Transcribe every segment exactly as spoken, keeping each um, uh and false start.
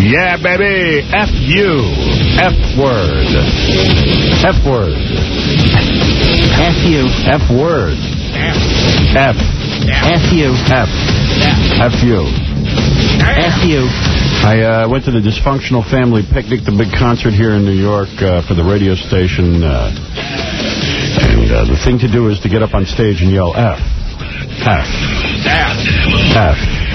Yeah, baby. F you. F word. F word. F you. F word. F. F you. F. F you. F you. I uh, went to the Dysfunctional Family Picnic, the big concert here in New York uh, for the radio station. Uh, and uh, the thing to do is to get up on stage and yell F. F. F.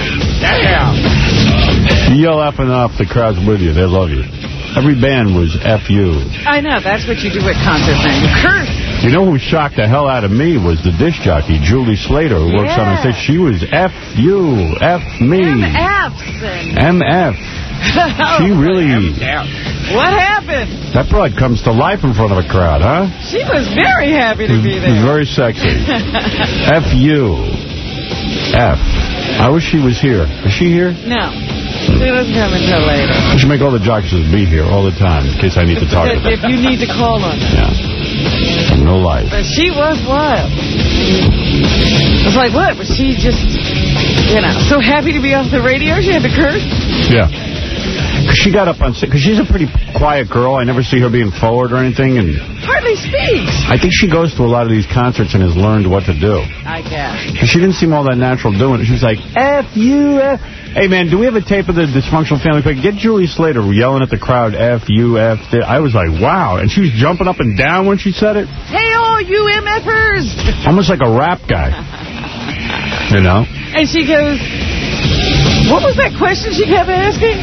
You yell F enough, the crowd's with you. They love you. Every band was F you. I know. That's what you do at concerts now. You curse. You know who shocked the hell out of me was the disc jockey, Julie Slater, who works yeah. on the stage. She was F you, F me. M Fs. M F. She really... What happened? That broad comes to life in front of a crowd, huh? She was very happy to be there. She's very sexy. F you. F. I wish she was here. Is she here? No. She doesn't come until later. I should make all the jocksters be here all the time in case I need to talk to them. If you need to call on them. Yeah. No life. But she was wild. It was like, what? Was she just, you know, so happy to be off the radio she had to curse? Yeah. Because she got up on stage. Because she's a pretty quiet girl. I never see her being forward or anything. And hardly speaks. I think she goes to a lot of these concerts and has learned what to do. I guess. And she didn't seem all that natural doing it. She was like, F you, F. Hey, man, do we have a tape of the Dysfunctional Family Picnic? Get Julie Slater yelling at the crowd, F you, F. I was like, wow. And she was jumping up and down when she said it. Hey, all you M Fers. Almost like a rap guy. You know? And she goes, what was that question she kept asking?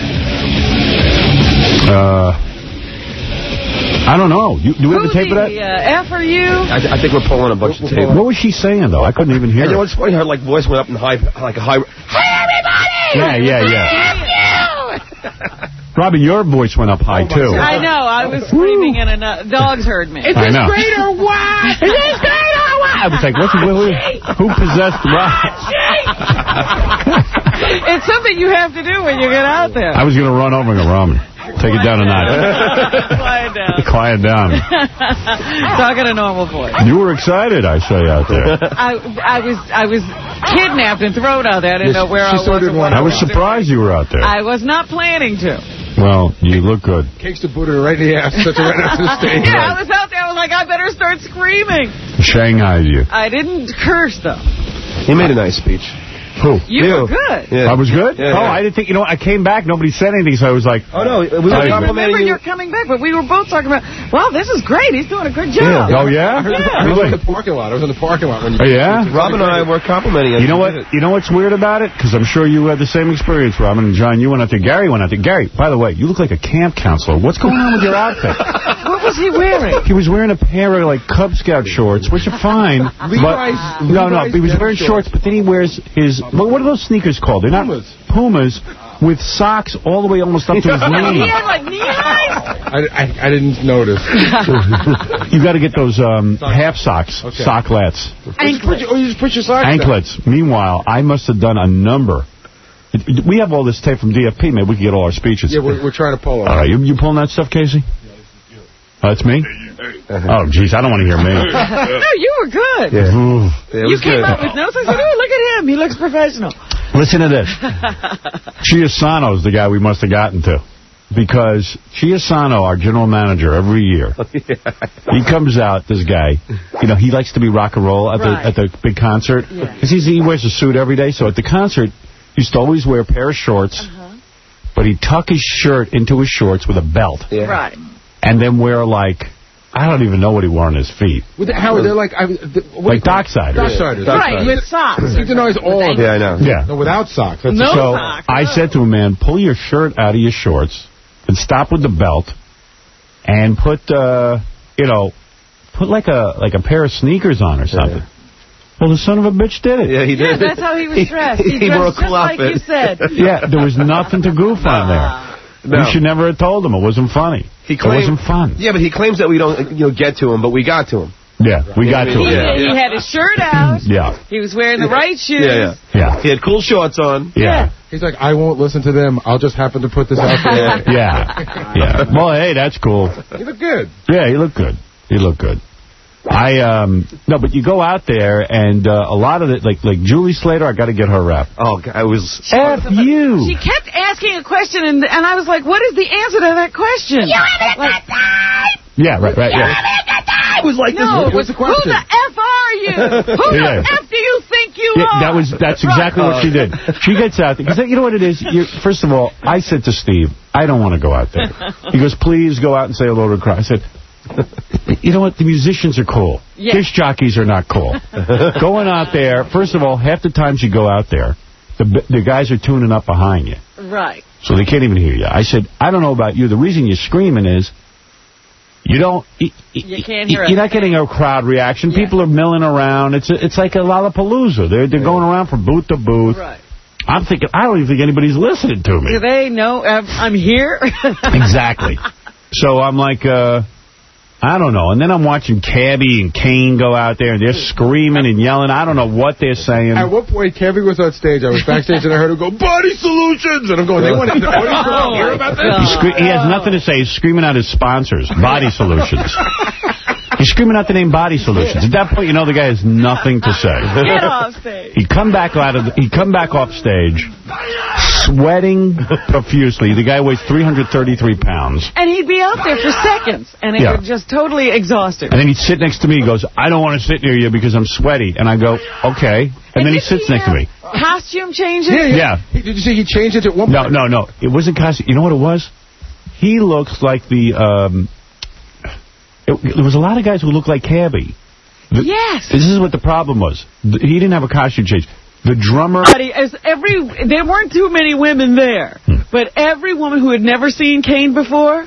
Uh, I don't know. You, do we have a tape of that? Uh, F or you? I, I think we're pulling a bunch of tape. What was she saying, though? I couldn't even hear and it. You know what's funny? Her like, voice went up in high, like a high... Hey, everybody! Yeah, yeah, yeah. Robin, your voice went up high, too. I know. I was screaming and enough. Dogs heard me. Is this great or what? Is this great or what? I was like, what's, who, who possessed Robin? It's something you have to do when you get out there. I was going to run over and go, Robin, take it down a notch. Quiet down. Quiet down. Talk in a normal voice. You were excited, I say, out there. I I was I was kidnapped and thrown out there. I didn't Yes, know where I was. I was surprised you were out there. I was not planning to. Well, you look good. Cakes to Buddha right in the ass. Such a right after the stage. Yeah, I was out there. I was like, I better start screaming. Shanghaied you. I didn't curse, though. He made a nice speech. Who? You, you. were good. Yeah. I was good? Yeah, oh, yeah. I didn't think, you know, I came back, nobody said anything, so I was like... Oh, no, we were I complimenting remember you. you're coming back, but we were both talking about, wow, this is great. He's doing a good job. Yeah. Oh, yeah? I heard yeah. I was in the parking lot. I was in the parking lot when you... Oh, yeah? Robin and I were complimenting you. You know what? You know what's weird about it? Because I'm sure you had the same experience, Robin. And John, you went out there. Gary went out there. Gary, by the way, you look like a camp counselor. What's going on with your outfit? What was he wearing? He was wearing a pair of, like, Cub Scout shorts, which are fine. Levi's, but, no, no, Levi's he was wearing shorts, but then he wears his... Well, what are those sneakers called? They're not... Pumas. Pumas with socks all the way almost up to his knee. He had, like, knee highs? I, I, I didn't notice. You got to get those um, half socks, okay. socklets. Anklets. Oh, you just put your socks Anklets. down. Meanwhile, I must have done a number. We have all this tape from D F P. Maybe we can get all our speeches. Yeah, we're, we're trying to pull it. All right, you, you pulling that stuff, Casey? Oh, that's me? Oh, jeez, I don't want to hear me. No, you were good. Yeah. Yeah, you came good. up with notes. I said, oh, look at him. He looks professional. Listen to this. Chiasano's the guy we must have gotten to. Because Chiasano, our general manager, every year, oh, yeah. he comes out, this guy, you know, he likes to be rock and roll at right. the at the big concert. Because yeah. he wears a suit every day. So at the concert, he used to always wear a pair of shorts, uh-huh. but he'd tuck his shirt into his shorts with a belt. Yeah. Right. And then wear, like, I don't even know what he wore on his feet. Well, Howard, they're like... I, the, like Docksiders. Docksiders. Yeah. Right, with socks. You denies all of it. Yeah, I know. Yeah. No, without socks. That's no so socks. I no. said to him, man, pull your shirt out of your shorts and stop with the belt and put, uh, you know, put like a like a pair of sneakers on or something. Yeah. Well, the son of a bitch did it. Yeah, he did. Yeah, that's how he was dressed. He, he dressed wore a cool just outfit. like you said. Yeah, there was nothing to goof on there. No. You should never have told him. It wasn't funny. He claimed, it wasn't fun. Yeah, but he claims that we don't, you know, get to him, but we got to him. Yeah, we got to he, him. Yeah. He had his shirt out. Yeah. He was wearing the right shoes. Yeah, yeah. Yeah. He had cool shorts on. Yeah. Yeah. He's like, I won't listen to them. I'll just happen to put this out there. Yeah. Yeah. Well, hey, that's cool. You look good. Yeah, he looked good. He looked good. I, um, no, but you go out there, and uh, a lot of it, like like Julie Slater, I got to get her rep. Oh, I was... F you. She kept asking a question, and and I was like, what is the answer to that question? You having a good time? Yeah, right, right, yeah. It was like no, this. it was the question. Who the F are you? Who Yeah. the F do you think you Yeah, are? that was that's exactly what she did. She gets out there. Because you know what it is? You're, first of all, I said to Steve, I don't want to go out there. He goes, please go out and say hello to the crowd. I said, you know what? The musicians are cool. Yeah. Disc jockeys are not cool. Going out there, first of all, half the times you go out there, the the guys are tuning up behind you. Right. So they can't even hear you. I said, I don't know about you. The reason you're screaming is you don't... You, you can't hear You're not getting a crowd reaction. Yeah. People are milling around. It's a, it's like a Lollapalooza. They're, they're going around from booth to booth. Right. I'm thinking, I don't even think anybody's listening to me. Do they know uh, I'm here? Exactly. So I'm like, uh, I don't know. And then I'm watching Cabby and Kane go out there, and they're screaming and yelling. I don't know what they're saying. At one point, Cabby was on stage. I was backstage, and I heard him go, Body Solutions! And I'm going, they want to oh, hear about this? He, he has nothing to say. He's screaming out his sponsors, Body Solutions. He's screaming out the name Body Solutions. At that point, you know the guy has nothing to say. Get off stage. He'd come back out of the, he'd come back off stage, sweating profusely. The guy weighs three hundred thirty-three pounds. And he'd be out there for seconds, and it Yeah. would just totally exhaust him. And then he'd sit next to me. He goes, I don't want to sit near you because I'm sweaty. And I go, okay. And, and then he sits he next to me. Costume changes? Yeah. yeah. Yeah. He, did you see he changed it at one No, point? no, no. It wasn't costume. You know what it was? He looks like the... Um, it, there was a lot of guys who looked like Cabby. The, yes. This is what the problem was. The, he didn't have a costume change. The drummer... As every, there weren't too many women there, hmm. but every woman who had never seen Kane before,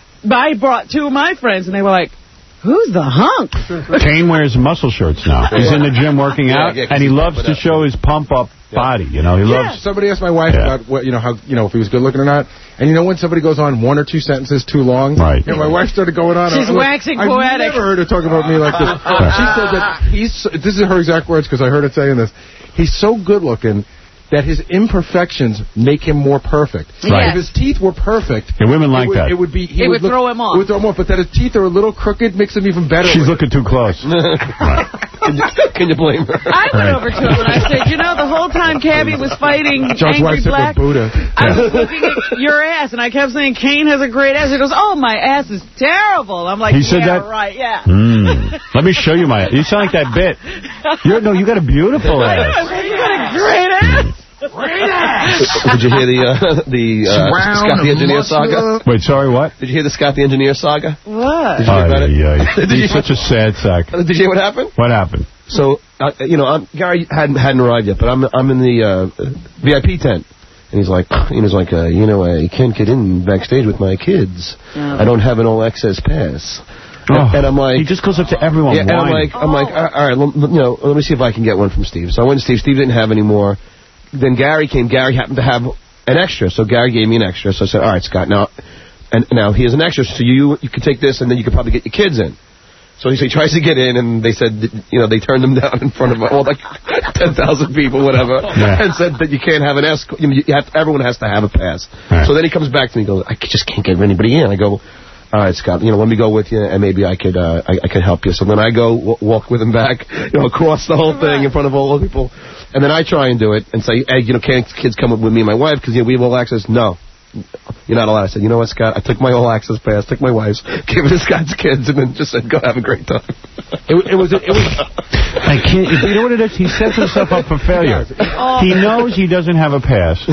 I brought two of my friends, and they were like, who's the hunk? Kane wears muscle shirts now. He's in the gym working out, yeah, yeah, and he loves to show his pump-up yeah. body. You know, he yeah. loves... Somebody asked my wife yeah. about what, you know, how, you know, if he was good looking or not. And you know when somebody goes on one or two sentences too long? Right. You know, my wife started going on. She's like, waxing I've poetic. I've never heard her talk about me like this. She said that he's, this is her exact words because I heard it saying this, he's so good looking that his imperfections make him more perfect. Right. If his teeth were perfect, yeah, women like it would, that. It would be. He it would, would look, throw him off. It would throw him off. But that his teeth are a little crooked makes him even better. She's looking too close. Right. Can you, can you blame her? I went right. over to him and I said, you know, the whole time Cabby was fighting John's Angry Black, Buddha. I was looking at your ass, and I kept saying, Kane has a great ass. He goes, oh, my ass is terrible. I'm like, he said yeah, that? right, yeah. Mm. Let me show you my ass. You sound like that bit. You're, no, you got a beautiful ass. You got a great ass. Great ass. Did you hear the uh, the uh, Scott the Engineer saga? Wait, sorry, what? Did you hear the Scott the Engineer saga? What? Did you hear about oh, it? Yeah, yeah. Did He's you such a sad sack. Did you hear what happened? What happened? So, uh, you know, I'm, Gary hadn't hadn't arrived yet, but I'm I'm in the uh, V I P tent. And he's like, he was like, uh, you know, I can't get in backstage with my kids. Oh. I don't have an all-access pass. Oh, and, and I'm like... He just goes up to everyone Yeah, and I'm like, I'm like, all right, all right, you know, let me see if I can get one from Steve. So I went to Steve. Steve didn't have any more. Then Gary came. Gary happened to have an extra, so Gary gave me an extra. So I said, all right, Scott, now and now here's an extra, so you you can take this, and then you could probably get your kids in. So he, so he tries to get in, and they said, you know, they turned him down in front of all like ten thousand people, whatever, yeah. and said that you can't have an escort. You know, you have to, everyone has to have a pass. Right. So then he comes back to me and goes, I just can't get anybody in. I go, all right, Scott, you know, let me go with you, and maybe I could uh, I, I could help you. So then I go w walk with him back, you know, across the whole thing in front of all the people. And then I try and do it and say, hey, you know, can't kids come with me and my wife because, you know, we have all access? No. You're not allowed. I said, you know what, Scott? I took my all access pass, took my wife's, gave it to Scott's kids, and then just said, go have a great time. It, it was... It was. I can't... You know what it is? He sets himself up for failure. Oh. He knows he doesn't have a pass,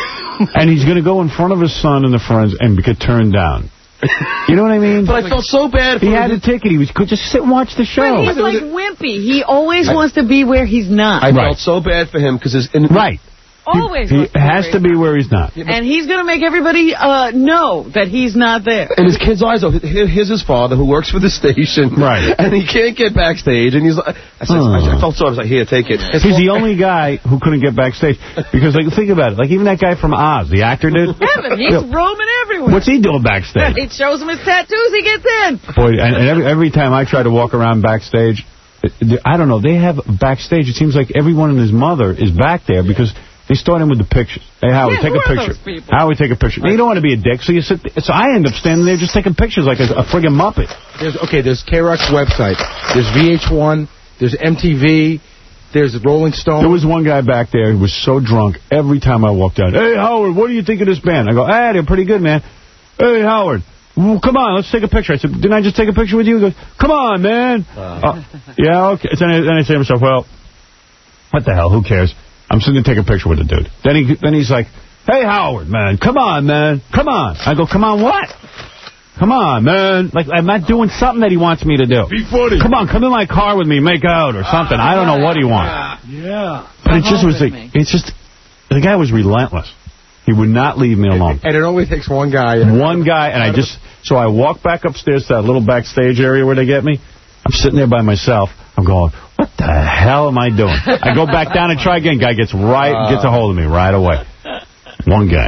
and he's going to go in front of his son and the friends and get turned down. You know what I mean? But I felt so bad for He him. had a ticket. He was could just sit and watch the show. But he's like wimpy. He always I, wants to be where he's not. I right. felt so bad for him because his... Right. Always. He, he has to be where he's not. And he's going to make everybody uh, know that he's not there. And his kid's eyes, here's his father who works for the station. Right. And he can't get backstage. And he's like, I, said, uh. I felt so, I was like, here, take it. He's the only guy who couldn't get backstage. Because, like, think about it. Like, even that guy from Oz, the actor dude. Evan, he's you know, roaming everywhere. What's he doing backstage? It shows him his tattoos, he gets in. Boy, and, and every, every time I try to walk around backstage, I don't know, they have backstage, it seems like everyone and his mother is back there because They start in with the pictures. Hey, Howard, Yeah, take who a are picture. those people? Howard, take a picture. You don't want to be a dick, so you sit. So I end up standing there just taking pictures like a, a friggin' Muppet. There's, okay, there's K-Rock's website. There's V H one. There's M T V. There's Rolling Stone. There was one guy back there who was so drunk every time I walked out. Hey, Howard, what do you think of this band? I go, ah, they're pretty good, man. Hey, Howard, well, come on, let's take a picture. I said, didn't I just take a picture with you? He goes, come on, man. Uh, uh, yeah, okay. Then I, then I say to myself, well, what the hell? Who cares? I'm sitting there taking a picture with the dude. Then he, then he's like, hey, Howard, man, come on, man, come on. I go, come on, what? Come on, man. Like, I'm not doing something that he wants me to do. Be funny. Come on, come in my car with me, make out or something. I don't know what he wants. Yeah. But it just was like, it's just, the guy was relentless. He would not leave me alone. And it only takes one guy. One guy, and I just, so I walk back upstairs to that little backstage area where they get me. I'm sitting there by myself. I'm going, what the hell am I doing? I go back down and try again. Guy gets right, gets a hold of me right away. One guy.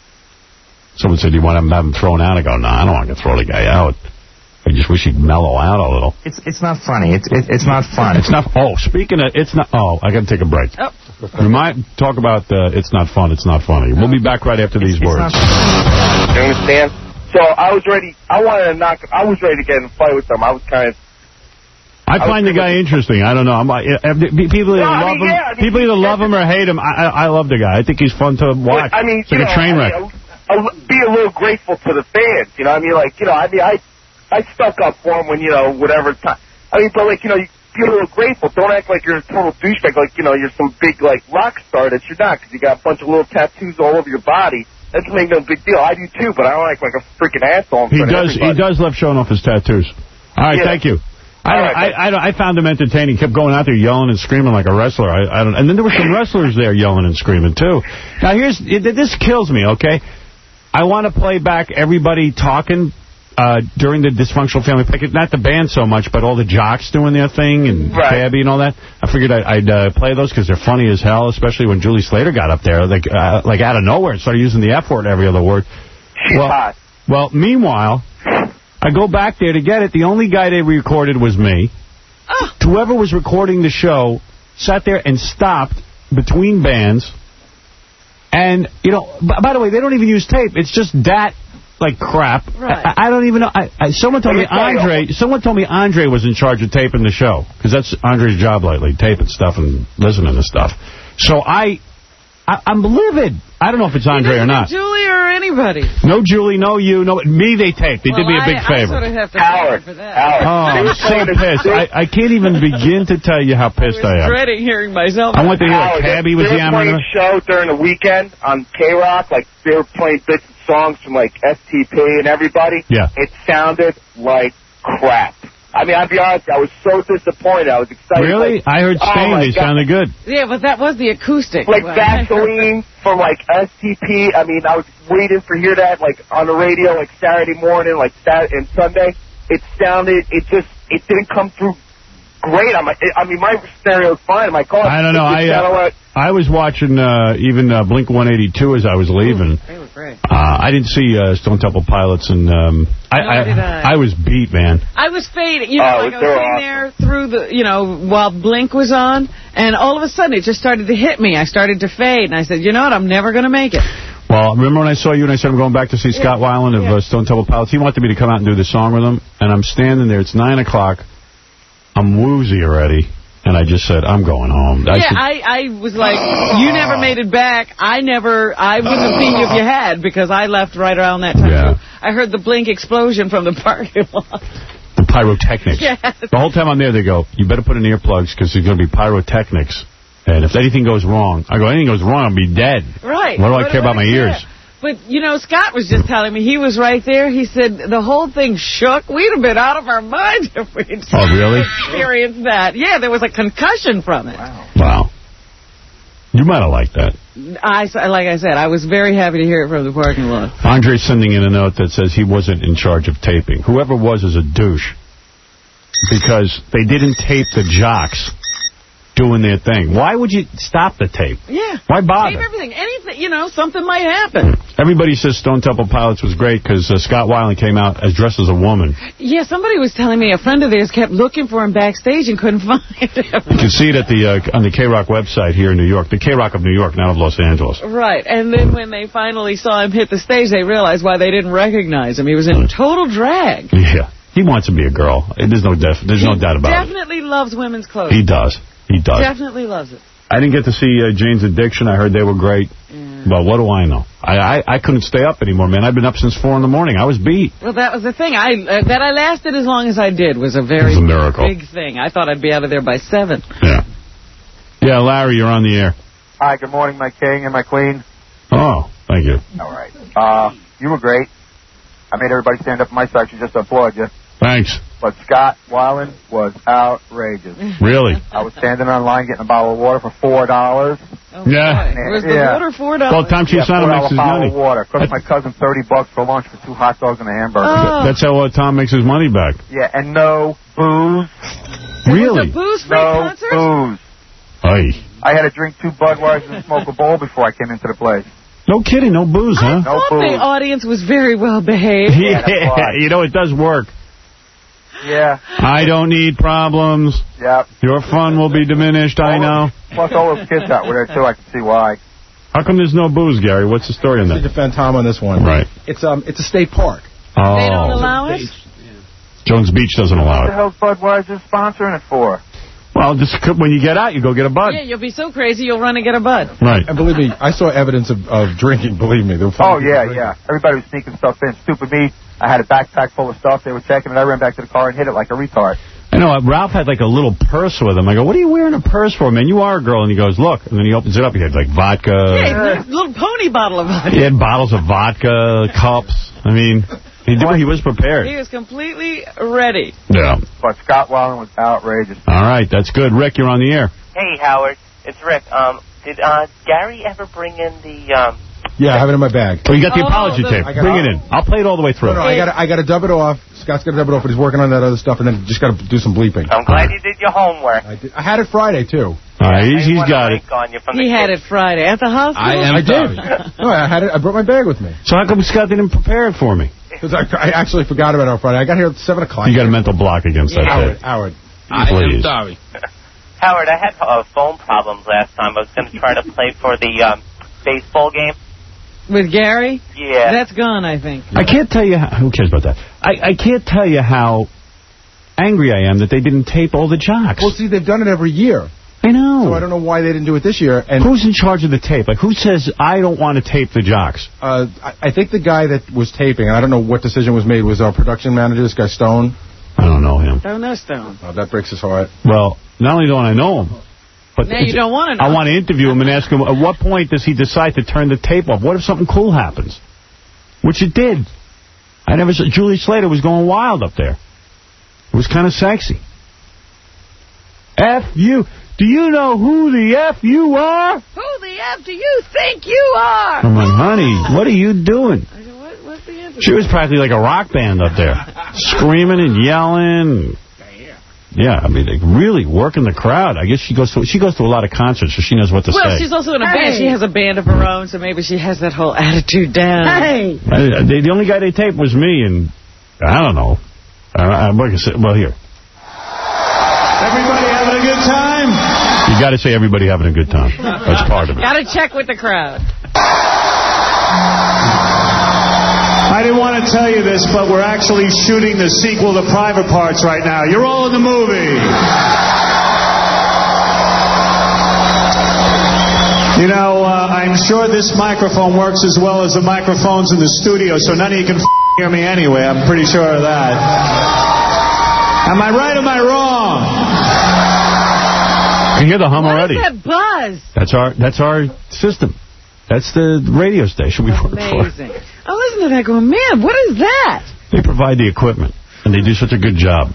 Someone said, do you want to have him thrown out? I go, no, I don't want to throw the guy out. I just wish he'd mellow out a little. It's it's not funny. It's it, it's not fun. It's not. Oh, speaking of, it's not. Oh, I got to take a break. Oh. We might talk about uh, it's not fun. It's not funny. We'll be back right after these it's, words. It's you understand? So I was ready. I wanted to knock. I was ready to get in a fight with them. I was kind of. I find the guy interesting. I don't know. I'm like, people either No, I love mean, him. yeah, I mean, people either he- love him or hate him. I, I I love the guy. I think he's fun to watch. I mean, it's like you a know, train I wreck. mean, a, a, be a little grateful to the fans. You know, I mean, like, you know, I mean, I I stuck up for him when, you know, whatever time. I mean, but like, you know, you be a little grateful. Don't act like you're a total douchebag. Like, you know, you're some big like rock star that you're not, because you got a bunch of little tattoos all over your body. That doesn't make no big deal. I do too, but I don't act like a freaking asshole. In He front of does. He everybody. does love showing off his tattoos. All right, Yeah. thank you. I, All don't, right, I, I, don't, I found him entertaining. He kept going out there yelling and screaming like a wrestler. I, I don't. And then there were some wrestlers there yelling and screaming too. Now here's it, this kills me. Okay, I want to play back everybody talking uh, during the dysfunctional family picnic. Not the band so much, but all the jocks doing their thing and Right. Fabby and all that. I figured I, I'd uh, play those because they're funny as hell. Especially when Julie Slater got up there, like uh, like out of nowhere, and started using the F word every other word. She's well, hot. well, meanwhile, I go back there to get it. The only guy they recorded was me. Oh. Whoever was recording the show sat there and stopped between bands. And, you know, b by the way, they don't even use tape. It's just that, like, crap. Right. I, I don't even know. I, I, someone told Let me me tell you. Andre, someone told me Andre was in charge of taping the show. Because that's Andre's job lately, taping stuff and listening to stuff. So I, I I'm livid. I don't know if it's Andre or not. Julie or anybody. No Julie, no you, no me. They taped. They well, did me a big I, favor. I sort of have to Howard. for that. Howard. Oh, They I'm were so trying to- pissed. they- I, I can't even begin to tell you how pissed I, I was am. dreading hearing myself. I went to hear Howard, like Cabby they was were yammering. playing a show during the weekend on K-Rock. Like, they were playing bits of songs from, like, S T P and everybody. Yeah. It sounded like crap. I mean, I'll be honest, I was so disappointed. I was excited. Really? Like, I heard oh Spain. my They God. sounded good. Yeah, but that was the acoustic. Like Well, Vaseline from, like, S T P. I mean, I was waiting for hear that, like, on the radio, like, Saturday morning, like, Saturday and Sunday. It sounded, it just, it didn't come through great. I'm, I mean, my stereo's fine in my car. I don't know. It I just sounded uh, like- I was watching uh, even uh, Blink one eighty-two as I was leaving. They were great. Uh, I didn't see uh, Stone Temple Pilots, and um, I, Nor did I. I was beat, man. I was fading, you know, Oh, like I was they're sitting awesome. there through the, you know, while Blink was on, and all of a sudden it just started to hit me. I started to fade, and I said, you know what, I'm never going to make it. Well, remember when I saw you and I said I'm going back to see Scott Weiland of Yeah. uh, Stone Temple Pilots? He wanted me to come out and do the song with him, and I'm standing there. It's nine o'clock. I'm woozy already, and I just said, I'm going home. I yeah, said, I, I was like, you never made it back. I never, I wouldn't have seen you if you had, because I left right around that time. Yeah. too. I heard the Blink explosion from the parking lot. the pyrotechnics. Yes. The whole time I'm there, they go, you better put in earplugs because there's going to be pyrotechnics. And if anything goes wrong, I go, anything goes wrong, I'll be dead. Right. What do I care about my yeah. ears? But, you know, Scott was just telling me, he was right there. He said the whole thing shook. We'd have been out of our minds if we'd Oh, really? experienced that. Yeah, there was a concussion from it. Wow. You might have liked that. I, like I said, I was very happy to hear it from the parking lot. Andre's sending in a note that says he wasn't in charge of taping. Whoever was is a douche. Because they didn't tape the jocks doing their thing. Why would you stop the tape? Yeah. Why bother? Tape everything. Anything, you know, something might happen. Everybody says Stone Temple Pilots was great because uh, Scott Weiland came out as dressed as a woman. Yeah, somebody was telling me a friend of theirs kept looking for him backstage and couldn't find him. You can see it at the uh, on the K-Rock website here in New York. The K-Rock of New York, now of Los Angeles. Right, and then when they finally saw him hit the stage, they realized why they didn't recognize him. He was in total drag. Yeah, he wants to be a girl. There's no def there's no doubt about it. He definitely loves women's clothes. He does. He does. Definitely loves it. I didn't get to see uh, Jane's Addiction. I heard they were great. Yeah. But what do I know? I, I I couldn't stay up anymore, man. I've been up since four in the morning. I was beat. Well, that was the thing. I uh, that I lasted as long as I did was a very a miracle. big thing. I thought I'd be out of there by seven. Yeah. Yeah, Larry, you're on the air. Hi, good morning, my king and my queen. Oh, thank you. All right. Uh, you were great. I made everybody stand up in my section just to applaud you. Thanks. But Scott Weiland was outrageous. Really? I was standing on line getting a bottle of water for four dollars. Oh, yeah. Boy. Was the yeah. water four dollars? Well, Tom Chisano yeah, makes his bottle money. Of water. Cost my cousin thirty bucks for lunch for two hot dogs and a hamburger. Oh. That's how uh, Tom makes his money back. Yeah, and no booze. Really? Was a booze-free no concert? booze. Aye. I had to drink two Budweisers and smoke a bowl before I came into the place. No kidding, no booze, huh? I no thought booze. the audience was very well behaved. Yeah, yeah you know, it does work. Yeah. I don't need problems. Yep. Your fun will be diminished, I know. Plus all those kids out were there, too. I can see why. How come there's no booze, Gary? What's the story on that? To defend Tom on this one. Right. It's um, it's a state park. Oh. They don't allow it? Jones Beach doesn't allow What the it. hell's Budweiser sponsoring it for? Well, just when you get out, you go get a bud. Yeah, you'll be so crazy you'll run and get a bud. Right. And believe me, I saw evidence of, of drinking, believe me. There were Oh, yeah, yeah. Everybody was sneaking stuff in. Stupid me. I had a backpack full of stuff. They were checking it. I ran back to the car and hit it like a retard. I know. Ralph had like a little purse with him. I go, what are you wearing a purse for, man? You are a girl. And he goes, look. And then he opens it up. He had like vodka. Yeah, a little pony bottle of vodka. He had bottles of vodka, cups. I mean, he did. He was prepared. He was completely ready. Yeah. But Scott Weiland was outrageous. All right. That's good. Rick, you're on the air. Hey, Howard. It's Rick. Um, did uh, Gary ever bring in the... Um, Yeah, I have it in my bag. Well, you got the Oh, apology the- tape. Bring it in. I'll play it all the way through. No, no, I got I got to dub it off. Scott's got to dub it off, but he's working on that other stuff, and then just got to do some bleeping. I'm glad you did your homework. I, did, I had it Friday, too. All right, he's, he's got it. On you from He the had kids. it Friday at the hospital. I am I did. No, I had it. I brought my bag with me. So how come Scott didn't prepare it for me? Because I, I actually forgot about it on Friday. I got here at seven o'clock. You got a mental block against that Howard, tape. Howard. I am sorry. Howard, I had uh, phone problems last time. I was going to try to play for the um, baseball game. With Gary? Yeah. That's gone, I think. I can't tell you how, who cares about that? I, I can't tell you how angry I am that they didn't tape all the jocks. Well, see, they've done it every year. I know. So I don't know why they didn't do it this year. And who's in charge of the tape? Like, who says, I don't want to tape the jocks? Uh, I, I think the guy that was taping, and I don't know what decision was made, was our production manager, this guy Stone. I don't know him. Don't know Stone. Oh, that breaks his heart. Well, not only don't I know him, but now you don't want to know. I want to interview him and ask him, at what point does he decide to turn the tape off? What if something cool happens? Which it did. I never saw, Julie Slater was going wild up there. It was kind of sexy. F you. Do you know who the F you are? Who the F do you think you are? I'm like, honey, what are you doing? I said, what, what's the answer? She was practically like a rock band up there. Screaming and yelling. Yeah, I mean, like, really working the crowd. I guess she goes to she goes to a lot of concerts, so she knows what to well, say. she's also in a Hey. band. She has a band of her own, so maybe she has that whole attitude down. Hey! I, they, the only guy they taped was me, and I don't know. I, I'm like I said, well, here. Everybody having a good time? You got to say everybody having a good time. That's part of it. Got to check with the crowd. I didn't want to tell you this, but we're actually shooting the sequel to Private Parts right now. You're all in the movie. You know, uh, I'm sure this microphone works as well as the microphones in the studio, so none of you can f hear me anyway. I'm pretty sure of that. Am I right or am I wrong? You hear the hum What already. is that buzz? That's our that's our system. That's the radio station we work for. Amazing. I listen to that going, man, what is that? They provide the equipment, and they do such a good job.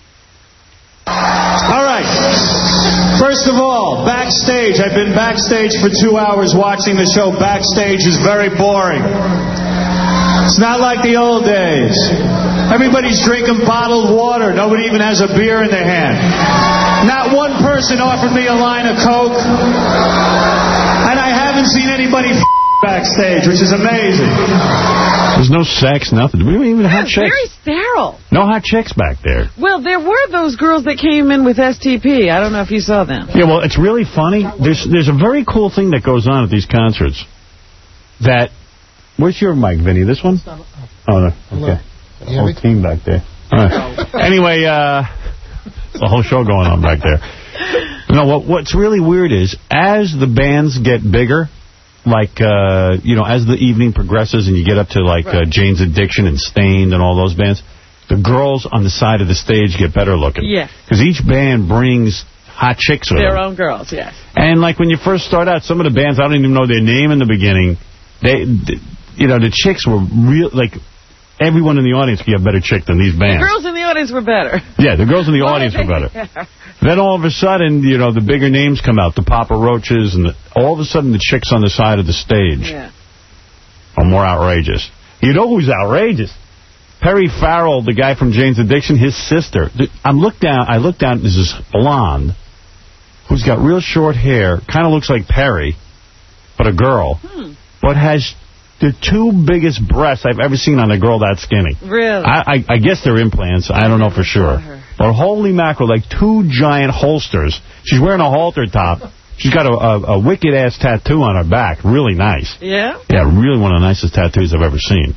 All right. First of all, backstage. I've been backstage for two hours watching the show. Backstage is very boring. It's not like the old days. Everybody's drinking bottled water. Nobody even has a beer in their hand. Not one person offered me a line of Coke. And I haven't seen anybody f backstage, which is amazing. There's no sex, nothing. We don't even have It's chicks. very sterile. No hot chicks back there. Well, there were those girls that came in with S T P. I don't know if you saw them. Yeah, well, it's really funny. There's there's a very cool thing that goes on at these concerts. That, where's your mic, Vinny? This one? Oh, no. Okay. The whole team back there. All right. Anyway, uh, the whole show going on back there. No, what what's really weird is, as the bands get bigger, like, uh, you know, as the evening progresses and you get up to, like, uh, Jane's Addiction and Stained and all those bands, the girls on the side of the stage get better looking. Yes. Because each band brings hot chicks with Their them. own girls, yes. And, like, when you first start out, some of the bands, I don't even know their name in the beginning. They, th- you know, the chicks were real, like, everyone in the audience could have a better chick than these bands. The girls in the audience were better. Yeah, the girls in the audience were better. Then all of a sudden, you know, the bigger names come out, the Papa Roaches, and the, all of a sudden the chicks on the side of the stage Yeah. are more outrageous. You know who's outrageous? Perry Farrell, the guy from Jane's Addiction, his sister. I'm look down. I look down. There's this blonde who's got real short hair, kind of looks like Perry, but a girl, Hmm. but has the two biggest breasts I've ever seen on a girl that skinny. Really? I, I, I guess they're implants. I don't know for sure. But holy mackerel, like two giant holsters. She's wearing a halter top. She's got a, a, a wicked-ass tattoo on her back. Really nice. Yeah? Yeah, really one of the nicest tattoos I've ever seen.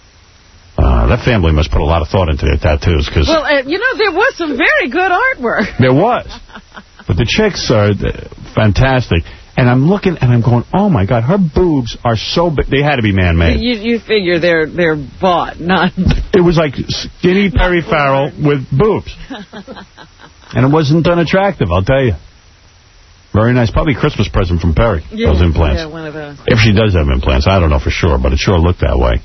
Uh, that family must put a lot of thought into their tattoos. Cause Well, uh, you know, there was some very good artwork. there was. But the chicks are uh, fantastic. And I'm looking and I'm going, oh, my God, her boobs are so big. They had to be man-made. You, you figure they're they're bought, not... It was like skinny Perry Farrell with boobs. And it wasn't unattractive, I'll tell you. Very nice. Probably a Christmas present from Perry, Yeah, those implants. Yeah, one of those. If she does have implants, I don't know for sure, but it sure looked that way.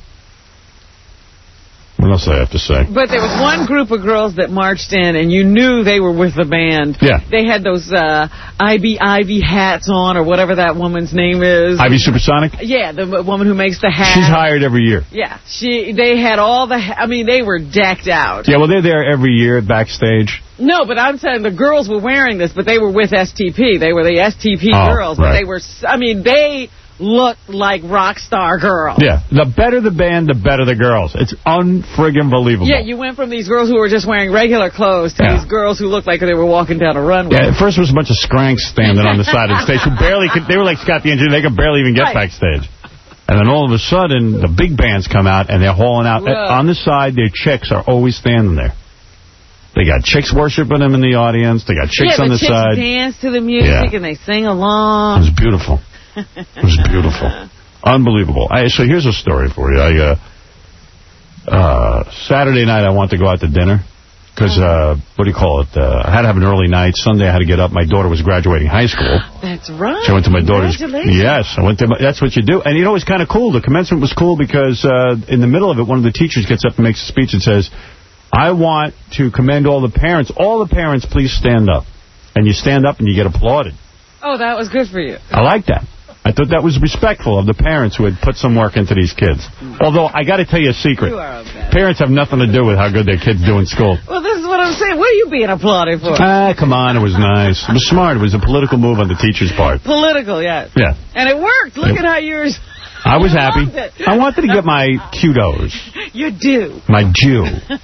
What else do I have to say? But there was one group of girls that marched in, and you knew they were with the band. Yeah. They had those uh, I B Ivy hats on, or whatever that woman's name is. Ivy Supersonic? Yeah, the w- woman who makes the hat. She's hired every year. Yeah, she. They had all the... Ha- I mean, they were decked out. Yeah, well, they're there every year backstage. No, but I'm saying the girls were wearing this, but they were with S T P. They were the S T P Oh, girls, but right. they were... s- I mean, they looked like rock star girls. Yeah, the better the band, the better the girls. It's unfriggin' believable. Yeah, you went from these girls who were just wearing regular clothes to Yeah. these girls who looked like they were walking down a runway. Yeah, at first it was a bunch of scranks standing on the side of the stage who barely could, they were like Scott the Engineer, they could barely even get Right. backstage. And then all of a sudden, the big bands come out and they're hauling out. Whoa. On the side, their chicks are always standing there. They got chicks worshiping them in the audience. They got chicks yeah, on the the chicks side. dance to the music Yeah. and they sing It along. was beautiful. It was beautiful. Unbelievable. I, so here's a story for you. I, uh, uh, Saturday night, I wanted to go out to dinner. Because, uh, what do you call it? Uh, I had to have an early night. Sunday, I had to get up. My daughter was graduating high school. That's right. So I went to my daughter's. Congratulations. Yes, I went to. My, that's what you do. And you know, it's kind of cool. The commencement was cool because uh, in the middle of it, one of the teachers gets up and makes a speech and says, I want to commend all the parents. All the parents, please stand up. And you stand up and you get applauded. Oh, that was good for you. I like that. I thought that was respectful of the parents who had put some work into these kids. Although, I got to tell you a secret. You are okay. Parents have nothing to do with how good their kids do in school. Well, this is what I'm saying. What are you being applauded for? Ah, come on, it was nice. It was smart. It was a political move on the teacher's part. Political, yes. Yeah. And it worked. Look It- at how yours... I was You happy. loved it. I wanted to get my kudos. You do. My Jew.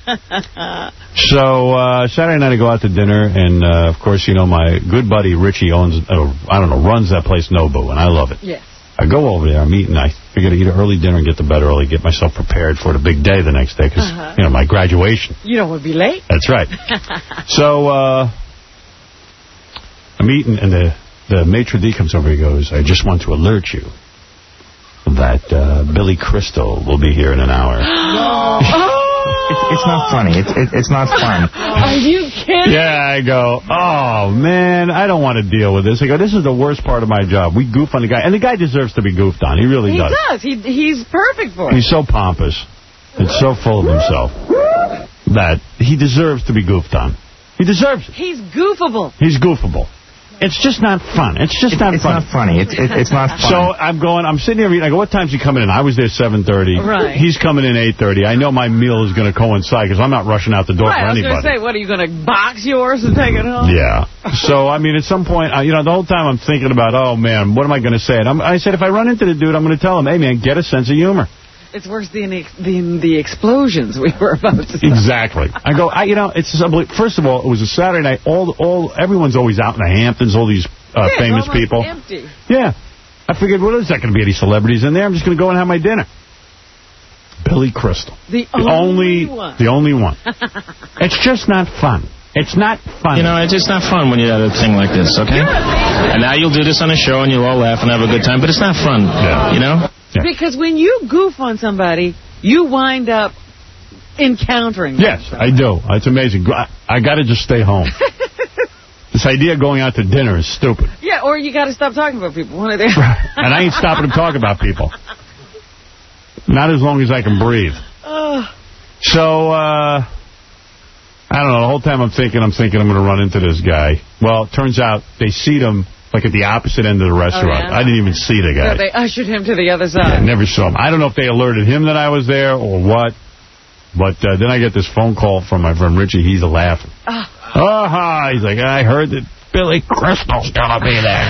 So, uh, Saturday night I go out to dinner, and, uh, of course, you know, my good buddy Richie owns, uh, I don't know, runs that place Nobu, and I love it. Yes. I go over there, I'm eating, I figure to eat an early dinner and get to bed early, get myself prepared for the big day the next day, because, Uh-huh. you know, my graduation. You don't want to be late. That's right. So, uh, I'm eating, and the, the maitre d' comes over, he goes, I just want to alert you that uh, Billy Crystal will be here in an hour. It's, it's not funny. It's it, it's not fun. Are you kidding? Yeah, I go, oh, man, I don't want to deal with this. I go, this is the worst part of my job. We goof on the guy. And the guy deserves to be goofed on. He really He does. does. He He's perfect for it. He's so pompous and so full of himself that he deserves to be goofed on. He deserves it. He's goofable. He's goofable. It's just not fun. It's just It, not it's fun. not funny. It's it, it's not fun. So I'm going, I'm sitting here reading. I go, what time's he coming in? I was there seven thirty. Right. He's coming in eight thirty. I know my meal is going to coincide because I'm not rushing out the door Right, for I was anybody. going to say, what, are you going to box yours and take it home? Yeah. So, I mean, at some point, I, you know, the whole time I'm thinking about, oh, man, what am I going to say? And I'm, I said, if I run into the dude, I'm going to tell him, hey, man, get a sense of humor. It's worse than the, the, the explosions we were about to see. Exactly. I go, I, you know, it's just unbelievable. First of all, it was a Saturday night. All, all, everyone's always out in the Hamptons, all these uh, Yeah, it's famous almost people. empty. Yeah. I figured, well, there's not going to be any celebrities in there. I'm just going to go and have my dinner. Billy Crystal. The, The only, only, one. the only one. It's just not fun. It's not fun. You know, it's just not fun when you're at a thing like this, okay? And now you'll do this on a show and you'll all laugh and have a good time, but it's not fun, Yeah. you know? Yeah. Because when you goof on somebody, you wind up encountering Yes, them. I do. It's amazing. I, I got to just stay home. This idea of going out to dinner is stupid. Yeah, or you got to stop talking about people. One of the And I ain't stopping to talk about people. Not as long as I can breathe. Oh. So, uh, I don't know. The whole time I'm thinking, I'm thinking I'm going to run into this guy. Well, it turns out they seat him like at the opposite end of the restaurant. Oh, yeah? I didn't even see the guy. So they ushered him to the other I side. never saw him. I don't know if they alerted him that I was there or what. But uh, then I get this phone call from my friend Richie. He's laughing. Oh. Oh, hi. He's like, I heard that Billy Crystal's going to be there.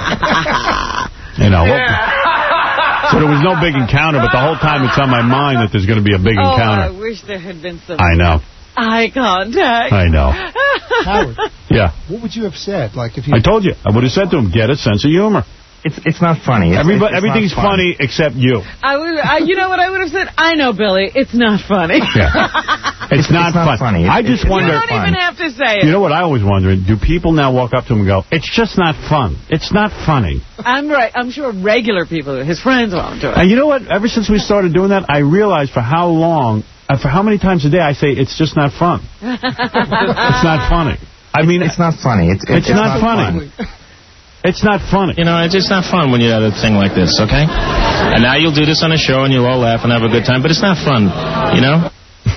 You know. Yeah. So there was no big encounter, but the whole time it's on my mind that there's going to be a big Oh, encounter. I wish there had been some I know. eye contact. I know. Howard, Yeah. what would you have said? Like if you I told you. I would have said to him, get a sense of humor. It's it's not funny. It's, Everybody, it's everything's not fun. funny except you. I would, I, you know what I would have said? I know, Billy. It's not funny. Yeah. It's, It's- not, it's not fun. funny. I It's- just it's wonder. You don't even have to say it. You know what I always wonder? Do people now walk up to him and go, it's just not fun. It's not funny. I'm right. I'm sure regular people, his friends won't do it. And you know what? Ever since we started doing that, I realized for how long, uh, for how many times a day I say, it's just not fun. It's not funny. I mean, It's not funny. It's it's, not, funny. It's not funny. You know, it's just not fun when you're at a thing like this, okay? And now you'll do this on a show and you'll all laugh and have a good time, but it's not fun, you know?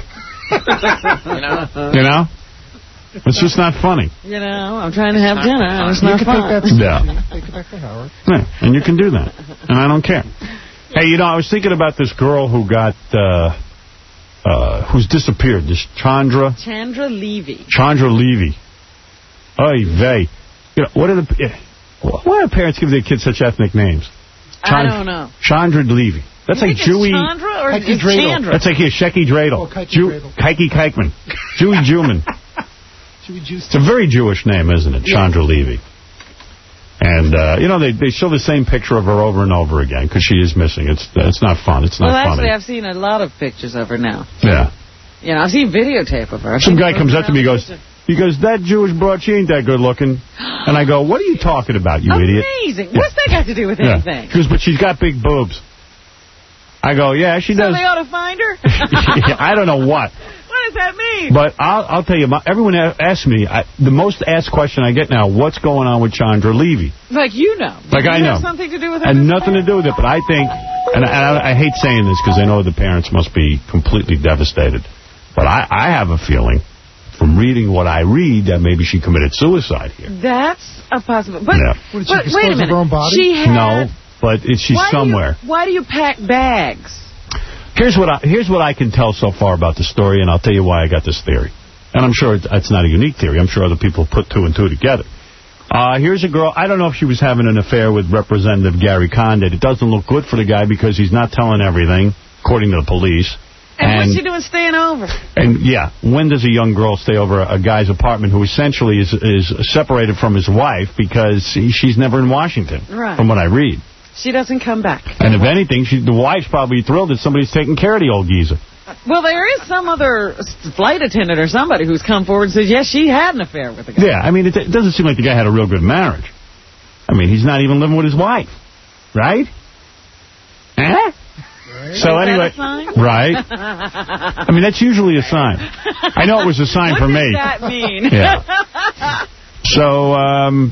you know? You know? It's just not funny. You know, I'm trying to have dinner, and it's not you can fun. take that Yeah. take it back to Howard. Yeah, and you can do that. And I don't care. Hey, you know, I was thinking about this girl who got, uh, uh, who's disappeared. This Chandra. Chandra Levy. Chandra Levy. Oy vey. You know, what are the, eh, why do parents give their kids such ethnic names? I don't know. Chandra Levy. That's You like think it's Jewy. Chandra or Heike it's Dreidel. Chandra? That's like here, Shecky Dreidel. Oh, Keiki Jew, Dreidel. Keiki Keikman. Jewy Jewman. Should we juice It's a very Jewish name, isn't it? Chandra Levy. And, uh, you know, they they show the same picture of her over and over again because she is missing. It's it's not fun. It's not Well, actually, funny. I've seen a lot of pictures of her now. Yeah. You know, I've seen videotape of her. I've Some seen guy her comes up to me and goes, picture. he goes, that Jewish broad, she ain't that good looking. And I go, what are you talking about, you idiot? Amazing. What's that got to do with Yeah. anything? He goes, but she's got big boobs. I go, yeah, she So does. they ought to find her? I don't know what. What does that mean? But I'll, I'll tell you, my, everyone a- asks me, I, the most asked question I get now, what's going on with Chandra Levy? Like you know. Like Does I it know. have something to do with her? And nothing to do with it, but I think, and I, and I, I hate saying this because I know the parents must be completely devastated, but I, I have a feeling from reading what I read that maybe she committed suicide here. That's a possibility. But, Yeah. What, did she but dispose wait a of minute. her own body? She had, No, but it, she's why somewhere. Do you, why do you pack bags? Here's what I, here's what I can tell so far about the story, and I'll tell you why I got this theory. And I'm sure it's, it's not a unique theory. I'm sure other people put two and two together. Uh, here's a girl. I don't know if she was having an affair with Representative Gary Condit. It doesn't look good for the guy because he's not telling everything, according to the police. And, And, what's she doing staying over? and yeah, when does a young girl stay over a guy's apartment who essentially is is separated from his wife because he, she's never in Washington, Right. from what I read. She doesn't come back. And if anything, she, the wife's probably thrilled that somebody's taking care of the old geezer. Well, there is some other flight attendant or somebody who's come forward and says, yes, she had an affair with the guy. Yeah, I mean, it, it doesn't seem like the guy had a real good marriage. I mean, he's not even living with his wife, right? Eh? So Is that anyway, a sign? right? I mean, that's usually a sign. I know it was a sign what for does me. that mean? Yeah. So, um,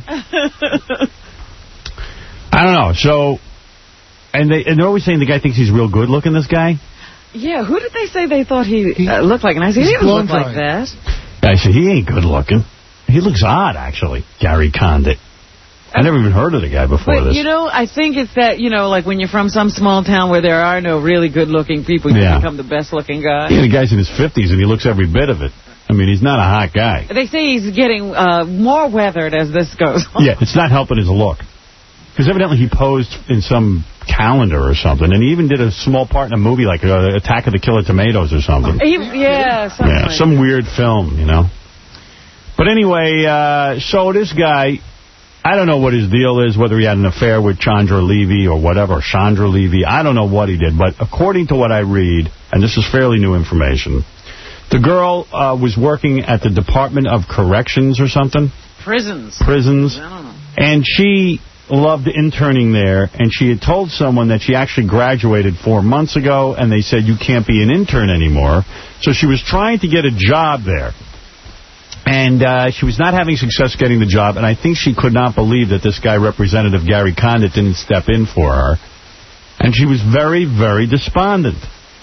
I don't know. So, and they and they're always saying the guy thinks he's real good looking. This guy. Yeah, who did they say they thought he uh, looked like? And I said, he doesn't look like that. I said he ain't good looking. He looks odd, actually. Gary Condit. I never even heard of the guy before But, this. you know, I think it's that, you know, like when you're from some small town where there are no really good-looking people, you Yeah. become the best-looking guy. Yeah, the guy's in his fifties, and he looks every bit of it. I mean, he's not a hot guy. They say he's getting uh, more weathered as this goes on. Yeah, it's not helping his look. Because evidently he posed in some calendar or something, and he even did a small part in a movie like uh, Attack of the Killer Tomatoes or something. He, yeah, something Yeah, like some weird film, you know. But anyway, uh, so this guy, I don't know what his deal is, whether he had an affair with Chandra Levy or whatever, Chandra Levy. I don't know what he did, but according to what I read, and this is fairly new information, the girl uh, was working at the Department of Corrections or something. prisons. Prisons. I don't know. And she loved interning there, and she had told someone that she actually graduated four months ago, and they said, you can't be an intern anymore. So she was trying to get a job there. And uh, she was not having success getting the job, and I think she could not believe that this guy, Representative Gary Condit, didn't step in for her. And she was very, very despondent.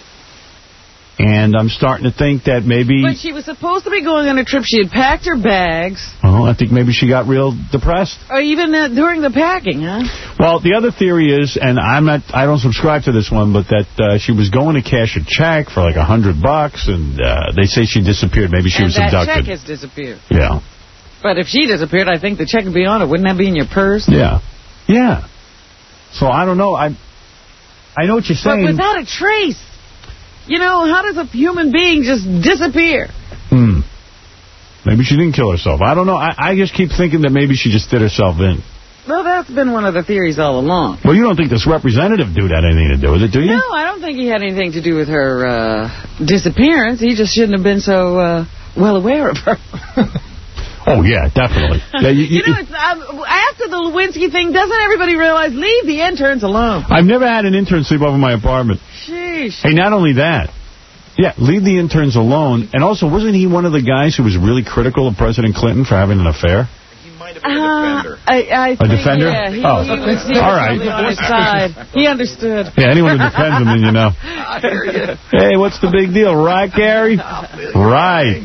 And I'm starting to think that maybe... But she was supposed to be going on a trip. She had packed her bags. Oh, I think maybe she got real depressed. Or even uh, during the packing, huh? Well, the other theory is, and I'm not, I don't subscribe to this one, but that uh, she was going to cash a check for like a hundred bucks, and uh, they say she disappeared. Maybe she and was that abducted. check has disappeared. Yeah. But if she disappeared, I think the check would be on it. Wouldn't that be in your purse? Yeah. Yeah. So I don't know. I I know what you're saying. But without a trace. You know, how does a human being just disappear? Hmm. Maybe she didn't kill herself. I don't know. I, I just keep thinking that maybe she just did herself in. Well, that's been one of the theories all along. Well, you don't think this representative dude had anything to do with it, do you? No, I don't think he had anything to do with her uh, disappearance. He just shouldn't have been so uh, well aware of her. Oh, yeah, definitely. Yeah, you, you know, it's, um, after the Lewinsky thing, doesn't everybody realize, leave the interns alone? I've never had an intern sleep over my apartment. Sheesh. Hey, not only that. Yeah, leave the interns alone. And also, wasn't he one of the guys who was really critical of President Clinton for having an affair? Uh, I, I A think, defender? Yeah, he, Oh. he was he All was right. really on his side. He understood. Yeah, anyone who defends him, then you know. Hey, what's the big deal? Right, Gary? Right.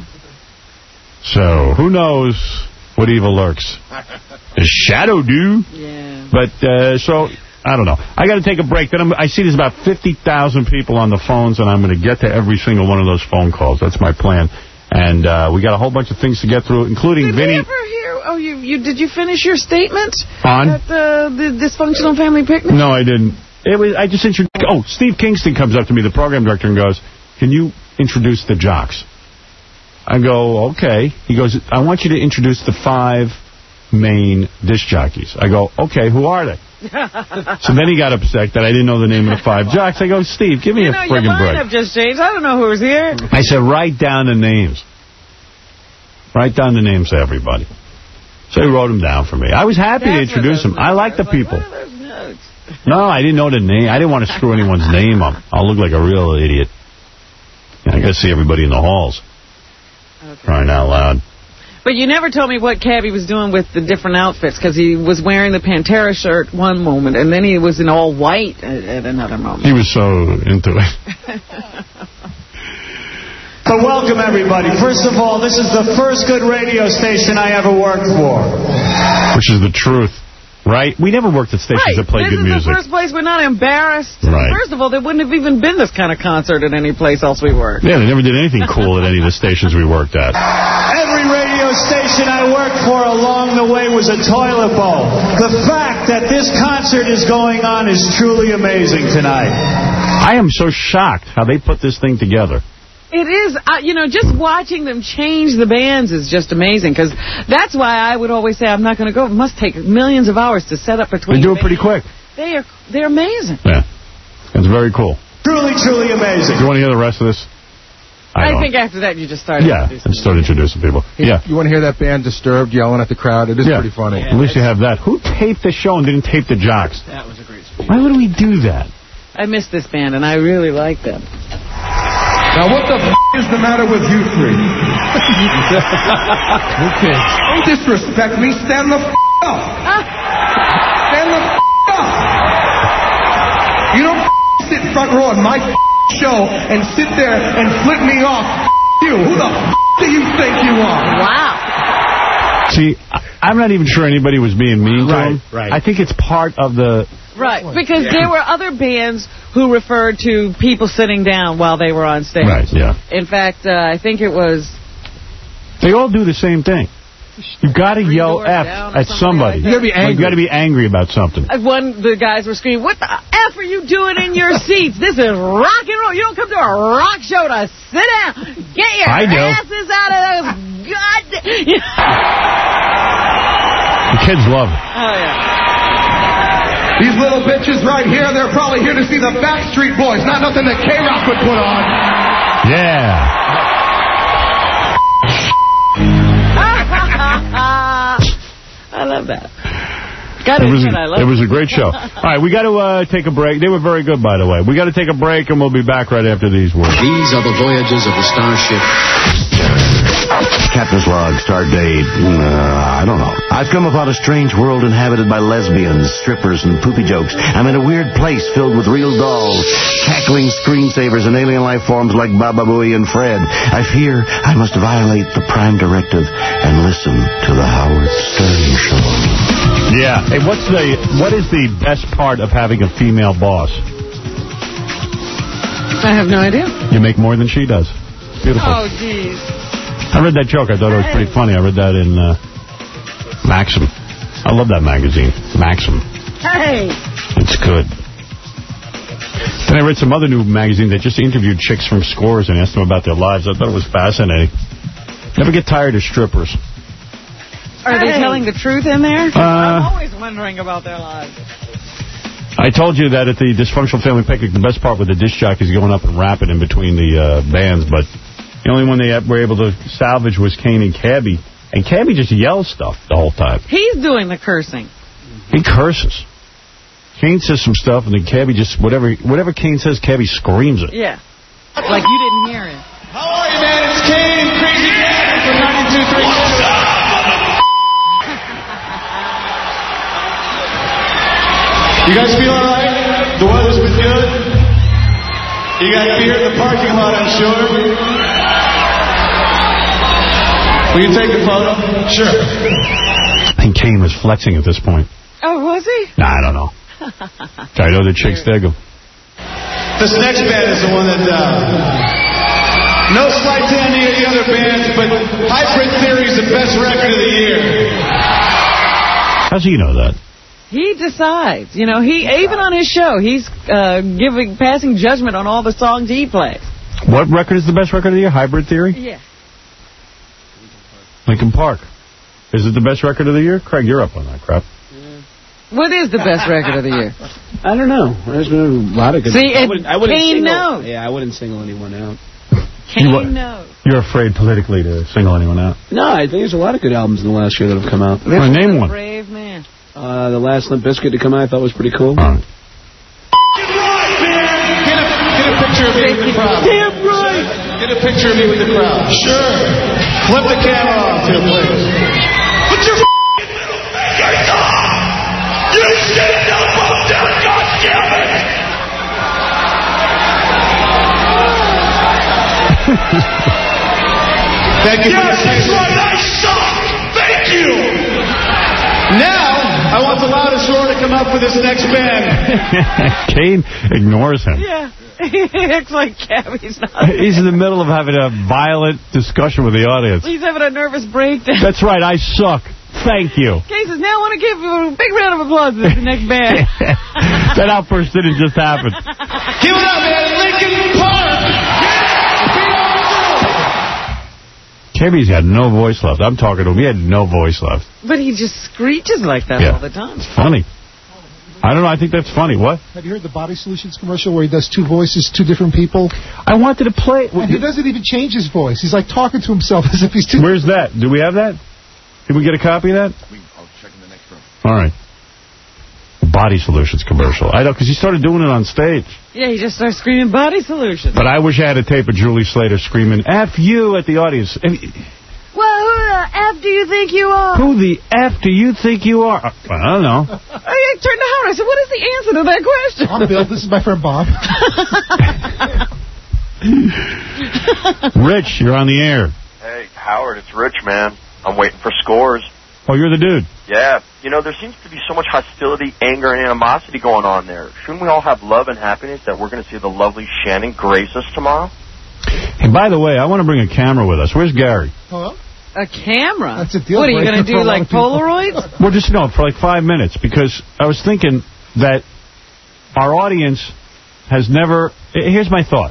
So, who knows what evil lurks? The shadow do. Yeah. But, uh, so, I don't know. I got to take a break. Then I'm, I see there's about fifty thousand people on the phones, and I'm going to get to every single one of those phone calls. That's my plan. And uh, we got a whole bunch of things to get through, including Did Vinny. we ever hear, oh, you, you, did you finish your statement? On? At uh, the dysfunctional family picnic? No, I didn't. It was. I just introduced. Oh, Steve Kingston comes up to me, the program director, and goes, can you introduce the jocks? I go, okay. He goes, I want you to introduce the five main disc jockeys. I go, okay, who are they? So then he got upset that I didn't know the name of the five jocks. I go, Steve, give me you a know, your friggin' break. mind have just changed. I don't know who's here. I said, write down the names. Write down the names of everybody. So he wrote them down for me. I was happy to That's introduce them. I like the people. What are those notes? No, I didn't know the name. I didn't want to screw anyone's name up. I'll look like a real idiot. I got to see everybody in the halls. Okay. Crying out loud. But you never told me what Cabby was doing with the different outfits, because he was wearing the Pantera shirt one moment, and then he was in all white at, at another moment. He was so into it. So welcome, everybody. First of all, this is the first good radio station I ever worked for. Which is the truth. Right? We never worked at stations Right. that played good This is music. the first place we're not embarrassed. Right. First of all, there wouldn't have even been this kind of concert at any place else we worked. Yeah, they never did anything cool at any of the stations we worked at. Every radio station I worked for along the way was a toilet bowl. The fact that this concert is going on is truly amazing tonight. I am so shocked how they put this thing together. It is, uh, you know, just watching them change the bands is just amazing, because that's why I would always say I'm not going to go. It must take millions of hours to set up between They do it bands. pretty quick. They are, they're amazing. Yeah. It's very cool. Truly, truly amazing. Do you want to hear the rest of this? I, don't. think after that you just started. Yeah, and start introducing people. Yeah. You want to hear that band Disturbed yelling at the crowd? It is Yeah. pretty funny. At least you have that. Who taped the show and didn't tape the jocks? That was a great speech. Why would we do that? I miss this band, and I really like them. Now, what the f*** is the matter with you three? Okay. Don't disrespect me. Stand the f*** up. Stand the f*** up. You don't f*** sit front row on my f*** show and sit there and flip me off. F*** you. Who the f*** do you think you are? Wow. See, I'm not even sure anybody was being mean to Right, him. right. I think it's part of the... Right, because yeah. there were other bands who referred to people sitting down while they were on stage. Right, yeah. In fact, uh, I think it was... They all do the same thing. You've got to yell F at somebody. Like you got to be angry. You got to be angry about something. One, the guys were screaming, "What the F are you doing in your seats? This is rock and roll. You don't come to a rock show to sit down. Get your I do. asses out of those goddamn..." The kids love it. Oh, yeah. These little bitches right here, they're probably here to see the Backstreet Boys, not nothing that K-Rock would put on. Yeah. I love that. Got it, was a, I love it was a great show. All right, we got to uh, take a break. They were very good, by the way. We got to take a break, and we'll be back right after these words. These are the voyages of the Starship. Captain's log, star date, uh, I don't know. I've come upon a strange world inhabited by lesbians, strippers, and poopy jokes. I'm in a weird place filled with real dolls, cackling screensavers, and alien life forms like Baba Booey and Fred. I fear I must violate the prime directive and listen to the Howard Stern Show. Yeah. Hey, what's the what is the best part of having a female boss? I have no idea. You make more than she does. Beautiful. Oh, jeez. I read that joke. I thought it was pretty funny. I read that in uh, Maxim. I love that magazine, Maxim. Hey. It's good. Then I read some other new magazine that just interviewed chicks from Scores and asked them about their lives. I thought it was fascinating. Never get tired of strippers. Are they telling the truth in there? Uh, I'm always wondering about their lives. I told you that at the Dysfunctional Family Picnic, the best part with the disc jockeys going up and rapping in between the uh, bands, but the only one they were able to salvage was Kane and Cabby. And Cabby just yells stuff the whole time. He's doing the cursing. He curses. Kane says some stuff, and then Cabby just, whatever whatever Kane says, Cabby screams it. Yeah. Like you didn't hear it. How are you, man? It's Kane, Crazy Cabby from ninety-two point three. What's up? You guys feel all right? The weather's been good? You got beer in the parking lot, I'm sure. Will you take a photo? Sure. I think Kane was flexing at this point. Oh, was he? Nah, I don't know. I know the chicks dig him. This next band is the one that, uh, no slight to any of the other bands, but Hybrid Theory is the best record of the year. How's he know that? He decides. You know, he even on his show, he's uh, giving passing judgment on all the songs he plays. What record is the best record of the year? Hybrid Theory? Yeah. Linkin Park. Is it the best record of the year? Craig, you're up on that crap. What is the best record of the year? I don't know. There's been a lot of good. See, I wouldn't, I wouldn't Kane single, knows. Yeah, I wouldn't single anyone out. Kane you, knows. You're afraid politically to single anyone out? No, I think there's a lot of good albums in the last year that have come out. Well, name one. Brave man. Uh, the last Limp Bizkit to come out I thought was pretty cool. All right. Get a, get a picture of me with the crowd. Damn right. Get a picture of me with the crowd. Sure. Flip the camera off here, please. Put your f***ing little fingers up! You shit up up there, goddammit! Thank you. Yes, that's right, I suck! Thank you! Now, I want the loudest roar to come up for this next band. Kane ignores him. Yeah. He acts like Cabby's not. He's in the middle of having a violent discussion with the audience. He's having a nervous breakdown. That's right, I suck. Thank you. Kane says, now I want to give a big round of applause to the next band. That outburst didn't just happen. Give it up, man. Linkin Park. Cabby's got no voice left. I'm talking to him. He had no voice left. But he just screeches like that yeah. all the time. It's funny. I don't know. I think that's funny. What? Have you heard the Body Solutions commercial where he does two voices, two different people? I wanted to play. And he doesn't even change his voice. He's like talking to himself as if he's two. Where's that? Do we have that? Did we get a copy of that? I'll check in the next room. All right. Body Solutions commercial. I know, because he started doing it on stage. Yeah, he just starts screaming Body Solutions. But I wish I had a tape of Julie Slater screaming, F you at the audience. Well, who the F do you think you are? Who the F do you think you are? I don't know. I turned to Howard. I said, what is the answer to that question? I'm Bill. This is my friend Bob. Rich, you're on the air. Hey, Howard, it's Rich, man. I'm waiting for Scores. Oh, you're the dude. Yeah. You know, there seems to be so much hostility, anger, and animosity going on there. Shouldn't we all have love and happiness that we're going to see the lovely Shannon grace us tomorrow? Hey, by the way, I want to bring a camera with us. Where's Gary? Hello? A camera? That's a deal What, are you going to breaker do, for a lot like of people. Polaroids? Well, just, no, for like five minutes, because I was thinking that our audience has never... Here's my thought.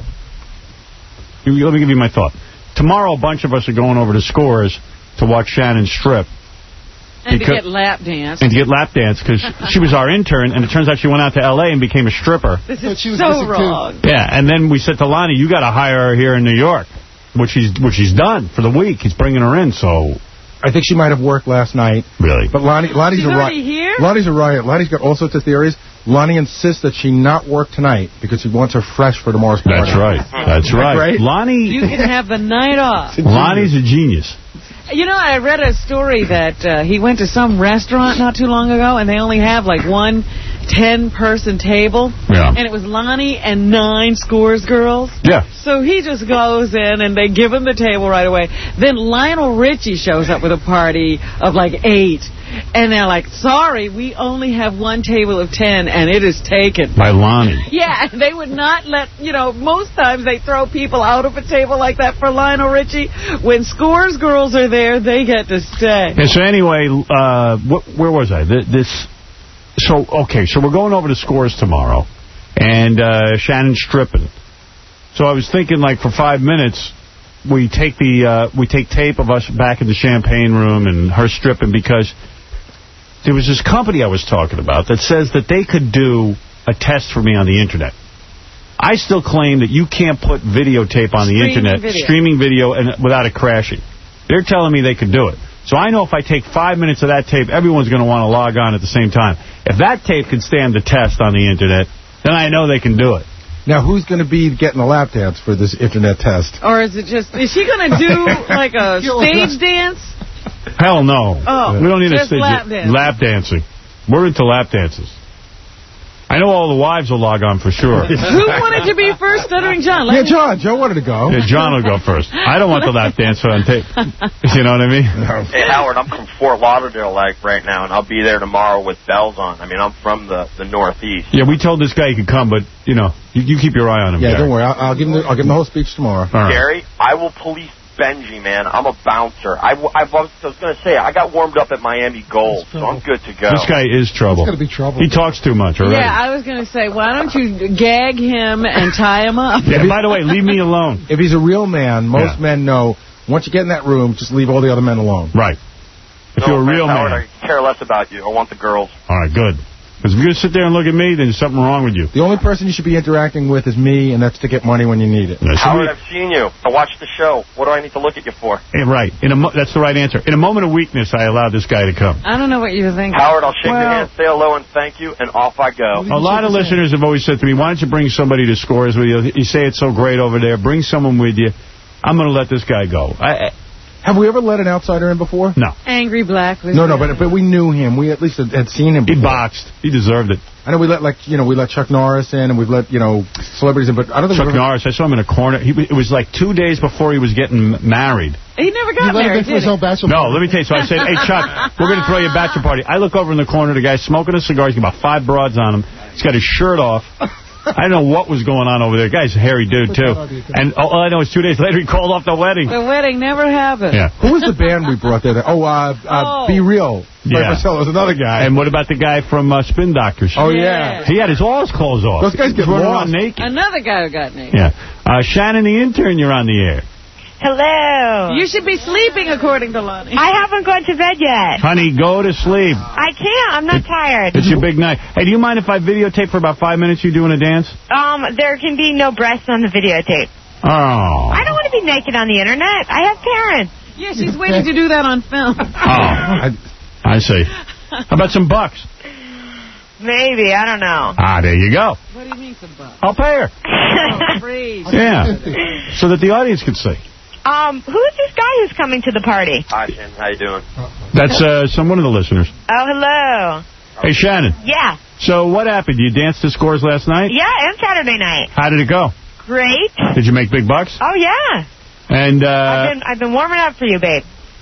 Let me give you my thought. Tomorrow, a bunch of us are going over to Scores to watch Shannon strip. And because, to get lap dance. And to get lap dance, because she was our intern, and it turns out she went out to L A and became a stripper. This is so wrong. Yeah, and then we said to Lonnie, you got to hire her here in New York, which she's, which she's done for the week. He's bringing her in, so... I think she might have worked last night. Really? But Lonnie, Lonnie's She's a already riot. here? Lonnie's a riot. Lonnie's got all sorts of theories. Lonnie insists that she not work tonight because he wants her fresh for tomorrow's party. That's right. That's right. Great? Lonnie... You can have the night off. Lonnie's a genius. You know, I read a story that uh, he went to some restaurant not too long ago, and they only have like one ten-person table. Yeah. And it was Lonnie and nine Scores girls. Yeah. So he just goes in, and they give him the table right away. Then Lionel Richie shows up with a party of like eight. And they're like, sorry, we only have one table of ten, and it is taken. By Lonnie. Yeah, they would not let, you know, most times they throw people out of a table like that for Lionel Richie. When Scores girls are there, they get to stay. Yeah, so anyway, uh, what, where was I? This, so, okay, so we're going over to Scores tomorrow, and uh, Shannon's stripping. So I was thinking, like, for five minutes, we take the uh, we take tape of us back in the champagne room and her stripping, because there was this company I was talking about that says that they could do a test for me on the Internet. I still claim that you can't put videotape on the Streaming Internet, video. streaming video, and without it crashing. They're telling me they could do it. So I know if I take five minutes of that tape, everyone's going to want to log on at the same time. If that tape can stand the test on the Internet, then I know they can do it. Now, who's going to be getting a lap dance for this Internet test? Or is it just, is she going to do like a stage dance? Hell no. Oh, we don't need a just stage lap dancing. lap dancing. We're into lap dances. I know all the wives will log on for sure. Who wanted to be first? Stuttering John. Let Yeah, me- John. Joe wanted to go. Yeah, John will go first. I don't want the lap dance on tape. You know what I mean? Hey, Howard, I'm from Fort Lauderdale like right now, and I'll be there tomorrow with bells on. I mean, I'm from the, the Northeast. Yeah, we told this guy he could come, but, you know, you, you keep your eye on him. Yeah, Gary. don't worry. I'll, I'll give him the, I'll give him the whole speech tomorrow. All right. Gary, I will police Benji, man. I'm a bouncer. I, w- I was, I was going to say, I got warmed up at Miami Gold, so I'm good to go. This guy is trouble. It's going to be trouble. He talks too much already. Yeah, I was going to say, why don't you gag him and tie him up? Yeah, by the way, leave me alone. If he's a real man, most Yeah. men know, once you get in that room, just leave all the other men alone. Right. If No, you're a real Howard, man. I care less about you. I want the girls. All right, good. Because if you're going to sit there and look at me, then there's something wrong with you. The only person you should be interacting with is me, and that's to get money when you need it. Yeah, so Howard, we- I've seen you. I watched the show. What do I need to look at you for? Yeah, right. In a mo- that's the right answer. In a moment of weakness, I allowed this guy to come. I don't know what you think. Howard, I'll shake your Well- hand, say hello, and thank you, and off I go. A lot of listeners have always said to me, why don't you bring somebody to Scores with you? You say it's so great over there. Bring someone with you. I'm going to let this guy go. I, I, Have we ever let an outsider in before? no. Angry Black. Was No, no, but but we knew him. We at least had, had seen him He before. boxed. He deserved it. I know we let, like, you know, we let Chuck Norris in, and we've let, you know, celebrities in, but I don't think Chuck we've ever... Norris, I saw him in a corner. He, it was like two days before he was getting m- married. He never He got let him in married, for his did he? own bachelor No, party. let me tell you. So I said, hey, Chuck, we're going to throw you a bachelor party. I look over in the corner. The guy's smoking a cigar. He's got about five broads on him. He's got his shirt off. I don't know what was going on over there. The guy's a hairy dude, too. And all I know is two days later, he called off the wedding. The wedding never happened. Yeah. Who was the band we brought there? Oh, uh, uh, Oh. Be Real. Frank Yeah. Marcello was another guy. And what about the guy from uh, Spin Doctors? Oh, yeah. He had his all his clothes off. Those guys He get was running lost. around naked. Another guy who got naked. Yeah. Uh, Shannon, the intern, you're on the air. Hello. You should be sleeping, according to Lonnie. I haven't gone to bed yet. Honey, go to sleep. I can't. I'm not tired. It's your big night. Hey, do you mind if I videotape for about five minutes you doing a dance? Um, there can be no breasts on the videotape. Oh. I don't want to be naked on the internet. I have parents. Yeah, she's waiting to do that on film. Oh. I, I see. How about some bucks? Maybe. I don't know. Ah, there you go. What do you mean some bucks? I'll pay her. Oh, please. Yeah. So that the audience can see. Um, who's this guy who's coming to the party? Hi, Shannon. How you doing? That's uh, some one of the listeners. Oh, hello. Hey, Shannon. Yeah. So what happened? You danced to Scores last night? Yeah, and Saturday night. How did it go? Great. Did you make big bucks? Oh, yeah. And uh, I've been I've been warming up for you, babe.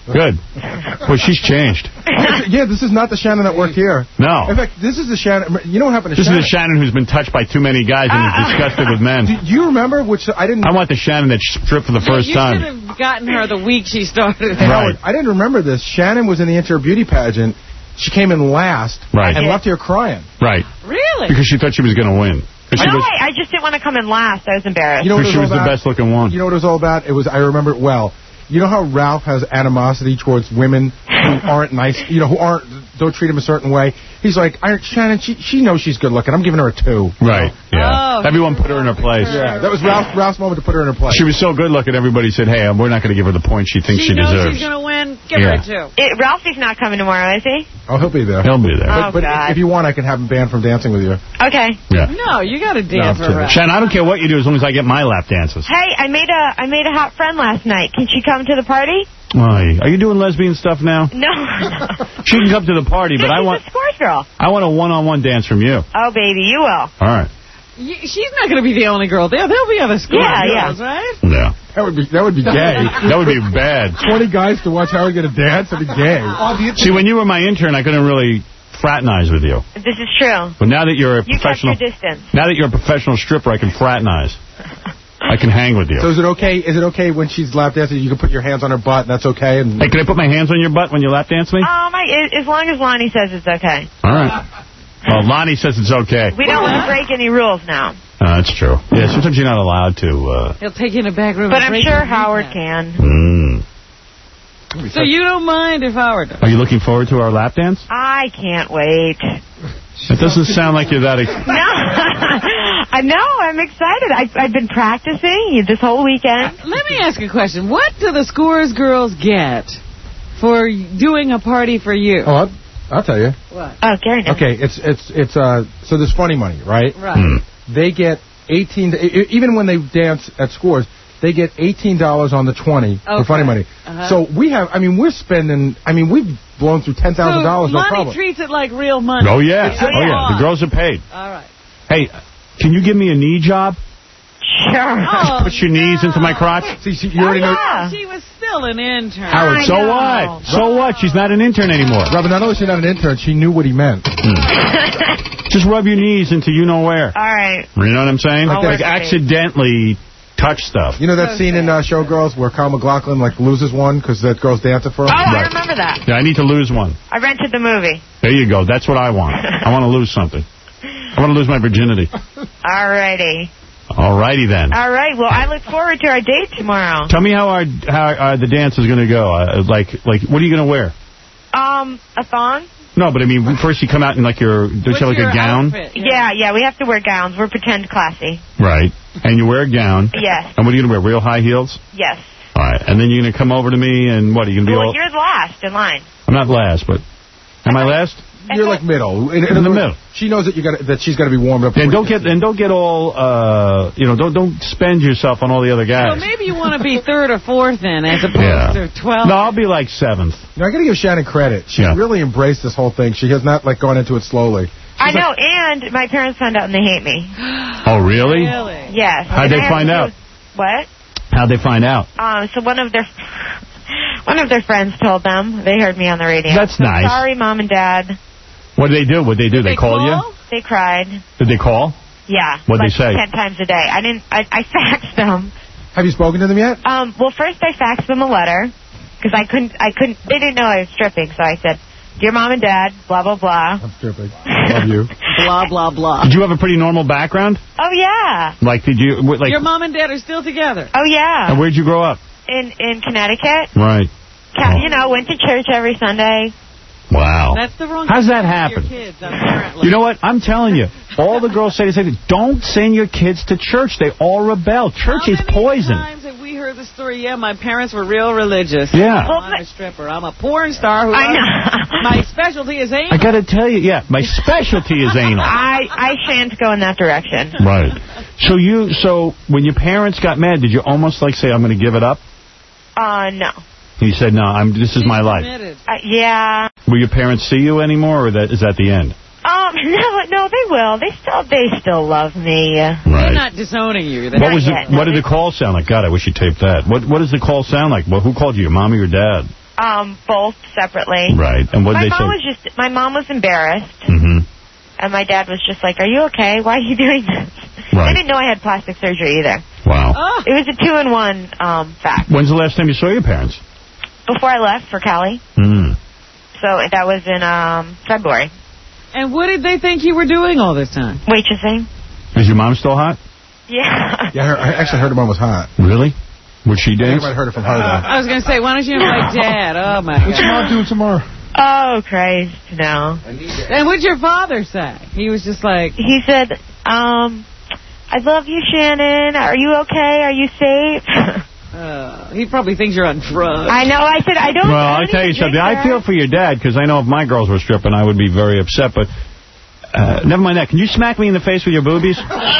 Good. Well, she's changed. Yeah, this is not the Shannon that worked here. No. In fact, this is the Shannon. You know what happened to This Shannon? is the Shannon who's been touched by too many guys and is disgusted with men. Do, do you remember which I didn't? I want the Shannon that stripped for the first you time. should have gotten her the week she started. Hey, Howard, I didn't remember this. Shannon was in the Interior Beauty pageant. She came in last Right. and left here crying. Right. Really? Because she thought she was going to win. No, She was, I, I just didn't want to come in last. I was embarrassed. You know what it she was all the about? best looking one. You know what it was all about? It was. I remember it well. You know how Ralph has animosity towards women who aren't nice, you know, who aren't, don't treat him a certain way? He's like, I, Shannon, she, she knows she's good looking. I'm giving her a two. Right, yeah. Oh, Everyone put her in her place. Yeah, that was Ralph, Ralph's moment to put her in her place. She was so good looking, everybody said, hey, we're not going to give her the point she thinks she, She knows deserves. she's going to win. Give Yeah. her a two. It, Ralphie's not coming tomorrow, is he? Oh, he'll be there. He'll be there. Oh, But, but God. if you want, I can have him banned from dancing with you. Okay. Yeah. No, you got to dance No, for Ralph. Shannon, I don't care what you do as long as I get my lap dances. Hey, I made a I made a hot friend last night. Can she come to the party? Aye. Are you doing lesbian stuff now? No. She can come to the party, but I She's want a scores girl. I want a one-on-one dance from you. Oh, baby, you will. All right. You, she's not going to be the only girl there. There'll be other school Yeah, girls, yeah. right? Yeah. That would be that would be gay. That would be bad. Twenty guys to watch Howard get a dance. That'd be gay. See, when you were my intern, I couldn't really fraternize with you. This is true. But now that you're a You kept professional, your distance. now that you're a professional stripper, I can fraternize. I can hang with you. So is it okay? Is it okay when she's lap dancing? You can put your hands on her butt, and that's okay. And Hey, can I put my hands on your butt when you lap dance me? Um, I, as long as Lonnie says it's okay. All right. Well, Lonnie says it's okay. We don't want to break any rules now. Uh, that's true. Yeah, sometimes you're not allowed to. Uh, He'll take you in the back room. But and I'm break sure your Howard kneecap. can. mm. So you don't mind if Howard does? Are you looking forward to our lap dance? I can't wait. It doesn't sound like you're that. Ex- No, I know. I'm excited. I, I've been practicing this whole weekend. Let me ask a question. What do the Scores girls get for doing a party for you? oh, I'll, I'll tell you. What? Oh, Gary knows. Okay, it's it's it's uh. So there's funny money, right? Right. Hmm. They get eighteen. e- e- Even when they dance at Scores, they get eighteen dollars on the twenty for Okay. funny money. Uh-huh. So we have. I mean, we're spending. I mean, we've blown through ten thousand dollars. So No Lonnie problem. treats it like real money. Oh, yeah. It's Oh, yeah. The girls are paid. All right. Hey, can you give me a knee job? Sure. Oh, Put your knees into my crotch? See, see, you already Oh, know. yeah. She was still an intern. Howard, I so know. what? So what? She's not an intern anymore. Robin, not only is she not an intern, she knew what he meant. Just rub your knees into you know where. All right. You know what I'm saying? I'll Like work it. accidentally touch stuff. You know that scene in uh, Showgirls where Kyle MacLachlan like loses one because that girl's dancing for him? Oh, I remember that. Yeah, I need to lose one. I rented the movie. There you go. That's what I want. I want to lose something. I want to lose my virginity. All righty. All righty then. All right. Well, I look forward to our date tomorrow. Tell me how our how uh, the dance is going to go. Uh, like like what are you going to wear? Um, a thong? No, but I mean first you come out in like your don't What's you have like your a gown? outfit? Yeah, yeah. We have to wear gowns. We're pretend classy. Right. And you wear a gown. Yes. And what are you going to wear? Real high heels? Yes. All right. And then you're going to come over to me and what are you going to be Well, all you're last in line. I'm not last, but am I last? You're like middle. In, In the middle. She knows that you got that she's got to be warmed up. And don't get and don't get all uh you know don't don't spend yourself on all the other So guys. maybe you want to be third or fourth in as opposed Yeah. to twelfth. No, I'll be like seventh. You know, I got to give Shannon credit. She's Yeah. really embraced this whole thing. She has not like gone into it slowly. I know, and my parents found out and they hate me. Oh really? Really? Yes. How'd And they I have find to out? go- What? How'd they find out? Um, so one of their one of their friends told them. They heard me on the radio. That's So nice. Sorry, Mom and Dad. What did they do? What did they do? They, called you? They cried. Did they call? Yeah. What'd like they say? Ten times a day. I didn't. I, I faxed them. Have you spoken to them yet? Um. Well, first I faxed them a letter because I couldn't. I couldn't. They didn't know I was stripping, so I said, "Dear Mom and Dad, blah blah blah." I'm stripping. Love you. Blah, blah, blah. Did you have a pretty normal background? Oh yeah. Like did you what, like Your mom and dad are still together. Oh yeah. and where'd you grow up? In in Connecticut. Right. Ca- You know, went to church every Sunday. Wow. That's the wrong How's thing that to do happen? to your kids, apparently. You know what? I'm telling you. All the girls say, they say, don't send your kids to church. They all rebel. Church How is many poison. times have we heard the story? Yeah, my parents were real religious. Yeah. I'm a stripper. I'm a porn star. Who I know. My specialty is anal. I got to tell you, yeah, my specialty is anal. I I shan't go in that direction. Right. So you, so when your parents got mad, did you almost like say, I'm going to give it up? Uh, no. You said, no, I'm. This is my life. Committed. Uh, yeah. Will your parents see you anymore, or that is that the end? Um, no, no, they will. They still, they still love me. They're Right. not disowning you. They're What not was the, yet. what did the call sound like? God, I wish you taped that. What What does the call sound like? Well, who called you, your mom or your dad? Um, both separately. Right. And what my did they mom say? was just my mom was embarrassed, Mm-hmm. and my dad was just like, "Are you okay? Why are you doing this?" Right. I didn't know I had plastic surgery either. Wow. It was a two-in-one um, fact. When's the last time you saw your parents? Before I left for Cali, Mm. so that was in um, February. And what did they think you were doing all this time? Waitressing. Is your mom still hot? Yeah. Yeah, her, I actually heard her mom was hot. Really? Would she I think dance? I might have heard it from her, though. I was going to say, why don't you invite Dad? Oh, my God. What's your mom doing tomorrow? Oh, Christ, no. And what'd your father say? He was just like... He said, um, I love you, Shannon. Are you okay? Are you safe? Uh, he probably thinks you're on drugs. I know. I said, I don't Well, I I'll don't tell you even something. drink I feel there. for your dad, because I know if my girls were stripping, I would be very upset. But uh, never mind that. Can you smack me in the face with your boobies?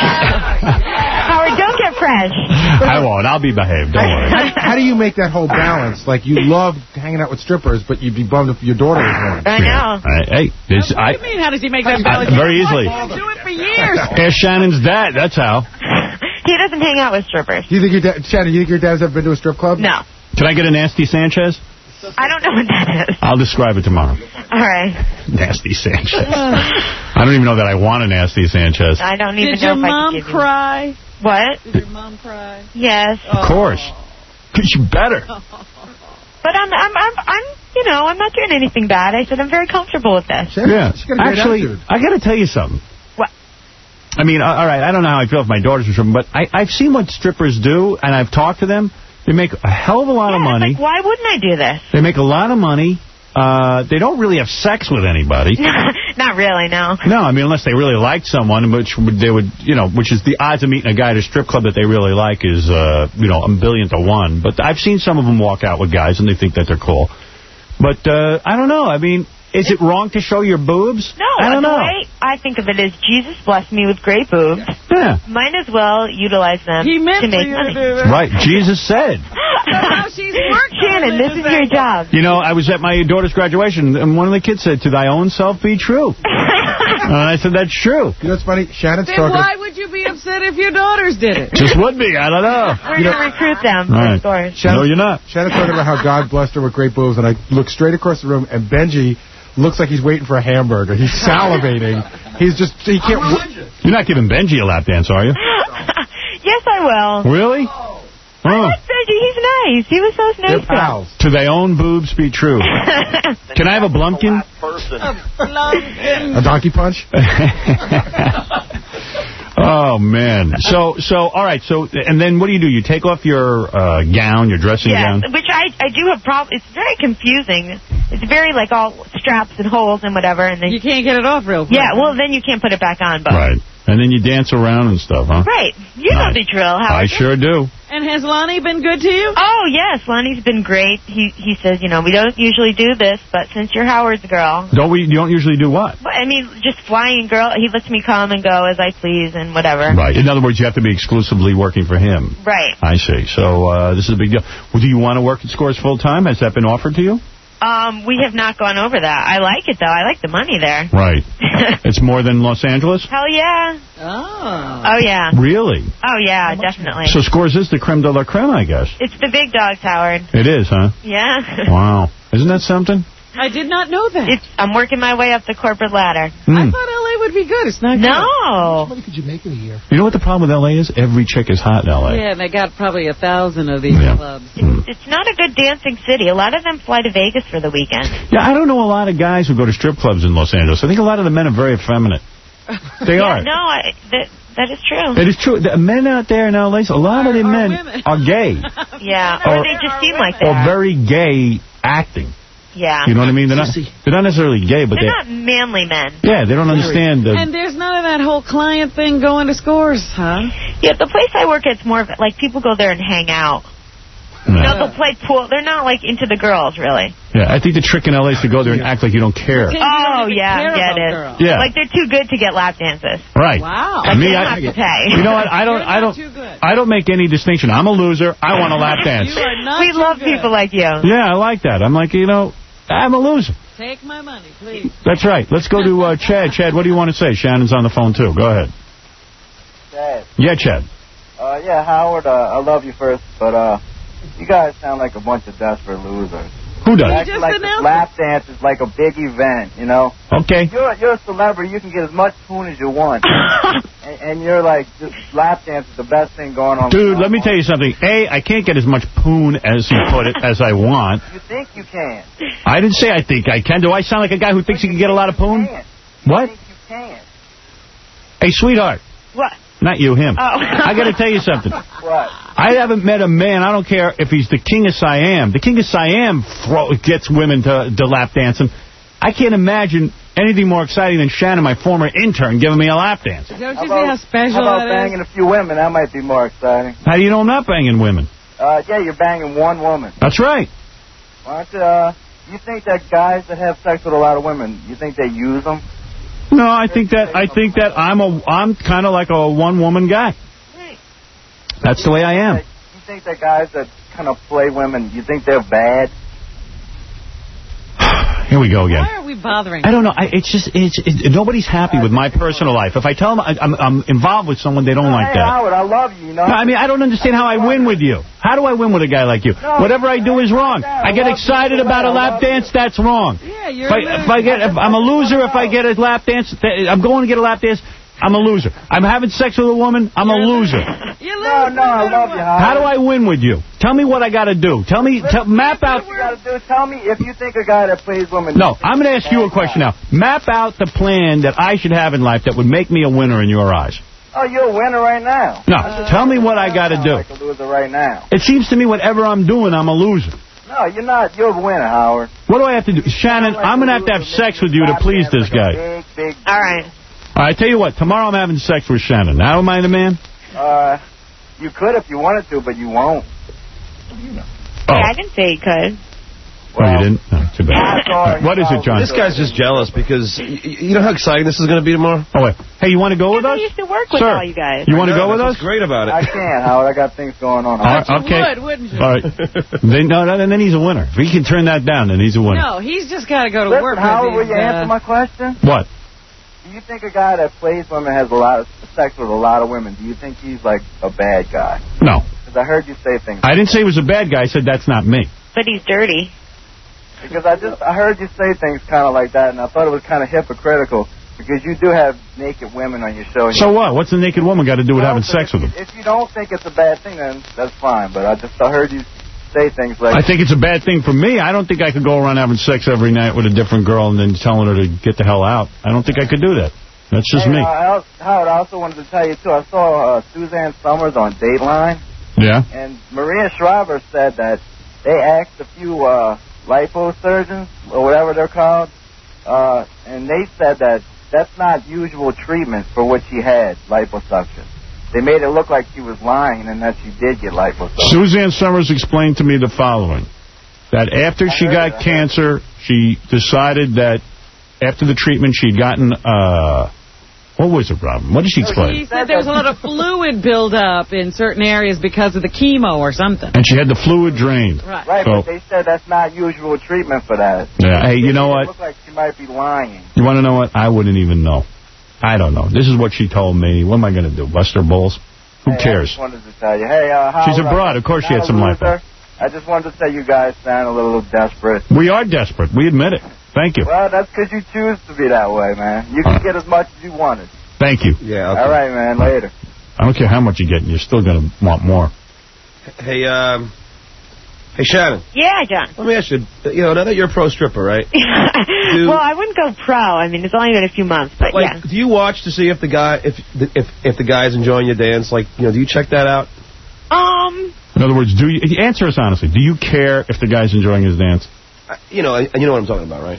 Howard, don't get fresh. I won't. I'll be behaved. Don't worry. How, how do you make that whole balance? Like, you love hanging out with strippers, but you'd be bummed if your daughter was one. I know. I, hey, this, What I, do you mean? How does he make that I- balance? very easily. He's do it for years. Ask Shannon's dad. That's how. He doesn't hang out with strippers. Do you think your dad, Shannon, you think your dad's ever been to a strip club? No. Can I get a Nasty Sanchez? I don't know what that is. I'll describe it tomorrow. All right. Nasty Sanchez. I don't even know that I want a Nasty Sanchez. I don't even Did know your if I mom can give cry? you. What? Did your mom cry? Yes. Of course. Because you better. But I'm, I'm, I'm, I'm, you know, I'm not doing anything bad. I said I'm very comfortable with this. Yeah. She's got a great Actually, attitude. I got to tell you something. What? I mean, uh, all right, I don't know how I feel if my daughters are stripping, but I, I've seen what strippers do, and I've talked to them. They make a hell of a lot Yeah, of it's money. like, why wouldn't I do this? They make a lot of money. Uh, they don't really have sex with anybody. Not really, no. No, I mean, unless they really liked someone, which would, they would, you know, which is the odds of meeting a guy at a strip club that they really like is, uh, you know, a billion to one. But I've seen some of them walk out with guys, and they think that they're cool. But, uh, I don't know. I mean, is it wrong to show your boobs? No, I don't the know. way I think of it is Jesus blessed me with great boobs. Yeah. Might as well utilize them He meant to for make you money. to do that. Right, Jesus said. Now she's working. Shannon, this is your job. You know, I was at my daughter's graduation, and one of the kids said, "To thy own self be true." And I said, "That's true." You know what's funny? Shannon's Then talking... why would you be upset if your daughters did it? Just would be. I don't know. We're going to recruit them for Right. scores. No, you're not. Shannon's talking about how God blessed her with great boobs, and I look straight across the room, and Benji looks like he's waiting for a hamburger. He's salivating. He's just... He can't... w- You're not giving Benji a lap dance, are you? Yes, I will. Really? I Oh. like Benji. He's nice. He was so They're nice. pals. To thy own boobs be true. Can I have a Blumpkin? Person. A donkey punch? Oh, man. So, so, all right. So, and then what do you do? You take off your uh, gown, your dressing Yes, gown? which I I do have problems. It's very confusing. It's very like all straps and holes and whatever. And then You can't get it off real quick. yeah, well then you can't put it back on. But Right. And then you dance around and stuff, huh? right, you know Nice. the drill. How I sure do. And has Lonnie been good to you? Oh yes, Lonnie's been great. He he says, you know, we don't usually do this, but since you're Howard's girl, Don't we? You don't usually do what? but, I mean, just flying girl. He lets me come and go as I please and whatever. Right. In other words, you have to be exclusively working for him. Right. I see. So uh, this is a big deal. Well, do you want to work at Scores full time? Has that been offered to you? Um, we have not gone over that. I like it though. I like the money there. Right. It's more than Los Angeles? Hell yeah. Oh. Oh yeah. Really? Oh yeah, definitely. So Scores is the creme de la creme, I guess. It's the big dogs, Howard. It is, huh? Yeah. Wow. Isn't that something? I did not know that. It's, I'm working my way up the corporate ladder. Mm. I thought L A would be good. It's not No. How much could you make in a year? You know what the problem with L A is? Every chick is hot in L A. good. Yeah, and they got probably a thousand of these Yeah. clubs. It's not a good dancing city. A lot of them fly to Vegas for the weekend. Yeah, I don't know a lot of guys who go to strip clubs in Los Angeles. I think a lot of the men are very effeminate. They yeah, are. no, I, that, that is true. It is true. The men out there in L A, a lot of the men women. are gay. Yeah, Or- or they just seem like they Or are. very gay acting. Yeah. You know what I mean? They're not, they're not necessarily gay, but They're they not manly men. yeah, they don't understand the... And there's none of that whole client thing going to Scores, huh? Yeah, the place I work at's more of like people go there and hang out. No. You know, they'll play pool. They're not like into the girls, really. Yeah, I think the trick in L A is to go there and act like you don't care. Oh, yeah, care yeah, about it is. girls. Yeah. Like they're too good to get lap dances. Right. Wow. Like Me, they don't I- have to pay. You know what? I don't. I don't. too good. I don't make any distinction. I'm a loser. I want a lap dance. You are not We too love good. people like you. Yeah, I like that. I'm like, you know, I'm a loser. Take my money, please. That's right. Let's go to uh, Chad. Chad, what do you want to say? Shannon's on the phone, too. Go ahead. Dad, Yeah, Chad. uh, yeah, Howard, uh, I love you first, but uh, you guys sound like a bunch of desperate losers. Who does? Acting like this lap dance is like a big event, you know? Okay. You're, you're a celebrity. You can get as much poon as you want. and, and you're like, this lap dance is the best thing going on. Dude, let me tell you something. A, I can't get as much poon, as you put it, as I want. You think you can. I didn't say I think I can. Do I sound like a guy who thinks he can get a lot of poon? What? You can. Hey, sweetheart. What? Not you, him. Oh. I got to tell you something. What? I haven't met a man, I don't care if he's the king of Siam. The king of Siam throw, gets women to, to lap dancing. I can't imagine anything more exciting than Shannon, my former intern, giving me a lap dance. Don't you see how special How about that banging is? a few women? That might be more exciting. How do you know I'm not banging women? Uh, yeah, you're banging one woman. That's right. Why don't you, uh, you think that guys that have sex with a lot of women, you think they use them? No, I think that I think that I'm a I'm kind of like a one woman guy. That's the way I am. You think that guys that kind of play women, you think they're bad? Here we go again. Why are we bothering? I don't know. I, it's just it's it, nobody's happy with my personal life. If I tell them I, I'm, I'm involved with someone, they don't like Hey, that. Howard, I love you, you know? No, I mean, I don't understand how I win with you. How do I win with a guy like you? No, Whatever I do is wrong. I get excited about a lap dance, that's wrong. Yeah, you're If I, if I get, if I'm a loser if I get a lap dance. I'm going to get a lap dance. I'm a loser. I'm having sex with a woman. I'm a loser. No, no, I love you, Howard. How do I win with you? Tell me what I got to do. Tell me, tell, map out. What you got to do? Tell me if you think a guy that plays women. No, I'm going to ask you a question now. Map out the plan that I should have in life that would make me a winner in your eyes. Oh, you're a winner right now. No, tell me what I got to do. Like a loser right now. It seems to me whatever I'm doing, I'm a loser. No, you're not. You're a winner, Howard. What do I have to do? Shannon, I'm going to have to have sex with you to please this guy. Big, big. All right. All right, I tell you what, tomorrow I'm having sex with Shannon. Now am I the man? Uh, you could if you wanted to, but you won't. Oh. Yeah, I didn't say you could. Oh, you didn't? No, too bad. sorry. What is it, John? This guy's just jealous because y- you know how exciting this is going to be tomorrow? Oh, wait. Hey, you want to go with us? I used to work with Sir, all you guys. You want to go with us? What's great about it? I can't, Howard. I got things going on. All right, You okay. would, wouldn't you? All right. then, no, no, and then he's a winner. If he can turn that down, then he's a winner. No, he's just got to go to Listen, work Howard, with will these, you uh, answer my question? What? Do you think a guy that plays women has a lot of sex with a lot of women? Do you think he's like a bad guy? No. Because I heard you say things. I didn't say he was a bad guy. I said that's not me. But he's dirty. Because I just I heard you say things kind of like that, and I thought it was kind of hypocritical. Because you do have naked women on your show. So what? What's the naked woman got to do with having sex with him? If you don't think it's a bad thing, then that's fine. But I just I heard you say things like. I think it's a bad thing for me. I don't think I could go around having sex every night with a different girl and then telling her to get the hell out. I don't think I could do that. That's just hey, me. Uh, I also, Howard, I also wanted to tell you, too, I saw uh, Suzanne Summers on Dateline. Yeah? And Maria Shriver said that they asked a few uh, liposurgeons, or whatever they're called, uh, and they said that that's not usual treatment for what she had, liposuction. They made it look like she was lying and that she did get liposuction. Suzanne Summers explained to me the following. That after she got cancer, she decided that after the treatment she'd gotten, uh, what was the problem? What did she explain? She said there was a lot of fluid buildup in certain areas because of the chemo or something. And she had the fluid drained. Right. Right, So- but they said that's not usual treatment for that. Yeah. Hey, you know It what? looked like she might be lying. You want to know what? I wouldn't even know. I don't know. This is what she told me. What am I going to do? Bust her balls? Who Hey, I cares? just wanted to tell you. Hey, uh, Howard, She's a broad. Of course she not had some a lipo. loser. I just wanted to say you guys sound a little desperate. We are desperate. We admit it. Thank you. Well, that's because you choose to be that way, man. You can Uh, get as much as you wanted. Thank you. Yeah, okay. All right, man. Later. I don't care how much you get. You're still going to want more. Hey, um, hey, Shannon. Yeah, John. Let me ask you, you know, now that you're a pro stripper, right? Do- Well, I wouldn't go pro. I mean, it's only been a few months, but like, yeah. do you watch to see if the guy, if the, if if the guy's enjoying your dance? Like, you know, do you check that out? Um, In other words, do you answer us honestly? Do you care if the guy's enjoying his dance? Uh, You know, and you know what I'm talking about, right?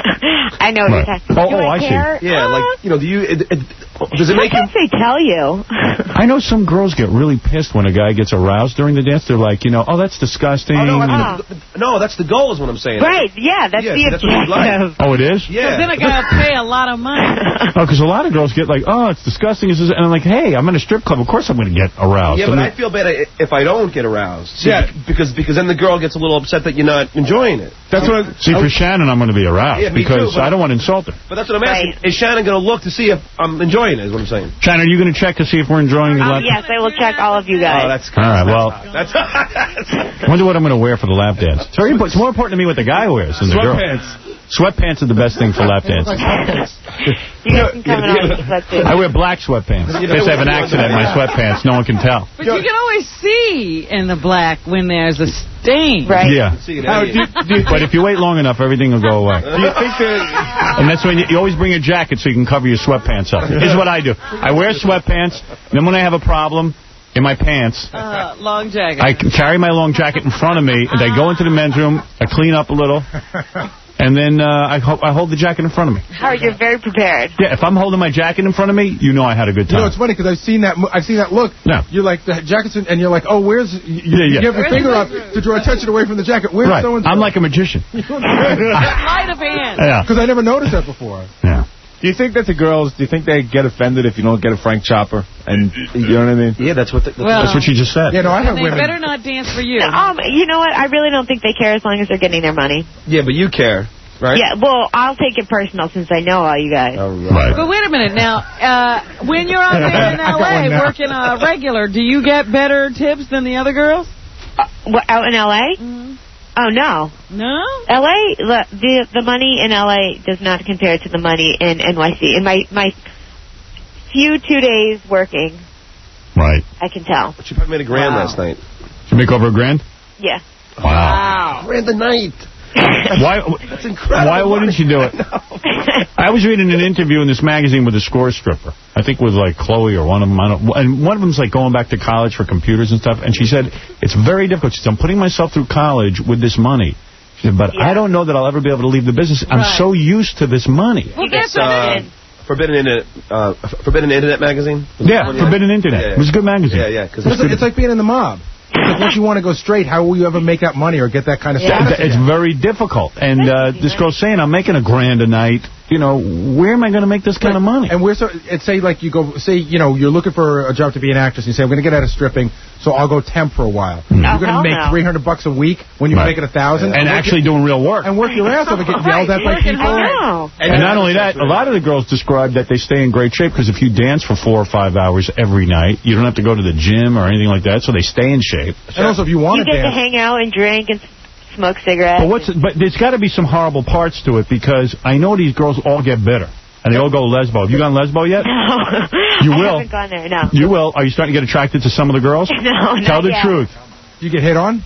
I know what Right. you're talking Oh, Do oh, I I see. care? Yeah, Uh, like, you know, do you, it, it, does it make you... Sometimes they tell you. I know some girls get really pissed when a guy gets aroused during the dance. They're like, you know, oh, that's disgusting. Oh, no, you know. I- no, that's the goal is what I'm saying. Right, yeah, that's Yeah, the that's what you'd like. objective. Oh, it is? Yeah. So then a guy will pay a lot of money. Oh, because a lot of girls get like, oh, it's disgusting. This is- And I'm like, hey, I'm in a strip club. Of course I'm going to get aroused. Yeah, I'm but not- I feel bad i- if I don't get aroused. See, Yeah. Because because then the girl gets a little upset that you're not enjoying it. That's what I, see, for Shannon, I'm going to be aroused Yeah, me because too, but- I don't want to insult her. But that's what I'm asking. Is Shannon going to look to see if I'm enjoying enjoying it, is what I'm saying. China, are you going to check to see if we're enjoying the Um, lap yes, I will check all of you guys. Oh, that's All right, well, That's I wonder what I'm going to wear for the lap dance. It's, very, it's more important to me what the guy wears than the girl. Sweatpants. Sweatpants are the best thing for lap dancing. You guys can come in all your sweatsuits. I wear black sweatpants. In case I have an accident in my sweatpants, no one can tell. But you can always see in the black when there's a stain. Right. Yeah. How, do, do you But if you wait long enough, everything will go away. Do you think that... And that's when you, you always bring a jacket so you can cover your sweatpants up. Here's what I do. I wear sweatpants, then when I have a problem in my pants, Uh, long jacket. I carry my long jacket in front of me, and I go into the men's room, I clean up a little, and then uh, I, ho I hold the jacket in front of me. Howard, you're very prepared. Yeah, if I'm holding my jacket in front of me, you know I had a good You time. know, it's funny because I've seen that. mo- I've seen that look. No. You're like the jacket's, in, and you're like, oh, where's? You, Yeah, yeah. you have your finger up to draw attention away from the jacket. Where's Right. so and so? I'm like a magician. Sleight of hand. Yeah. Because I never noticed that before. Yeah. Do you think that the girls, do you think they get offended if you don't get a Frank Chopper? And you know what I mean? Yeah, that's what. The, that's, Well, That's what you just said. Yeah, no, I have They women. better not dance for you. Um, you know what? I really don't think they care as long as they're getting their money. yeah, but you care, right? Yeah, well, I'll take it personal since I know all you guys. All Right. But wait a minute now. Uh, when you're out there in I got L A one now. working uh, regular, do you get better tips than the other girls? Uh, what, out in L A? Mm-hmm. Oh, no. No? L A, the, the the money in L A does not compare to the money in N Y C. In my, my few two days working, Right. I can tell. But you probably made a grand Wow. last night. Did you make over a grand? Yeah. Wow. Grand a night. Why? That's incredible. Why wouldn't you do it? I was reading an interview in this magazine with a score stripper. I think with like Chloe or one of them. I don't, and one of them's like going back to college for computers and stuff. And she said it's very difficult. She said, I'm putting myself through college with this money. She said, but Yeah. I don't know that I'll ever be able to leave the business. I'm Right. so used to this money. Well, You get that's what Uh, it is. Forbidden Internet, uh, Forbidden Internet magazine. Yeah, Forbidden Internet. Yeah, yeah. It was a good magazine. Yeah, yeah. Because It's, like, it's like being in the mob. Because once you want to go straight, how will you ever make that money or get that kind of Yeah, status? it's again? very difficult. And uh, this girl's saying, I'm making a grand a night. You know, where am I going to make this kind of money? And we're so, it's say like you go, say, you know, you're looking for a job to be an actress, and you say, I'm going to get out of stripping, so I'll go temp for a while. Mm. You're Oh, going to hell make no. three hundred bucks a week when you're Right. making a thousand, And actually doing real work. and work your ass off and get yelled at by Working people. hard. I know. And not only that, a lot of the girls describe that they stay in great shape because if you dance for four or five hours every night, you don't have to go to the gym or anything like that, so they stay in shape. And also, if you want You to get to dance, hang out and drink and s- smoke cigarettes. But what's but there's got to be some horrible parts to it because I know these girls all get bitter and they all go lesbo. Have you gone lesbo yet? No. You I will. haven't gone there, no. You will. Are you starting to get attracted to some of the girls? No, not Tell the yet. truth. you get hit on.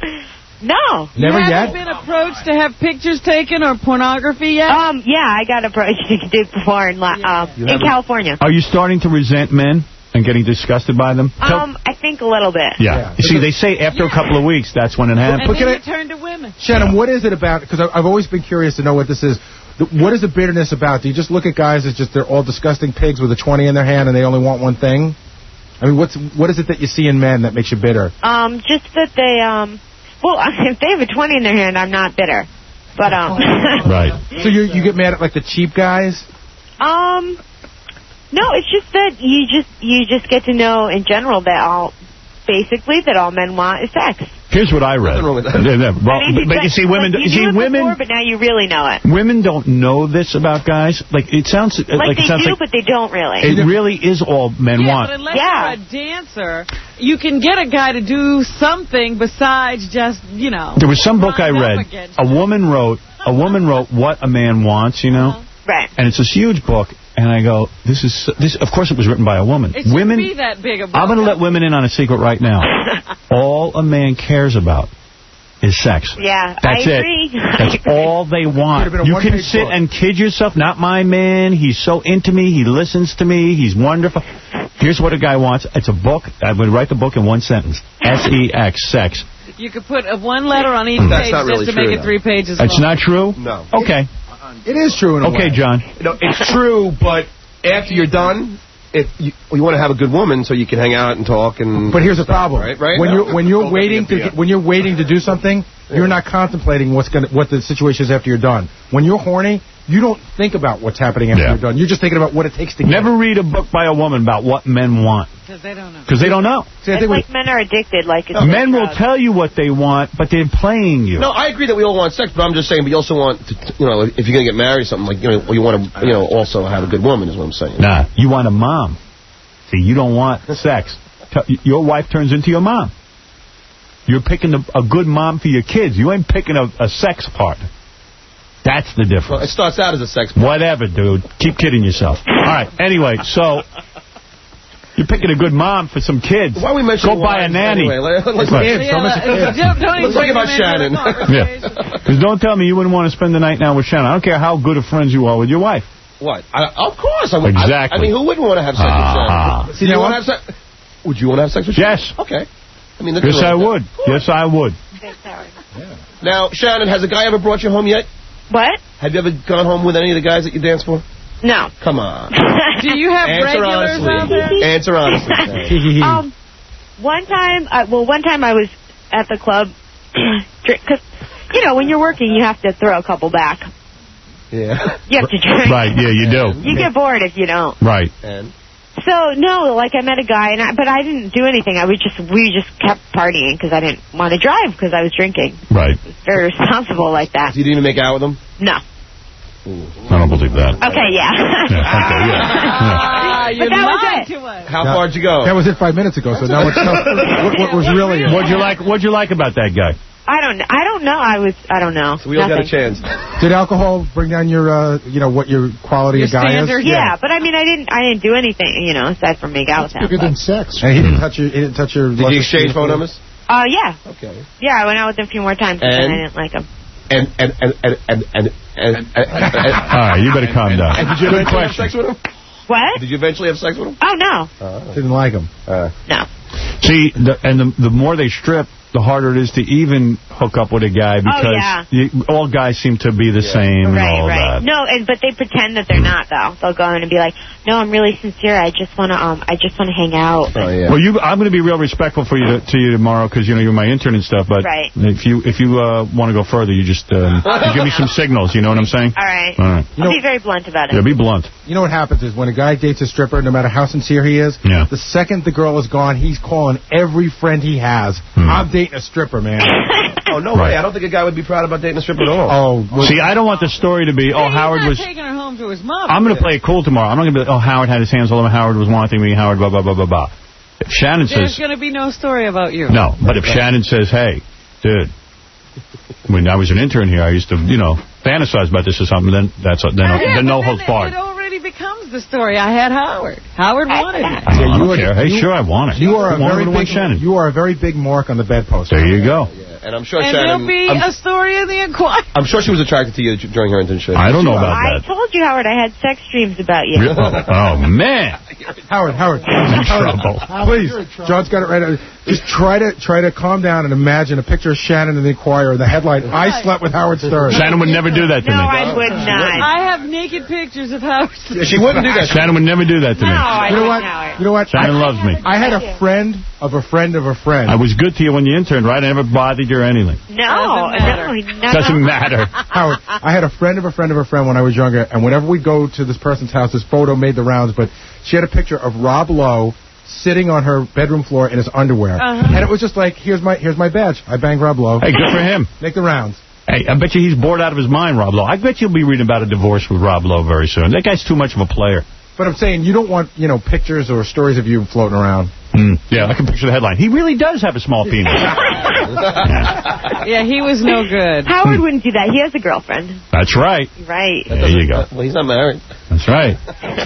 No. Never you yet. haven't been approached to have pictures taken or pornography yet? Um, yeah, I got approached to do before in, La- uh, in haven't? California. Are you starting to resent men and getting disgusted by them? Tell- Um, I think a little bit. yeah. You see, they say after a couple of weeks, that's when it happens. and can then I- you turn to women. Shannon, what is it about? Because I've always been curious to know what this is. The- What is the bitterness about? Do you just look at guys as just they're all disgusting pigs with a twenty in their hand and they only want one thing? I mean, what's what is it that you see in men that makes you bitter? Um, just that they, um, well, if they have a twenty in their hand, I'm not bitter. But, um, Right. So you you get mad at like the cheap guys? um, no, it's just that you just, you just get to know in general that all, basically, that all men want is sex. Here's what I read. Nothing wrong with that. Yeah, yeah. Well, I mean, but, but you see, women. like, You see, knew it women. before, but now you really know it. Women don't know this about guys. Like it sounds like, Like, it they sounds do, like but they don't really. it really is all men yeah, want. but unless Yeah. you're a dancer, you can get a guy to do something besides just, you know. There was some book I run up read. against A woman wrote. A woman wrote what a man wants. You know, Right. and it's this huge book. And I go, this is so- this. Of course, it was written by a woman. It shouldn't Women. be that big a book. I'm going to let women in on a secret right now. All a man cares about is sex. Yeah, That's I it. agree. That's all they want. Could've been a You can one-page sit book. and kid yourself. Not my man. He's so into me. He listens to me. He's wonderful. Here's what a guy wants. It's a book. I would write the book in one sentence. S E X, sex. You could put a one letter on each That's page not really just to true, make it though. three pages That's long. not true? No. Okay. It is true in a Okay, way. John. No, it's true, but after you're done, if you, you want to have a good woman so you can hang out and talk and. But here's the problem. Right, right. When No. you're when you're Don't waiting let me to be when you're waiting to do something, you're not contemplating what's gonna, what the situation is after you're done. When you're horny, you don't think about what's happening after Yeah. you're done. You're just thinking about what it takes to get. Never read a book by a woman about what men want. Because they don't know. Because they don't know. See, I It's think we, like men are addicted. Like it's Men a will drug. tell you what they want, but they're playing you. No, I agree that we all want sex, but I'm just saying we also want to, you know, if you're going to get married or something, like, you know, you want to, you know, also have a good woman is what I'm saying. Nah, you want a mom. See, you don't want sex. T- Your wife turns into your mom. You're picking a, a good mom for your kids. You ain't picking a, a sex partner. That's the difference. Well, it starts out as a sex. Whatever, dude. Keep kidding yourself. All right, anyway, so you're picking a good mom for some kids. Why are we mentioning Go buy a wives nanny. Anyway? Let's, let's, Right. kids, don't mention Yeah, kids. don't- don't even Let's talk bring about them into the Shannon. Yeah. Because don't tell me you wouldn't want to spend the night now with Shannon. I don't care how good of friends you are with your wife. What? I, of course. I would. Exactly. I, I mean, who wouldn't want to have sex Ah. with Shannon? See, you now want to have sex? Would you want to have sex with Shannon? Yes. Okay. I mean, Yes, I would. Yes, I would. Now, Shannon, has a guy ever brought you home yet? What? Have you ever gone home with any of the guys that you dance for? No. Come on. Do you have Answer regulars honestly. out there? Answer honestly. um, one time, uh, well, one time I was at the club, because, you know, when you're working, you have to throw a couple back. Yeah. You have to drink. Right, yeah, you do. You get bored if you don't. Right. And? So, no, like, I met a guy, and I, but I didn't do anything. I was just, we just kept partying because I didn't want to drive because I was drinking. Right. Very responsible like that. So you didn't even make out with him? No. I don't believe that. Okay, yeah. Yeah, okay, yeah. Ah, you But that was lied it. to us. How No, far'd you go? That was it five minutes ago, so now what's what, what was really it? What'd you like? What'd you like about that guy? I don't, I don't know. I was, I don't know. So we all got a Nothing. chance. Did alcohol bring down your, uh, you know, what your quality Your of guy standard? is? Yeah, but I mean, I didn't, I didn't do anything, you know, aside from make out with him. Bigger but- than sex. And he didn't touch your, he didn't touch your. Did you exchange phone numbers? Uh, yeah. Okay. Yeah, I went out with him a few more times, but then And? I didn't like him. And and and and and and, and, and, and, All right, you better calm down. and did you Good eventually have question. sex with him? What? Did you eventually have sex with him? Oh, no. Uh, Didn't like him. uh, No. See, the, and the, the more they strip, the harder it is to even hook up with a guy because yeah. you, all guys seem to be the Yeah. same and Right, all right. that. No, and but they pretend that they're not, though. They'll go in and be like, no, I'm really sincere. I just want to, um, I just want to hang out. oh yeah. Well, you, I'm going to be real respectful for you to, to you tomorrow because you know you're my intern and stuff. But Right. if you if you uh, want to go further, you just uh, you give me some signals. You know what I'm saying? All right. All right. I'll be very blunt about it. Yeah, be blunt. You know what happens is when a guy dates a stripper, no matter how sincere he is, Yeah. the second the girl is gone, he's calling every friend he has. Hmm. I'm dating a stripper, man. Oh no Right. way! I don't think a guy would be proud about dating a stripper at all. Oh, well, See, I don't want the story to be, oh, He's Howard not was... taking her home to his mom. I'm going to play it cool tomorrow. I'm not going to be like, oh, Howard had his hands all over Howard was wanting me, Howard, blah, blah, blah, blah, blah. If Shannon There's says... going to be no story about you. No, but if Shannon says, hey, dude, when I was an intern here, I used to, you know, fantasize about this or something, then that's then, Yeah, then but no then holds it, barred. it already becomes the story. I had Howard. Howard wanted me. I don't, I don't you are- care. Hey, you- sure, I want it. you are a Want very it, want big, Shannon. you are a very big mark on the bedpost. There you go. Yeah, and I'm sure And Shannon. there'll be I'm, a story in the Inquirer. I'm sure she was attracted to you during her internship. I don't know about I that. told you, Howard, I had sex dreams about you. Oh, man. Howard, Howard, In Howard, trouble. please. John's got it right. Just try to try to calm down and imagine a picture of Shannon in the Inquirer and the headline, I slept with Howard Stern. Shannon would never do that to No, me. I would not. I have naked pictures of Howard. Yeah, she wouldn't do that. Shannon would never do that to No, me. I You know wouldn't, what? Howard. You know what? Shannon I, loves me. I had a friend of a friend of a friend. I was good to you when you interned, right? I never bothered you or anything. No, Doesn't matter. no, no. Doesn't matter. Howard, I had a friend of a friend of a friend when I was younger, and whenever we'd go to this person's house, this photo made the rounds, but she had a picture of Rob Lowe sitting on her bedroom floor in his underwear. Uh-huh. And it was just like, here's my here's my badge. I banged Rob Lowe. Hey, good for him. Make the rounds. Hey, I bet you he's bored out of his mind, Rob Lowe. I bet you'll be reading about a divorce with Rob Lowe very soon. That guy's too much of a player. But I'm saying you don't want, you know, pictures or stories of you floating around. Mm, yeah, I can picture the headline. He really does have a small penis. Yeah, he was no good. Howard wouldn't do that. He has a girlfriend. That's right. Right. There you go. Well, he's not married. That's right.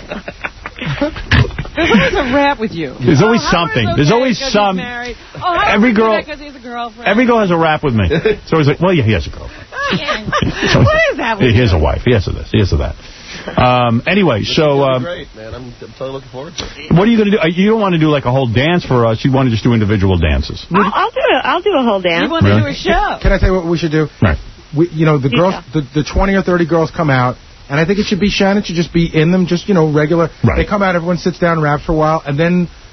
There's always a rap with you. There's always oh, Howard's something. okay There's always 'cause some- He's married. Oh, Howard Every would do girl- that 'cause he's a girlfriend. Every girl has a rap with me. So he's like, well, yeah, he has a girlfriend. So- What is that with He has you? a wife. He has a this. He has a that. Um, anyway, so um, Great, man. I'm, I'm totally looking forward to it. what are you going to do? Uh, You don't want to do like a whole dance for us. You want to just do individual dances. I'll, I'll do it. I'll do a whole dance. You want to Really? do a show. Can I tell you what we should do? Right. We, you know, the You girls, go. the, the twenty or thirty girls come out, and I think it should be Shannon should just be in them, just, you know, regular. Right. They come out, everyone sits down, raps for a while, and then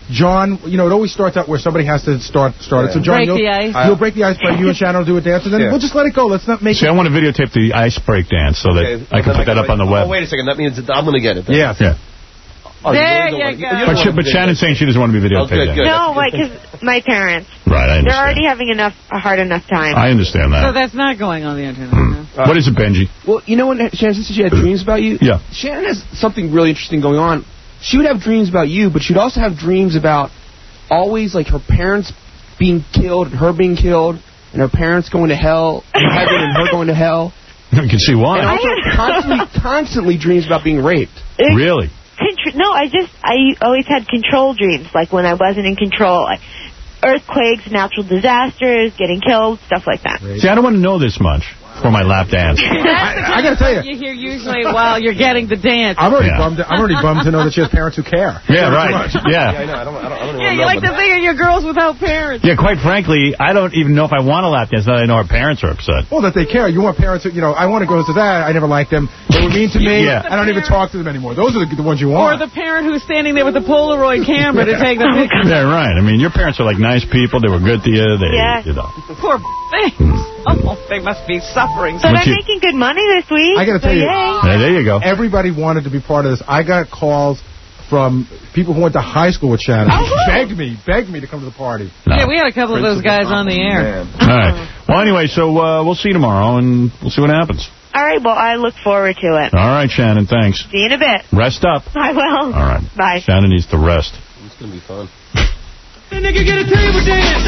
John, you know, it always starts out where somebody has to start start it. So, John, break you'll, the ice. you'll break the ice by you and Shannon will do a dance, and then Yeah. we'll just let it go. Let's not make See, it... I want to videotape the ice break dance so that Okay, I can then put that up on the Oh, web. wait a second. That means that I'm going to get it. Then. Yeah. Yeah. Oh, There you, really you don't go. want- But, she, but Shannon's saying she doesn't want to be videotaped. Oh, good, yet. good. No, like, because my parents, Right, I they're understand. already having enough a hard enough time. I understand So that. that's not going on the internet. Hmm. What is it, Benji? Well, you know when Shannon said she had dreams about you? Yeah. Shannon has something really interesting going on. She would have dreams about you, but she'd also have dreams about always, like, her parents being killed, and her being killed, and her parents going to hell, and heaven, and her going to hell. You can see why. And also constantly, constantly dreams about being raped. Really? Contr- no, I just, I always had control dreams, like when I wasn't in control. Like earthquakes, natural disasters, getting killed, stuff like that. See, I don't want to know this much for my lap dance. I, I got to tell you. You hear usually while you're getting the dance. I'm already Yeah. bummed. I'm already bummed to know that she has parents who care. Yeah, right. Too much. Yeah. I know. I don't, I don't, I don't Yeah, even you know, like but- to think of your girls without parents. Yeah, quite frankly, I don't even know if I want a lap dance now that I know her parents are upset. Well, that they care. You want parents who, you know, I want to go to that. I never liked them. They were mean to me. Yeah. I don't even talk to them anymore. Those are the, the ones you Or want. the parent who's standing there with the Polaroid camera to take the picture. Yeah, right. I mean, your parents are like nice people. They were good to you. They, Yeah. you know. Poor things. Oh, they must be suffering. But What's I'm your- making good money this week. I got to so tell you, yay. Yeah, there you go. everybody wanted to be part of this. I got calls from people who went to high school with Shannon. Oh, begged me, begged me to come to the party. Yeah, we had a couple of those guys on the air. All right. Well, anyway, so uh, we'll see you tomorrow, and we'll see what happens. All right, well, I look forward to it. All right, Shannon, thanks. See you in a bit. Rest up. I will. All right. Bye. Shannon needs to rest. It's going to be fun. Nigga get a table dance.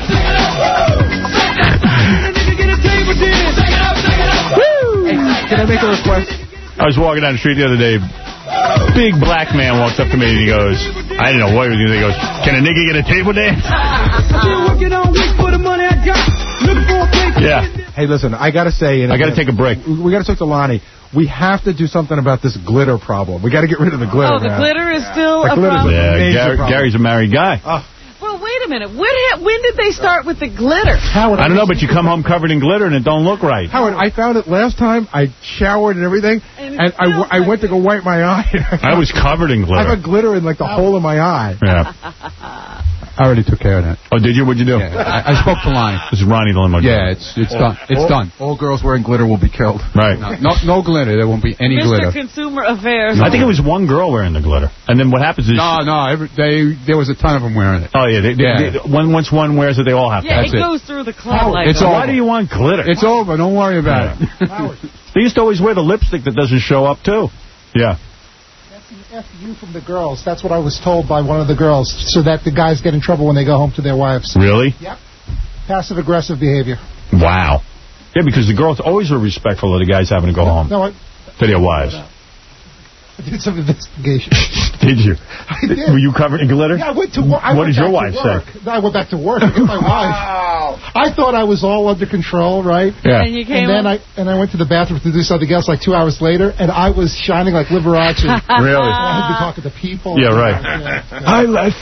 Nigga get a table dance. Hey, can I make a request? I was walking down the street the other day. Big black man walks up to me and he goes, I didn't know what he was going to say. He goes, can a nigga get a table dance? Working on week for the money I got. Looking for a big. Yeah. Hey, listen, I got to say... I got to take a break. We got to talk to Lonnie. We have to do something about this glitter problem. We got to get rid of the glitter, Oh, the man. glitter is still The a glitter's problem. a Yeah, major Gary, problem. Gary's a married guy. Oh, Well, wait a minute. When, ha- when did they start with the glitter? Howard, I don't know, but you come home covered in glitter and it don't look right. Howard, I found it last time. I showered and everything, And it and I, w- I went to go wipe my eye. I was covered in I glitter. got glitter in, like, the hole in my eye. Yeah. I already took care of that. Oh, did you? What'd you do? Yeah, I, I spoke to Lonnie. This is Ronnie the limo Yeah, driver. it's it's done. It's all, done. All girls wearing glitter will be killed. Right. No, no, no glitter. There won't be any Mister glitter. Consumer Affairs. I think it was one girl wearing the glitter. And then what happens is... No, no. Every, they there was a ton of them wearing it. Oh, yeah. They, they, Yeah. they- one, once one wears it, they all have to. Yeah, That's it it. goes through the club like It's that. all- Why do you want glitter? It's over. Don't worry about it. They used to always wear the lipstick that doesn't show up, too. Yeah. F you from the girls. That's what I was told by one of the girls, so that the guys get in trouble when they go home to their wives. Really? Yep. Passive-aggressive behavior. Wow. Yeah, because the girls always were respectful of the guys having to go home No, I, to their wives. I did some investigation. Did you? I did. Were you covered in glitter? Yeah, I went to work. I What went did your back wife to work. say? I went back to work with my wife. I thought I was all under control, right? Yeah. And you came And then up- I and I went to the bathroom to do something else like two hours later, and I was shining like Liberace. Really? I had to be talking to people. Yeah, right. Yeah. I left.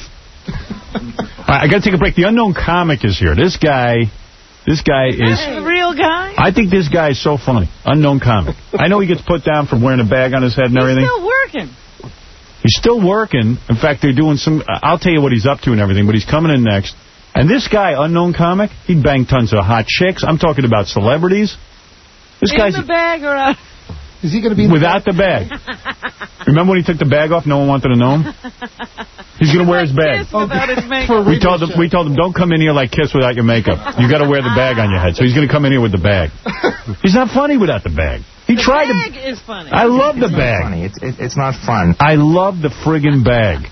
All right, I got to take a break. The unknown comic is here. This guy, this guy is... The real guy? I think this guy is so funny. Unknown comic. I know he gets put down from wearing a bag on his head and He's everything. still working. He's still working. In fact, they're doing some... Uh, I'll tell you what he's up to and everything, but he's coming in next. And this guy, unknown comic, he'd bang tons of hot chicks. I'm talking about celebrities. This In guy's... the bag or out? Is he going to be Without the bag. Remember when he took the bag off? No one wanted to know him. He's going to wear his bag. Kiss without his makeup. We told him. We told him, don't come in here like Kiss without your makeup. You got to wear the bag on your head. So he's going to come in here with the bag. He's not funny without the bag. He The tried bag to. is funny. I love the It's not bag. funny. It's, it, it's not fun. I love the friggin' bag.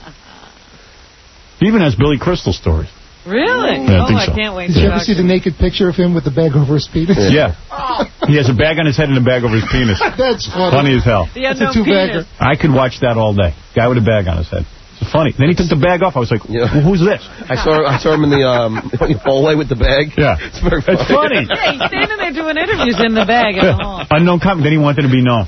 He even has Billy Crystal stories. Really? Yeah, I oh, think I so. can't wait Did to you ever talk see to the naked picture of him with the bag over his penis? Yeah. He has a bag on his head and a bag over his penis. That's funny. Funny as hell. The That's a unknown two-bagger. penis. I could watch that all day. Guy with a bag on his head. It's funny. Then he took the bag off. I was like, Yeah. well, who's this? I saw I saw him in the um hallway with the bag. Yeah. It's very funny. It's funny. Yeah, he's standing there doing interviews in the bag in the hall. Unknown comic. Then he wanted to be known.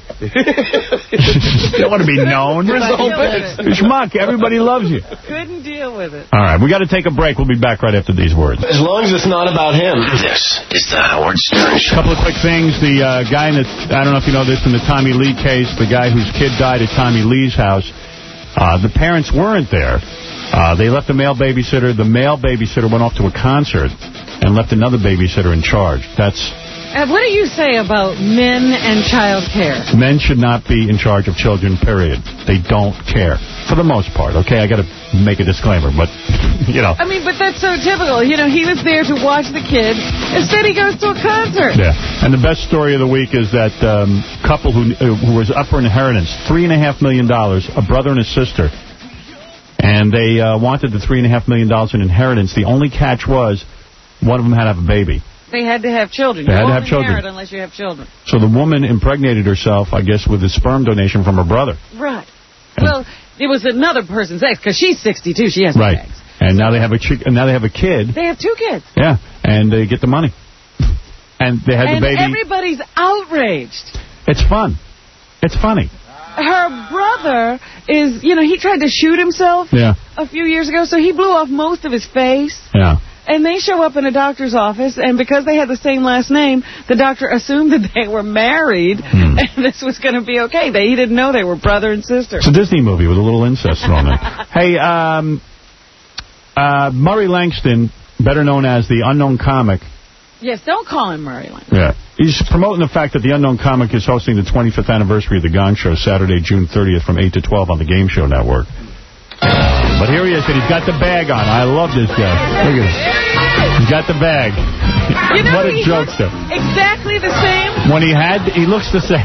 You don't want to be known. Where's the whole bit? Schmuck. Everybody loves you. Couldn't deal with it. All right. We got to take a break. We'll be back right after these words. As long as it's not about him. This is the Howard Stern Show. A couple of quick things. The uh, guy in the, I don't know if you know this, in the Tommy Lee case, the guy whose kid died at Tommy Lee's house, uh, the parents weren't there. Uh, they left the male babysitter. The male babysitter went off to a concert and left another babysitter in charge. That's... And what do you say about men and child care? Men should not be in charge of children, period. They don't care. For the most part, okay? I got to make a disclaimer, but, you know. I mean, but that's so typical. You know, he was there to watch the kid. Instead, he goes to a concert. Yeah. And the best story of the week is that um, couple who, uh, who was up for inheritance, three and a half million dollars, a brother and a sister. And they uh, wanted the three and a half million dollars in inheritance. The only catch was one of them had to have a baby. They had to have children. They you had to won't have children. inherit unless you have children. So the woman impregnated herself, I guess, with a sperm donation from her brother. Right. Well, it was another person's ex, because she's sixty-two. She has right. no eggs. And now they have a chick, and now they have a kid. They have two kids. Yeah, and they get the money. And they had and the baby. And everybody's outraged. It's fun. It's funny. Her brother is, you know, he tried to shoot himself yeah. a few years ago, so he blew off most of his face. Yeah. And they show up in a doctor's office, and because they had the same last name, the doctor assumed that they were married, hmm. and this was going to be okay. They, he didn't know they were brother and sister. It's a Disney movie with a little incest thrown in. Hey, um, uh, Murray Langston, better known as the Unknown Comic. Yes, don't call him Murray Langston. Yeah. He's promoting the fact that the Unknown Comic is hosting the twenty-fifth anniversary of The Gong Show, Saturday, June thirtieth from eight to twelve on the Game Show Network. But here he is, and he's got the bag on. I love this guy. Look at this. He's got the bag. You know, what a jokester. Exactly the same. When he had, he looks the same.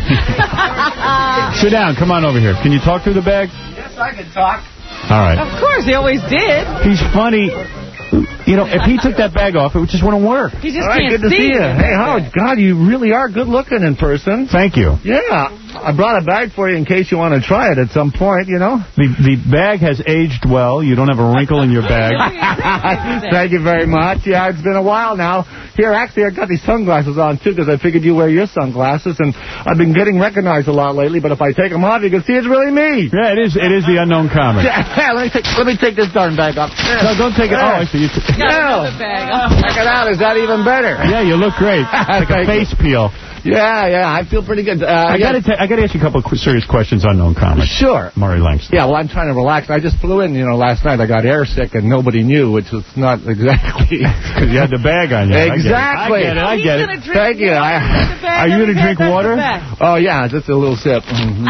Sit down. Come on over here. Can you talk through the bag? Yes, I can talk. All right. Of course, he always did. He's funny. You know, if he took that bag off, it just wouldn't work. He just All right, can't good to see you. you. Hey, Howard, God, you really are good looking in person. Thank you. Yeah. I brought a bag for you in case you want to try it at some point, you know. The the bag has aged well. You don't have a wrinkle in your bag. Thank you very much. Yeah, it's been a while now. Here, actually, I got these sunglasses on, too, because I figured you wear your sunglasses, and I've been getting recognized a lot lately, but if I take them off, you can see it's really me. Yeah, it is It is the Unknown Comic. Yeah, let me take, let me take this darn bag off. No, don't take it. Oh, I see. You no. Check it out. Is that even better? Yeah, you look great. It's like a face peel. Yeah, yeah, I feel pretty good. Uh, I got to I got to ask you a couple of serious questions on Unknown Comic. Sure. Murray Langston. Yeah, well, I'm trying to relax. I just flew in, you know, last night. I got air sick and nobody knew, which was not exactly... Because you had the bag on you. Exactly. I get it. I get it. I get it. Thank you. I, Are you going to drink water? Oh, yeah, just a little sip. Mm-hmm.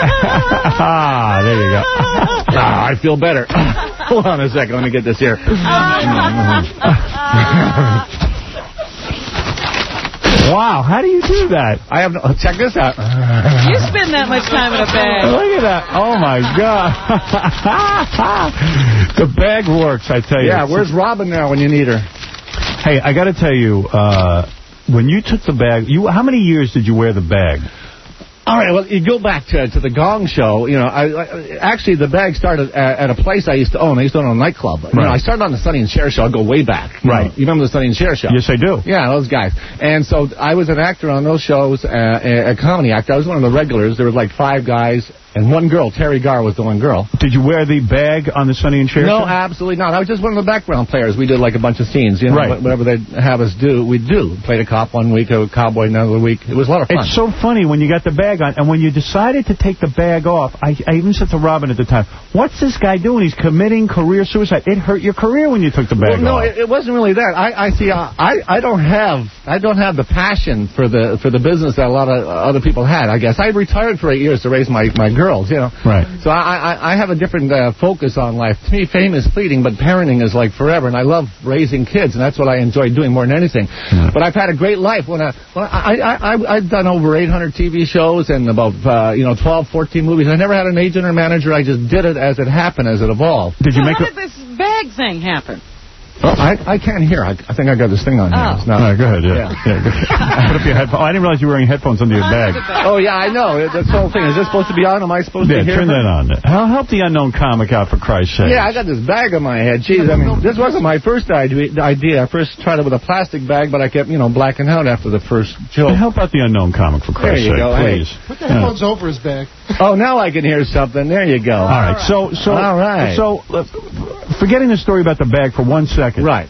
Ah, there you go. Ah, I feel better. Hold on a second. Let me get this here. Wow, how do you do that? I have no, check this out. You spend that much time in a bag. Look at that. Oh, my God. The bag works, I tell you. Yeah, where's Robin now when you need her? Hey, I got to tell you, uh, when you took the bag, you how many years did you wear the bag? All right, well, you go back to to the Gong Show. You know, I, I actually the bag started at, at a place I used to own. I used to own a nightclub. Right. You know, I started on the Sonny and Cher show. I go way back. Right. You, know, you remember the Sonny and Cher show? Yes, I do. Yeah, those guys. And so I was an actor on those shows, uh, a, a comedy actor. I was one of the regulars. There was like five guys and one girl. Terry Garr was the one girl. Did you wear the bag on the Sonny and Cher no, show? No, absolutely not. I was just one of the background players. We did like a bunch of scenes. You know, right. Whatever they'd have us do, we'd do. Played a cop one week, a cowboy another week. It was a lot of fun. It's so funny when you got the bag on, and when you decided to take the bag off, I, I even said to Robin at the time, what's this guy doing? He's committing career suicide. It hurt your career when you took the bag well, no, off. No, it, it wasn't really that. I, I see. Uh, I, I don't have. I don't have the passion for the for the business that a lot of other people had. I guess I retired for eight years to raise my, my girls. You know. Right. So I I, I have a different uh, focus on life. To me, fame is fleeting, but parenting is like forever. And I love raising kids, and that's what I enjoy doing more than anything. Mm. But I've had a great life. When I, when I, I, I I've done over eight hundred T V shows and about uh, you know twelve, fourteen movies. I never had an agent or manager. I just did it as it happened, as it evolved. Did you so make how did this bag thing happen? Oh, I I can't hear. I, I think I got this thing on here. Oh. It's not, All right, go ahead. Yeah. yeah. yeah Put up your headphones. Oh, I didn't realize you were wearing headphones under your bag. Oh, yeah, I know. That's the whole thing. Is this supposed to be on? Am I supposed yeah, to hear turn her? that on. Help, help the Unknown Comic out, for Christ's sake. Yeah, I got this bag on my head. Jeez, I mean, this wasn't my first idea. I first tried it with a plastic bag, but I kept, you know, blacking out after the first show. Yeah, help out the Unknown Comic, for Christ's sake, go. Please. Hey. Put the headphones yeah. over his bag. Oh, now I can hear something. There you go. All right. So, so, All right. So, uh, forgetting the story about the bag for one second. Right.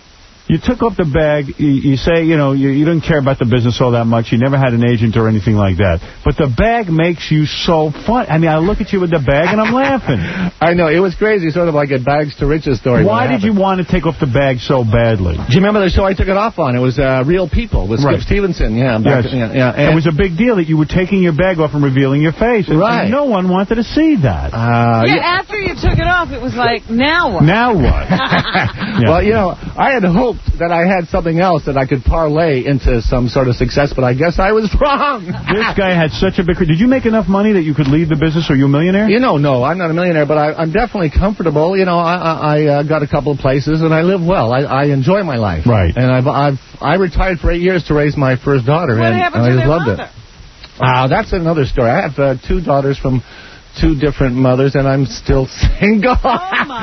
You took up the bag. You, you say, you know, you, you didn't care about the business all that much. You never had an agent or anything like that. But the bag makes you so fun. I mean, I look at you with the bag and I'm laughing. I know. It was crazy, sort of like a bags to riches story. Why did you want to take off the bag so badly? Do you remember the show I took it off on? It was uh, Real People with Right. Skip Stevenson. Yeah, Yes. back, yeah, yeah. And it was a big deal that you were taking your bag off and revealing your face. And, Right. and no one wanted to see that. Uh, yeah, yeah, after you took it off, it was like, now what? Now what? Yeah. Well, you know, I had hoped that I had something else that I could parlay into some sort of success, but I guess I was wrong. This guy had such a big... Did you make enough money that you could leave the business? Are you a millionaire? You know, no, I'm not a millionaire, but I, I'm definitely comfortable. You know, I, I, I uh, got a couple of places, and I live well. I, I enjoy my life. Right. And I've, I've I retired for eight years to raise my first daughter, What and, happened and to I just their loved mother? it. Ah, uh, that's another story. I have uh, two daughters from two different mothers, and I'm still single. Oh,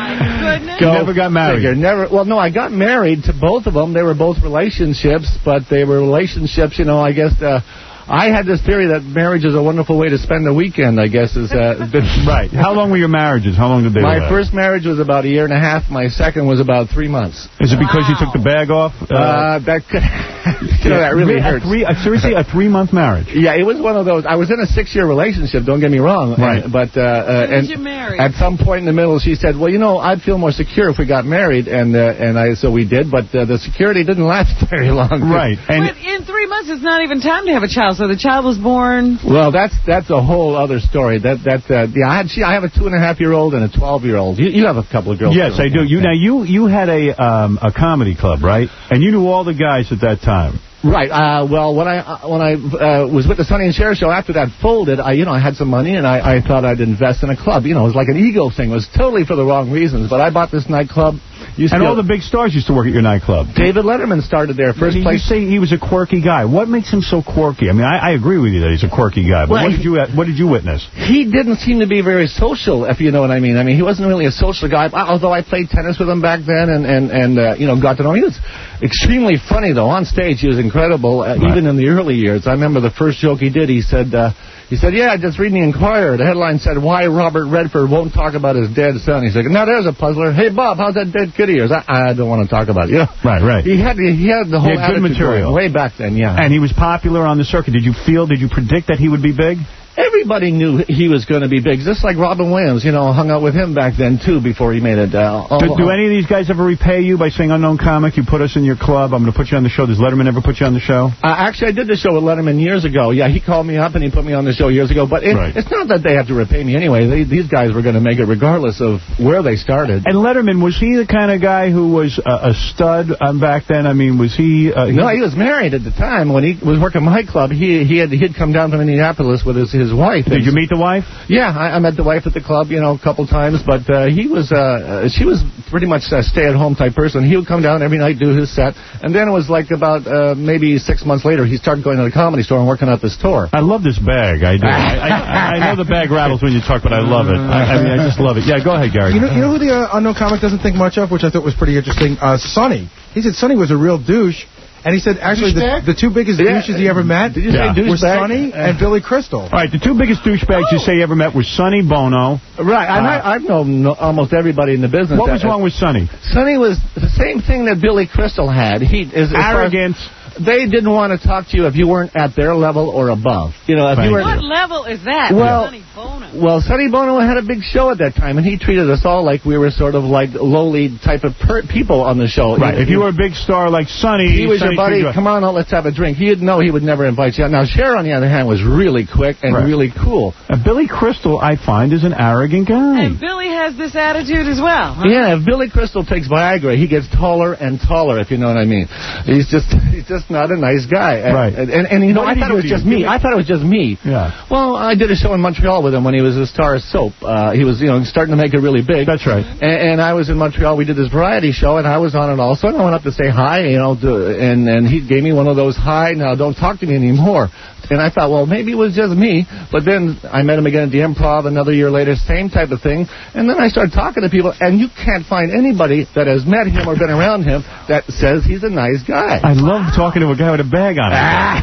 my goodness. You never got married? Figure. Never. Well, no, I got married to both of them. They were both relationships, but they were relationships, you know, I guess... Uh, I had this theory that marriage is a wonderful way to spend the weekend, I guess. is uh, been Right. How long were your marriages? How long did they My last? first marriage was about a year and a half. My second was about three months. Is it because you took the bag off? Uh, uh that could... you know, that really a hurts. Three, uh, seriously, a three-month marriage? Yeah, it was one of those. I was in a six-year relationship, don't get me wrong. Right. And, but uh, uh, and you marry? at some point in the middle, she said, well, you know, I'd feel more secure if we got married. And uh, and I so we did, but uh, the security didn't last very long. Right. And But in three months, it's not even time to have a child, so the child was born... Well, that's that's a whole other story. That that uh, yeah, I had she, I have a two and a half year old and a twelve year old. You, you have a couple of girls. yes, too, I do. You yeah. now you you had a um, a comedy club, right? And you knew all the guys at that time. Right. Uh, well, when I uh, when I uh, was with the Sonny and Cher show, after that folded, I you know I had some money and I, I thought I'd invest in a club. You know, it was like an ego thing. It was totally for the wrong reasons. But I bought this nightclub. Used And to all the big stars used to work at your nightclub. David Letterman started there first you, place. You say he was a quirky guy. What makes him so quirky? I mean, I, I agree with you that he's a quirky guy. But Well, what did you what did you witness? He didn't seem to be very social, if you know what I mean. I mean, he wasn't really a social guy. Although I played tennis with him back then, and and and uh, you know got to know him. He was extremely funny though. On stage, he was incredible. Uh, Right. Even in the early years, I remember the first joke he did. He said. Uh, He said, yeah, I just reading the Inquirer. The headline said, why Robert Redford won't talk about his dead son. He said, now there's a puzzler. Hey, Bob, how's that dead kid of yours? I, I don't want to talk about it. You know? Right, right. He had, he had the whole He had good attitude material. going way back then, yeah. And he was popular on the circuit. Did you feel, did you predict that he would be big? Everybody knew he was going to be big, just like Robin Williams, you know, hung out with him back then, too, before he made it. Uh, Do, do any of these guys ever repay you by saying, unknown comic, you put us in your club, I'm going to put you on the show? Does Letterman ever put you on the show? Uh, actually, I did the show with Letterman years ago. Yeah, he called me up and he put me on the show years ago. But it, Right. it's not that they have to repay me anyway. They, these guys were going to make it regardless of where they started. And Letterman, was he the kind of guy who was a, a stud um, back then? I mean, was he... Uh, No, he was married at the time. When he was working my club, he he had he'd come down from Indianapolis with his, his wife. Did you meet the wife? Yeah, I, I met the wife at the club, you know, a couple times. But uh, he was, uh, she was pretty much a stay-at-home type person. He would come down every night, do his set. And then it was like about uh, maybe six months later, he started going to the Comedy Store and working out this tour. I love this bag. I do. I, I, I know the bag rattles when you talk, but I love it. I, I mean, I just love it. Yeah, go ahead, Gary. You know, you know who the uh, unknown comic doesn't think much of, which I thought was pretty interesting? Uh, Sonny. He said Sonny was a real douche. And he said, actually, the, the two biggest Yeah. douches he ever met Did you Yeah. say were douchebag? Sonny and Billy Crystal. All right, the two biggest douchebags you say you ever met were Sonny Bono. Right, and I, I've known no- almost everybody in the business. What was that- wrong with Sonny? Sonny was the same thing that Billy Crystal had. He is as far as- Arrogance. They didn't want to talk to you if you weren't at their level or above. You know, if Right. you were. What level is that? Well- Sonny Bono. Well, Sonny Bono had a big show at that time, and he treated us all like we were sort of like lowly type of per- people on the show. Right. If you were a big star like Sonny, He was Sonny your buddy. treated you- Come on, out, let's have a drink. He'd know he would never invite you out. Now, Cher, on the other hand, was really quick and Right. really cool. Uh, Billy Crystal, I find, is an arrogant guy. And Billy has this attitude as well. Huh? Yeah, if Billy Crystal takes Viagra, he gets taller and taller, if you know what I mean. He's just he's just not a nice guy. And, Right. And, and, and you know, What I did he thought do it was to you? just me. I thought it was just me. Yeah. Well, I did a show in Montreal with him when he was a star of soap. Uh, he was, you know, starting to make it really big. That's right. And, and I was in Montreal. We did this variety show, and I was on it also. And I went up to say hi, you know, to, and and he gave me one of those hi, now don't talk to me anymore. And I thought, well, maybe it was just me. But then I met him again at the Improv another year later, same type of thing. And then I started talking to people, and you can't find anybody that has met him or been around him that says he's a nice guy. I love talking to a guy with a bag on him.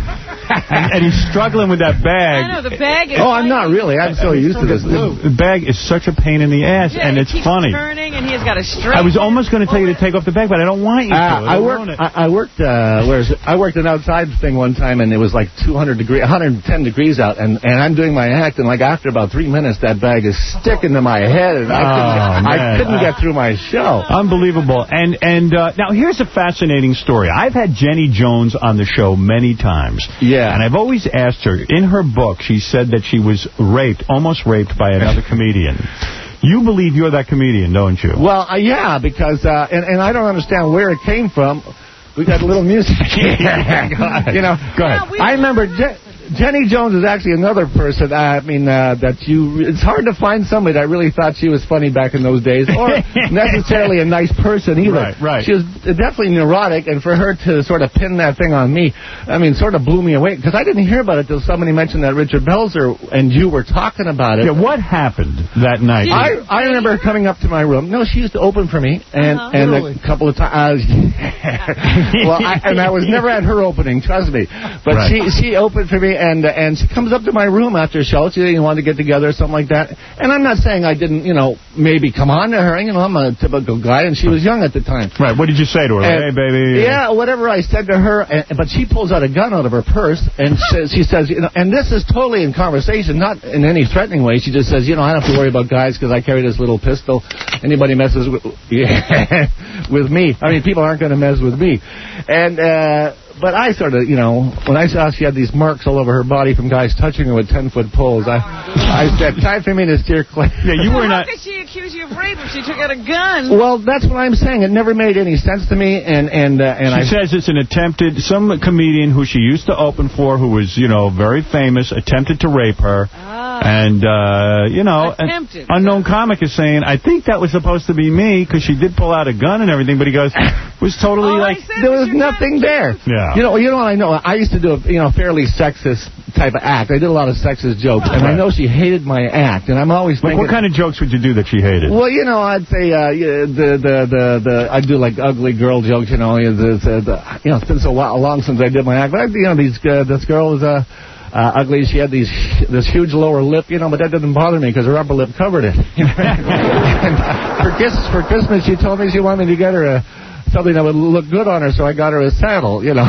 and, and he's struggling with that bag. I know, the bag is... Oh, I'm not really. I'm so used to this. The, the bag is such a pain in the ass, Yeah, and it's it keeps funny. turning, and he's got a straight... I was almost going to tell you to take off the bag, but I don't want you to. Uh, I worked. I, I worked. Uh, where is it? I worked an outside thing one time, and it was like two hundred degree, one hundred ten degrees out, and, and I'm doing my act, and like after about three minutes, that bag is sticking to my head, and I couldn't, Oh, I man. couldn't get through my show. Unbelievable. And and uh, now here's a fascinating story. I've had Jenny Jones on the show many times. Yeah. And I've always asked her, in her book, she said that she was raped, almost raped by another comedian. You believe you're that comedian, don't you? Well, uh, yeah, because, uh, and, and I don't understand where it came from. We got a little music. Yeah, go ahead. You know, Go ahead. I remember Je- Jenny Jones is actually another person, uh, I mean, uh, that you, it's hard to find somebody that really thought she was funny back in those days, or necessarily a nice person either. Right, right. She was definitely neurotic, and for her to sort of pin that thing on me, I mean, sort of blew me away, because I didn't hear about it till somebody mentioned that Richard Belzer and you were talking about it. Yeah, what happened that night? I, I remember her coming up to my room. No, she used to open for me, and, Uh-huh. and Really? a couple of times. well, I, and I was never at her opening, trust me. But Right. she she opened for me, and and she comes up to my room after a show. She didn't want to get together or something like that. And I'm not saying I didn't, you know, maybe come on to her. You know, I'm a typical guy, and she was young at the time. Right, what did you say to her? Like, And- hey, baby. Yeah, whatever I said to her, and, but she pulls out a gun out of her purse, and says, she says, you know, and this is totally in conversation, not in any threatening way. She just says, you know, I don't have to worry about guys because I carry this little pistol. Anybody messes with, yeah, with me. I mean, people aren't going to mess with me. And, uh, but I sort of, you know, when I saw she had these marks all over her body from guys touching her with ten-foot poles, I I said, time for me to steer clear. Yeah, you were How not... could she accuse you of rape if she took out a gun? Well, that's what I'm saying. It never made any sense to me, and and uh, and She I says it's an attempted, some comedian who she used to open for, who was, you know, very famous, attempted to rape her. And, uh, you know, an Attempted. unknown comic is saying, I think that was supposed to be me, because she did pull out a gun and everything, but he goes, it was totally All I like... said there was was your nothing there. Yeah. You know, you know what I know? I used to do a you know fairly sexist type of act. I did a lot of sexist jokes, and I know she hated my act, and I'm always Like, thinking. what kind of jokes would you do that she hated? Well, you know, I'd say uh, yeah, the the the the I do like ugly girl jokes. You know, the, the, the, you know, it's been so while, long since I did my act. But I, you know, these uh, this girl is uh, uh, ugly. She had these this huge lower lip, you know, but that didn't bother me because her upper lip covered it. And for kiss for Christmas, she told me she wanted me to get her a. Something that would look good on her, so I got her a saddle, you know.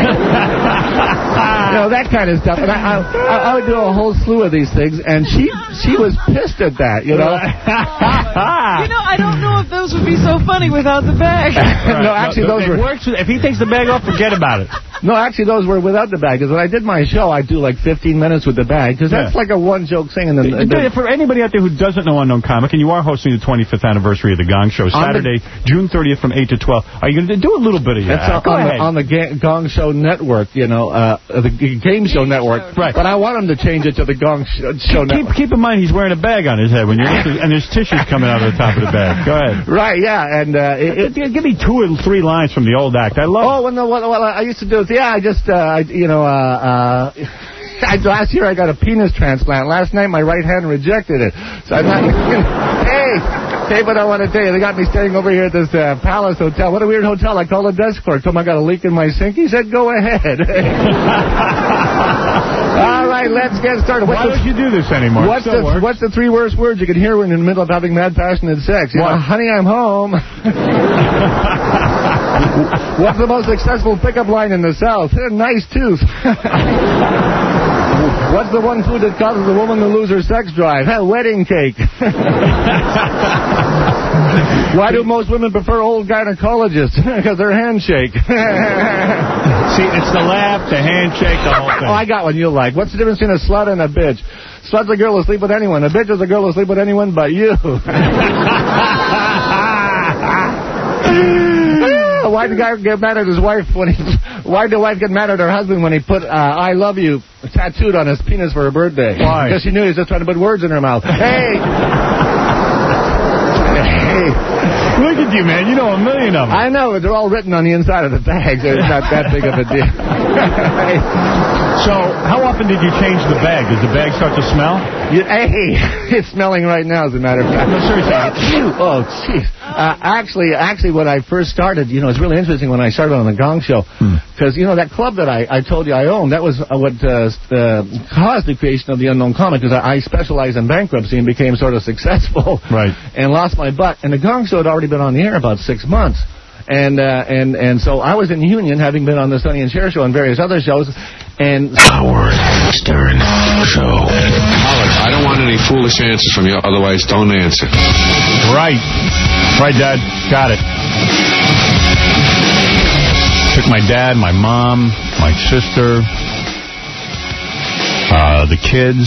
You know, that kind of stuff. And I, I, I would do a whole slew of these things, and she she was pissed at that, you know. You know, I don't know if those would be so funny without the bag. No, actually, those it were... works. If he takes the bag off, forget about it. No, actually, those were without the bag. Because when I did my show, I do like fifteen minutes with the bag. Because that's Yeah. like a one-joke thing. And then, and then, For anybody out there who doesn't know Unknown Comic, and you are hosting the twenty-fifth anniversary of the Gong Show, Saturday, June thirtieth from eight to twelve. Are you going to do a little bit of your That's act? on, Go on, the, ahead. on the Ga- Gong Show Network, you know, uh, the G- Game Show Network. Right. But I want him to change it to the Gong Show, show keep, Network. keep in mind, he's wearing a bag on his head when you're and there's tissues coming out of the top of the bag. Go ahead. Right, yeah, and uh, it, it, Give me two or three lines from the old act. I love oh, well, no, what, what I used to do is, yeah, I just, uh, I, you know, uh, uh, I, last year I got a penis transplant. Last night my right hand rejected it. So I'm not, hey, hey, but I want to tell you, they got me staying over here at this uh, Palace Hotel. What a weird hotel. I called the desk clerk, told him I got a leak in my sink. He said, go ahead. All right, let's get started. What's Why the, don't you do this anymore? What's Still the, works. what's the three worst words you can hear when in the middle of having mad, passionate sex? You What? know, honey, I'm home. What's the most successful pickup line in the South? Nice tooth. What's the one food that causes a woman to lose her sex drive? Hell, wedding cake. Why do most women prefer old gynecologists? Because their handshake. See, it's the laugh, the handshake, the whole thing. Oh, I got one you'll like. What's the difference between a slut and a bitch? Slut's a girl who sleep with anyone. A bitch is a girl who sleep with anyone but you. Why did the guy get mad at his wife when he... Why did the wife get mad at her husband when he put uh, I love you tattooed on his penis for her birthday? Why? Because she knew he was just trying to put words in her mouth. Hey! Hey! Look at you, man. You know a million of them. I know, but they're all written on the inside of the bags. It's not that big of a deal. So, how often did you change the bag? Does the bag start to smell? You, hey, it's smelling right now, as a matter of fact. No, seriously. Oh, jeez. Uh, actually, actually, when I first started, you know, it's really interesting when I started on the Gong Show, because, you know, that club that I, I told you I owned, that was uh, what uh, uh, caused the creation of the Unknown Comic, because I, I specialized in bankruptcy and became sort of successful. Right. And lost my butt. And the Gong Show had already been on the air about six months. And uh, and and so I was in union, having been on the Sonny and Cher show and various other shows. And Howard Stern Show. Howard, I don't want any foolish answers from you. Otherwise, don't answer. Right. Right, Dad. Got it. Took my dad, my mom, my sister, uh, the kids,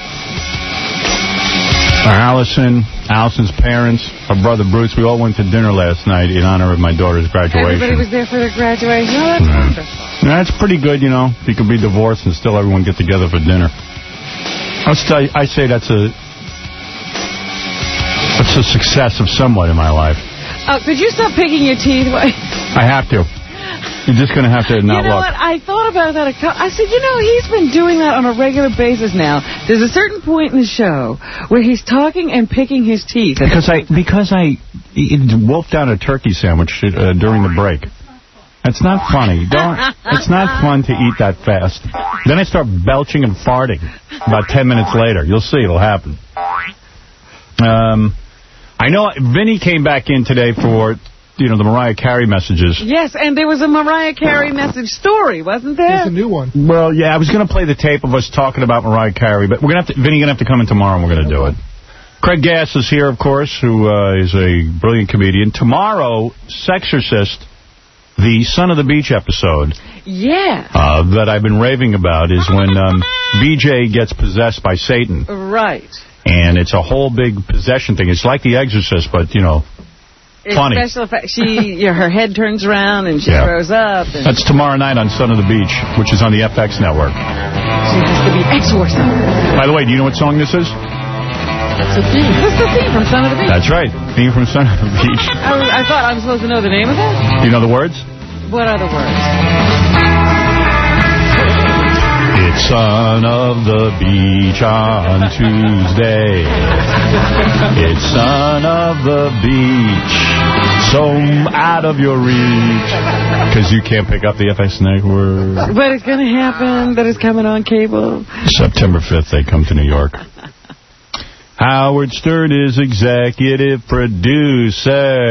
Allison, Allison's parents, her brother Bruce. We all went to dinner last night in honor of my daughter's graduation. Everybody was there for the graduation. Oh, that's Mm. wonderful. That's pretty good, you know. You could be divorced and still everyone get together for dinner. I'll tell you, I say that's a that's a success of somewhat in my life. Oh, could you stop picking your teeth? I have to. You're just going to have to not You know look. what? I thought about that. A co- I said, you know, he's been doing that on a regular basis now. There's a certain point in the show where he's talking and picking his teeth. Because I because I wolfed down a turkey sandwich uh, during the break. It's not funny. Don't. It's not fun to eat that fast. Then I start belching and farting about ten minutes later. You'll see. It'll happen. Um, I know Vinny came back in today for, you know, the Mariah Carey messages. Yes, and there was a Mariah Carey message story, wasn't there? There's a new one. Well, yeah, I was going to play the tape of us talking about Mariah Carey, but we're going to have to, Vinny's going to have to come in tomorrow and we're going to do it. Craig Gass is here, of course, who uh, is a brilliant comedian. Tomorrow, Sexorcist, the Son of the Beach episode. Yeah. Uh, that I've been raving about is when um, B J gets possessed by Satan. Right. And it's a whole big possession thing. It's like The Exorcist, but, you know, It's funny. special effect. She, yeah, her head turns around and she Yeah. throws up. And That's tomorrow night on Son of the Beach, which is on the F X network. she has to be exorcised. By the way, do you know what song this is? That's the theme. That's the theme from Son of the Beach. That's right. Theme from Son of the Beach. I, I thought I was supposed to know the name of that. Do you know the words? What are the words? It's Son of the Beach on Tuesday. It's Son of the Beach. So out of your reach. Because you can't pick up the F X network. But it's going to happen. That is coming on cable. September fifth, they come to New York. Howard Stern is executive producer.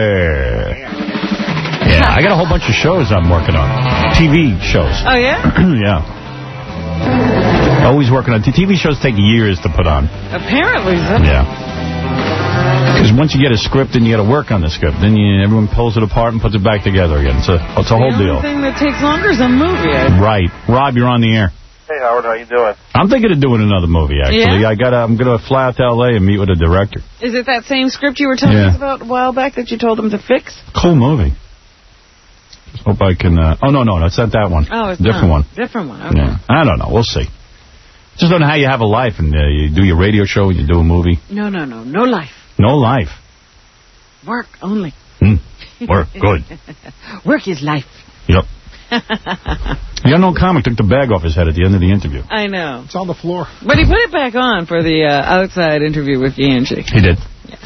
Yeah, I got a whole bunch of shows I'm working on. T V shows. Oh, yeah? Yeah. Always working on. T V shows take years to put on. Apparently so. Yeah. Because once you get a script, then you got to work on the script. Then you, everyone pulls it apart and puts it back together again. It's a, it's a whole The deal. only thing that takes longer is a movie. I Right. Rob, you're on the air. Hey, Howard, how you doing? I'm thinking of doing another movie, actually. Yeah? I gotta, I'm going to fly out to L A and meet with a director. Is it that same script you were telling Yeah. us about a while back that you told them to fix? Cool movie. Just hope I can... Uh, oh, no, no, that's not that one. Oh, it's Different not. one. Different one. Okay. Yeah. I don't know. We'll see. Just don't know how you have a life and uh, you do your radio show and you do a movie. No, no, no. No life. No life. Work only. Hmm. Work. Good. Work is life. Yep. The Unknown Comic took the bag off his head at the end of the interview. I know. It's on the floor. But he put it back on for the uh, outside interview with Yanchi. He did.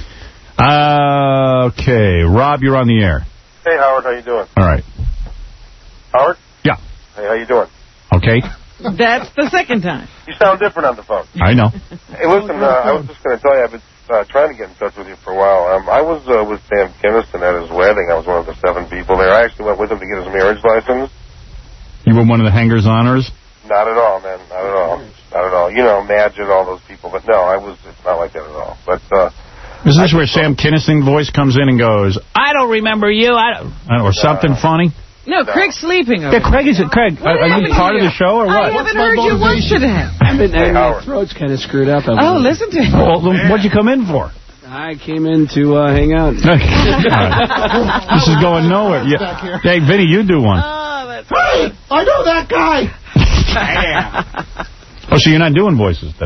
Uh, okay. Rob, you're on the air. Hey, Howard, how you doing? All right. Howard? Yeah. Hey, how you doing? Okay. That's the second time. You sound different on the phone. I know. Hey, listen, uh, I was just going to tell you, I've been uh, trying to get in touch with you for a while. Um, I was uh, with Sam Kinison at his wedding. I was one of the seven people there. I actually went with him to get his marriage license. You were one of the hangers-honors? Not at all, man. Not at all. Not at all. You know, Madge and all those people. But no, I was. It's not like that at all. But uh, Is this where Sam Kinison voice comes in and goes, I don't remember you, I don't, or something funny? No, Craig's sleeping over Yeah, Craig, is it Craig? Are, are you part of the show or what? I haven't heard you once today. I've been there. My throat's kind of screwed up. Oh, listen to him. Well, what'd you come in for? I came in to uh, hang out. This is going nowhere. Yeah. Hey, Vinny, you do one. Oh, that's Hey, I know that guy. Oh, so you're not doing voices today?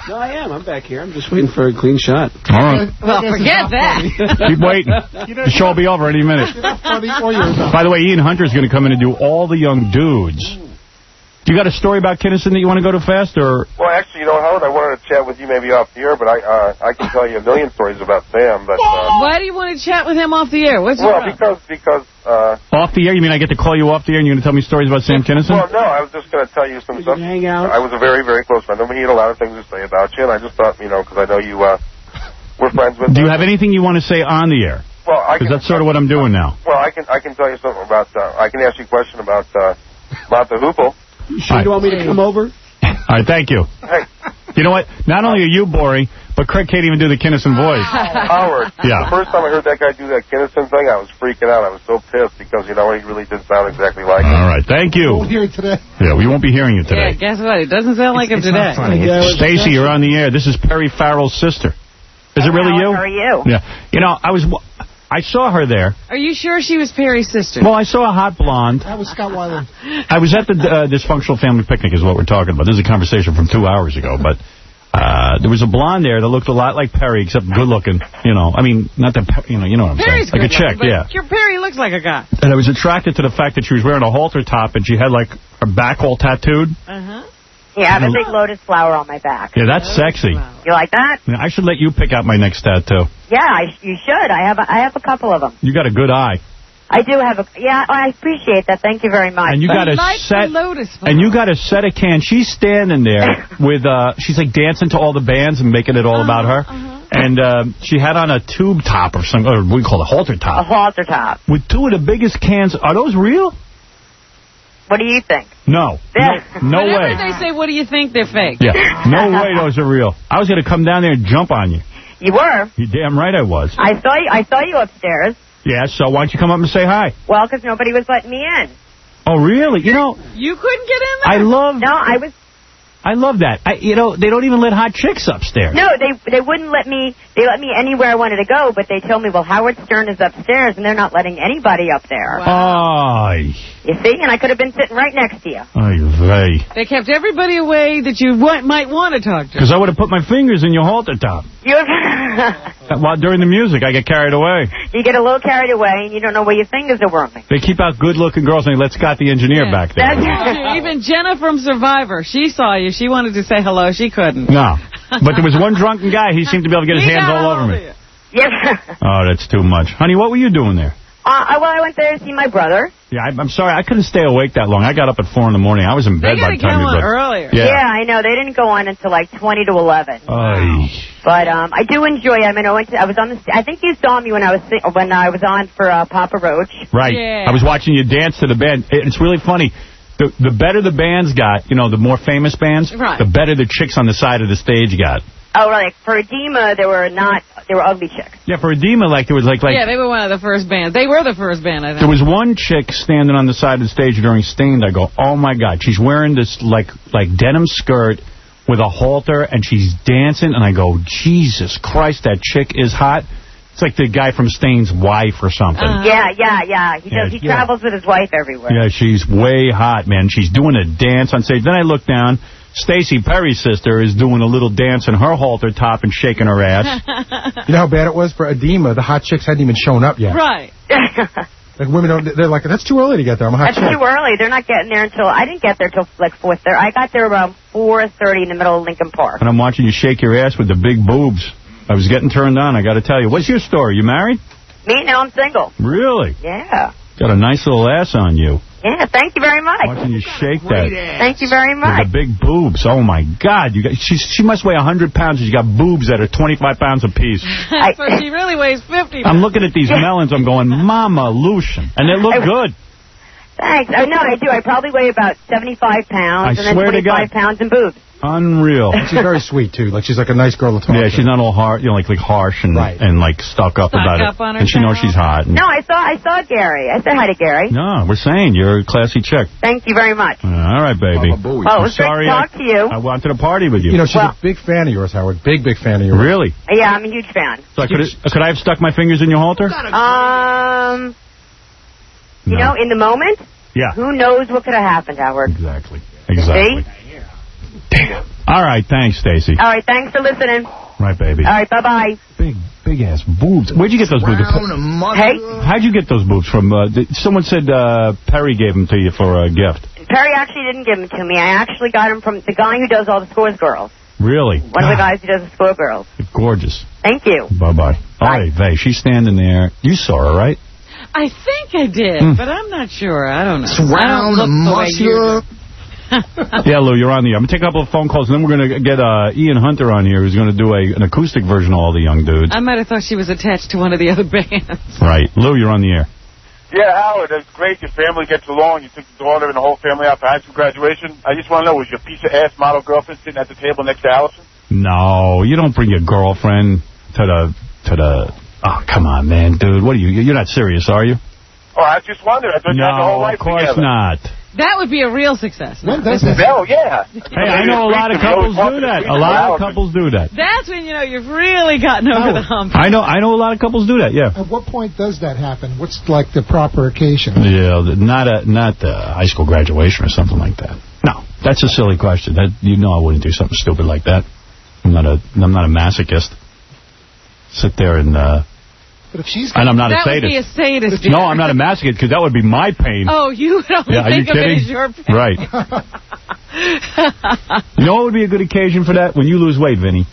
No, I am. I'm back here. I'm just waiting for a clean shot. All right. Well, forget that. Keep waiting. The show will be over any minute. By the way, Ian Hunter's going to come in and do all the young dudes. Do you got a story about Kinnison that you want to go to fast, or? Well, actually, you know, Howard, I wanted to chat with you maybe off the air, but I uh, I can tell you a million stories about Sam. But uh, why do you want to chat with him off the air? What's well, your because because uh, off the air? You mean I get to call you off the air and you're going to tell me stories about Sam Kinnison? Well, no, I was just going to tell you some stuff. Hang out. I was a very very close friend of him. He had a lot of things to say about you, and I just thought, you know, because I know you uh, were friends with. Do you him. have anything you want to say on the air? Well, I because that's sort of what I'm doing now. Well, I can I can tell you something about. Uh, I can ask you a question about uh, about the Hoople. Sure, you want me to come over? All right, thank you. Hey. You know what? Not only are you boring, but Craig can't even do the Kinnison voice. Howard, Yeah. the first time I heard that guy do that Kinnison thing, I was freaking out. I was so pissed because, you know, he really did sound exactly like him. All right, thank you. We'll hear it today. Yeah, we won't be hearing you today. Yeah, guess what? It doesn't sound like him It's today. not funny. Stacy, you're on the air. This is Perry Farrell's sister. Is it really you? How are you? Yeah. You know, I was... I saw her there. Are you sure she was Perry's sister? Well, I saw a hot blonde. That was Scott Weiland. I was at the uh, dysfunctional family picnic is what we're talking about. This is a conversation from two hours ago, but uh, there was a blonde there that looked a lot like Perry, except good looking. You know, I mean, not that, you know, you know what I'm Perry's saying. Like a good chick, looking, yeah. but your Perry looks like a guy. And I was attracted to the fact that she was wearing a halter top and she had, like, her back all tattooed. Uh-huh. Yeah, I have a big lotus flower on my back. Yeah, that's sexy. You like that? I should let you pick out my next tattoo. Yeah, I, you should. I have a, I have a couple of them. You got a good eye. I do have a... Yeah, I appreciate that. Thank you very much. And you got a set... And you got a set of cans. She's standing there with... uh She's, like, dancing to all the bands and making it all uh-huh, about her. Uh-huh. And uh, she had on a tube top or something, or we call it a halter top. A halter top. With two of the biggest cans. Are those real? What do you think? No. No, no Whenever way. they say, what do you think, they're fake. Yeah. No way those are real. I was going to come down there and jump on you. You were? You damn right I was. I saw you I saw you upstairs. Yeah, so why don't you come up and say hi? Well, because nobody was letting me in. Oh, really? You know... You couldn't get in there? I love... No, I was... I love that. I, you know, they don't even let hot chicks upstairs. No, they they wouldn't let me. They let me anywhere I wanted to go, but they told me, well, Howard Stern is upstairs, and they're not letting anybody up there. Ay. You see? And I could have been sitting right next to you. Ay, vey. They kept everybody away that you w might want to talk to. Because I would have put my fingers in your halter top. You While during the music, I get carried away. You get a little carried away, and you don't know where your fingers are worming. They keep out good-looking girls, and they let Scott the engineer Yeah. back there. Even Jenna from Survivor, she saw you. She wanted to say hello. She couldn't. No. But there was one drunken guy. He seemed to be able to get his He hands got all a over hold me. of Yes. Oh, that's too much. Honey, what were you doing there? Uh, well, I went there to see my brother. Yeah, I, I'm sorry. I couldn't stay awake that long. I got up at four in the morning. I was in bed They by the gotta time go you on got earlier. Yeah. I know. They didn't go on until like twenty to eleven. Ay. But um, I do enjoy it. I mean, I went to, I was on the. I think you saw me when I was si- when I was on for uh, Papa Roach. Right. Yeah. I was watching you dance to the band. It's really funny. The the better the bands got, you know, the more famous bands, Right. the better the chicks on the side of the stage got. Oh, right. For Edema, they were not. They were ugly chicks. Yeah, for Edema, like, there was like... like yeah, they were one of the first bands. They were the first band, I think. There was one chick standing on the side of the stage during Stained. I go, oh, my God. She's wearing this, like, like denim skirt with a halter, and she's dancing. And I go, Jesus Christ, that chick is hot. It's like the guy from Stained's wife or something. Uh, yeah, yeah, yeah. He Yeah, does. He yeah. travels with his wife everywhere. Yeah, she's way hot, man. She's doing a dance on stage. Then I look down. Stacy Perry's sister is doing a little dance in her halter top and shaking her ass. You know how bad it was for Edema? The hot chicks hadn't even shown up yet. Right. Like, women don't, they're like, that's too early to get there. I'm a hot That's chick. too early. They're not getting there until I didn't get there till like four thirty. I got there around four thirty in the middle of Lincoln Park. And I'm watching you shake your ass with the big boobs. I was getting turned on, I got to tell you. What's your story? You married? Me? No, I'm single. Really? Yeah. Got a nice little ass on you. Yeah. Thank you very much. Watching you shake that. Thank you very With much. the big boobs. Oh, my God. You got, she, she must weigh one hundred pounds. She's got boobs that are twenty-five pounds apiece. So she really weighs fifty. I'm looking at these melons. I'm going, Mama Lucian. And they look good. Thanks. Oh, no, I do. I probably weigh about seventy-five pounds I and then swear to twenty-five God. pounds in boobs. Unreal. She's very sweet, too. Like, she's like a nice girl to talk Yeah, to. she's not all hard, you know, like like harsh and Right. and like stuck up Stuck about up it. on And she knows she's hot. And, No, I saw I saw Gary. I said hi to Gary. No, we're saying you're a classy chick. Thank you very much. Uh, all right, baby. Oh, it was great sorry to talk I, to you. I wanted to party with you. You know, she's Well- a big fan of yours, Howard. Big, big fan of yours. Really? Yeah, I'm a huge fan. So I could, could I have stuck my fingers in your halter? Um, you No. know, in the moment, Yeah. who knows what could have happened, Howard? Exactly. Exactly. See? All right, thanks, Stacy. All right, thanks for listening. Right, baby. All right, bye-bye. Big, big-ass boobs. Where'd you get those boobs? Hey? How'd you get those boobs from? Uh, did, someone said uh, Perry gave them to you for a gift. Perry actually didn't give them to me. I actually got them from the guy who does all the Scores Girls. Really? One of the guys who does the Score Girls. Gorgeous. Thank you. Bye-bye. All right, Vay, she's standing there. You saw her, right? I think I did, Hmm. but I'm not sure. I don't know. It's round, I don't look the way you do. Yeah, Lou, you're on the air. I'm going to take a couple of phone calls, and then we're going to get uh, Ian Hunter on here, who's going to do a, an acoustic version of all the young dudes. I might have thought she was attached to one of the other bands. Right. Lou, you're on the air. Yeah, Howard, that's great. Your family gets along. You took the daughter and the whole family out for high school graduation. I just want to know, was your piece of ass model girlfriend sitting at the table next to Allison? No, you don't bring your girlfriend to the... to the. Oh, come on, man, dude. What are you... You're not serious, are you? Oh, I just wondered. I thought you had the whole No, life of course together. not. That would be a real success. When does that? Oh, yeah. Hey, I know a lot of couples do that. A lot of couples do that. That's when, you know, you've really gotten over the hump. I know I know a lot of couples do that, yeah. At what point does that happen? What's, like, the proper occasion? Yeah, not a not the high school graduation or something like that. No, that's a silly question. That you know I wouldn't do something stupid like that. I'm not a I'm not a masochist. Sit there and uh But if she's and I'm not that a sadist. would be a sadist. No, I'm not a masochist because that would be my pain. Oh, you would only Yeah, are you think of it kidding? as your pain. Right. You know what would be a good occasion for that? When you lose weight, Vinny.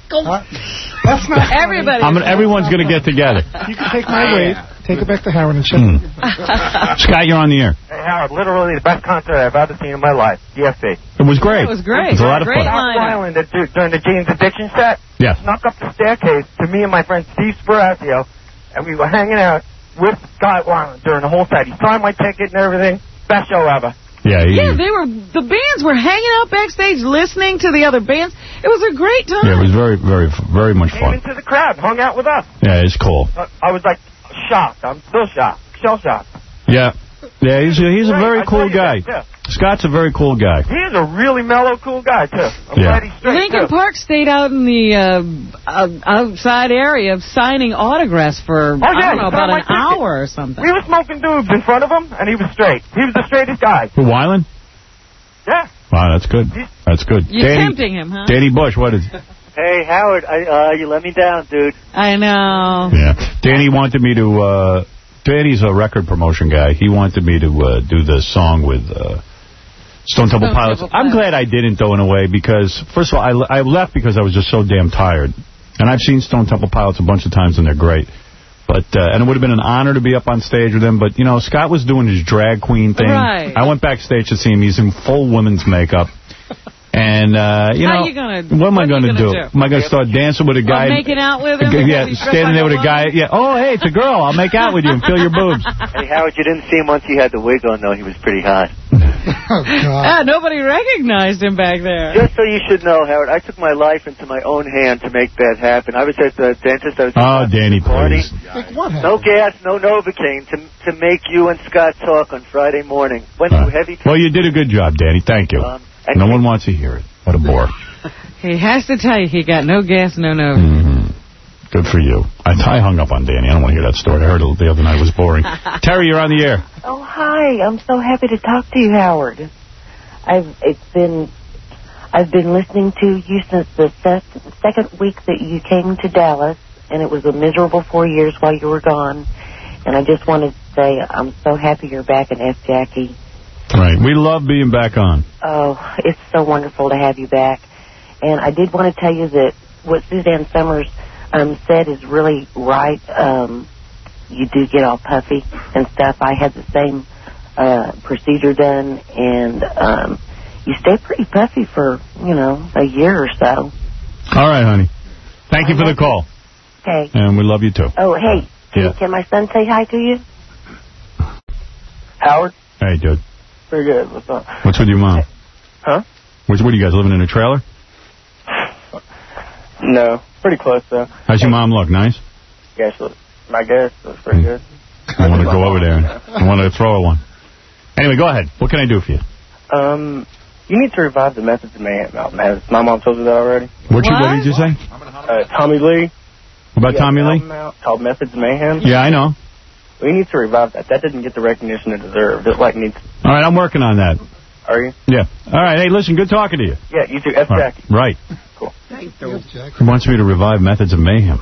That's not Everybody. I'm gonna, everyone's going to get together. You can take my weight, take it back to Howard and check. Hmm. Scott, you're on the air. Hey, Howard, literally the best concert I've ever seen in my life. D F B. It was great. It was great. It was a lot of Great fun. lineup. Island that du- during the James Addiction set. Yes. Snuck up the staircase to me and my friend Steve Sparazio, and we were hanging out with Scott Weiland during the whole set. He signed my ticket and everything. Best show ever. Yeah, he, Yeah, they were. The bands were hanging out backstage, listening to the other bands. It was a great time. yeah, it was very, very, very much Came fun. into the crowd, hung out with us. Yeah, it's cool. Uh, I was like shocked. I'm still shocked. Shell shocked. Yeah, yeah, he's a, he's a very Right, I cool tell you guy. that, yeah. Scott's a very cool guy. He is a really mellow, cool guy, too. I'm Yeah. glad he's straight, Lincoln too. Park stayed out in the uh, uh, outside area signing autographs for, Oh, yeah, I don't know, he about signed my an ticket. hour or something. We were smoking dubs in front of him, and he was straight. He was the straightest guy. For Weiland? Yeah. Wow, that's good. That's good. You're Danny, tempting him, huh? Danny Bush, what is... Hey, Howard, I, uh, you let me down, dude. I know. Yeah. Danny wanted me to... Uh, Danny's a record promotion guy. He wanted me to uh, do the song with uh, Stone Temple Stone Pilots. Temple I'm Pilots. glad I didn't, though, in a way, because, first of all, I, le- I left because I was just so damn tired. And I've seen Stone Temple Pilots a bunch of times, and they're great. But uh, and it would have been an honor to be up on stage with him. But, you know, Scott was doing his drag queen thing. Right. I went backstage to see him. He's in full women's makeup. And, uh, you How know, you gonna, what am I going to do? do? Am I going to start dancing with a guy? Or making out with him? Yeah, because he's dressed standing like there with a woman? guy. Yeah. Oh, hey, it's a girl. I'll make out with you and feel your boobs. Hey, Howard, you didn't see him once he had the wig on, though. He was pretty hot. Oh, God. Ah, nobody recognized him back there. Just so you should know, Howard, I took my life into my own hand to make that happen. I was at the dentist. I was Oh, Danny, party. please. Like what No gas, no Novocaine to to make you and Scott talk on Friday morning. Went through heavy. Well, you did a good job, Danny. Thank you. Um, No one wants to hear it. What a bore. He has to tell you he got no gas, no no. Mm-hmm. Good for you. I, I hung up on Danny. I don't want to hear that story. I heard it the other night. It was boring. Terry, you're on the air. Oh, hi. I'm so happy to talk to you, Howard. I've it's been I've been listening to you since the se- second week that you came to Dallas, and it was a miserable four years while you were gone. And I just wanted to say I'm so happy you're back in F. Jackie. Right. We love being back on. Oh, it's so wonderful to have you back. And I did want to tell you that what Suzanne Summers um, said is really right. Um, you do get all puffy and stuff. I had the same uh, procedure done, and um, you stay pretty puffy for, you know, a year or so. All right, honey. Thank you for the call. Okay. And we love you, too. Oh, hey, can, Yeah. can my son say hi to you? Howard? Hey, dude. Pretty good. What's up? What's with your mom? Huh? Which, what are you guys, living in a trailer? No. Pretty close, though. How's your mom look? Nice? Guess look, my guess looks pretty good. I want to go over there. I want to throw her one. Anyway, go ahead. What can I do for you? Um, you need to revive the Methods of Mayhem album. Has my mom told you that already? What, you, what did you say? Uh, Tommy Lee. About He has Tommy an Lee? album out called Methods of Mayhem. Yeah, I know. We need to revive that. That didn't get the recognition it deserved. It like needs. All right, I'm working on that. Are you? Yeah. All right. Hey, listen, good talking to you. Yeah, you too. F. All right. Jackie. Right. Cool. He wants me to revive Methods of Mayhem.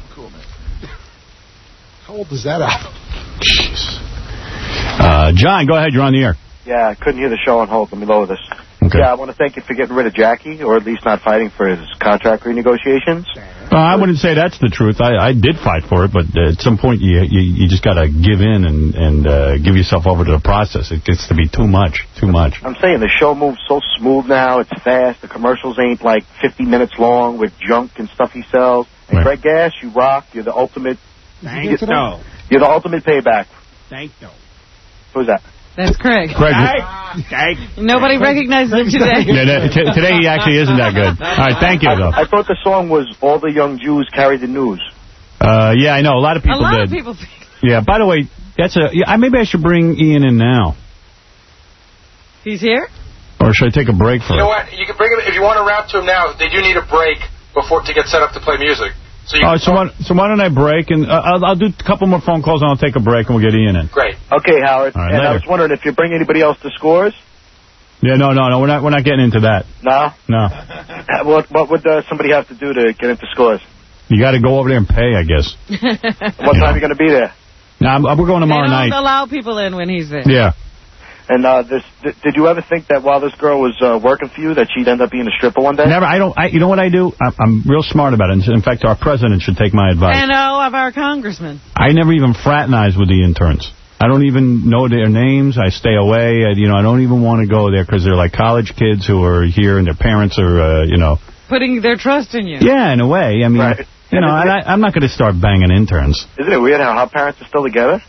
How old is that album? Jeez. Uh, John, go ahead. You're on the air. Yeah, I couldn't hear the show on hold. Let me lower this. Okay. Yeah, I want to thank you for getting rid of Jackie, or at least not fighting for his contract renegotiations. Uh, I wouldn't say that's the truth. I, I did fight for it, but uh, at some point you you, you just got to give in and, and uh, give yourself over to the process. It gets to be too much, too much. I'm saying the show moves so smooth now. It's fast. The commercials ain't like fifty minutes long with junk and stuff he sells. And Right. Greg Gass, you rock. You're the ultimate. Thank you you. know, You're the ultimate payback. Thank you. Who's that? That's Craig. Craig. Thank Nobody recognizes him today. Yeah, no, t- today he actually isn't that good. All right, thank you, though. I, I thought the song was All the Young Jews Carry the News. Uh, yeah, I know. A lot of people A lot did. of people think. Yeah, by the way, that's a. Yeah, maybe I should bring Ian in now. He's here? Or should I take a break for You know it? what? You can bring him if you want to rap to him now. They do need a break before to get set up to play music. So you Oh, can so why, so why don't I break, and uh, I'll, I'll do a couple more phone calls, and I'll take a break, and we'll get Ian in. Great. Okay, Howard. All right, and later. I was wondering if you bring anybody else to scores. Yeah, no, no, no, we're not, we're not getting into that. No? No. Uh, What, what would uh, somebody have to do to get into scores? You got to go over there and pay, I guess. What time are you going to be there? No, I'm, we're going tomorrow They don't night. allow people in when he's there. Yeah. And uh, this, th- did you ever think that while this girl was uh, working for you, that she'd end up being a stripper one day? Never. I don't. I, you know what I do? I'm, I'm real smart about it. In fact, our president should take my advice. And all of our congressmen. I never even fraternize with the interns. I don't even know their names. I stay away. I, you know, I don't even want to go there because they're like college kids who are here and their parents are, uh, you know. Putting their trust in you. Yeah, in a way. I mean, Right. you know, and I, I'm not going to start banging interns. Isn't it weird how our parents are still together?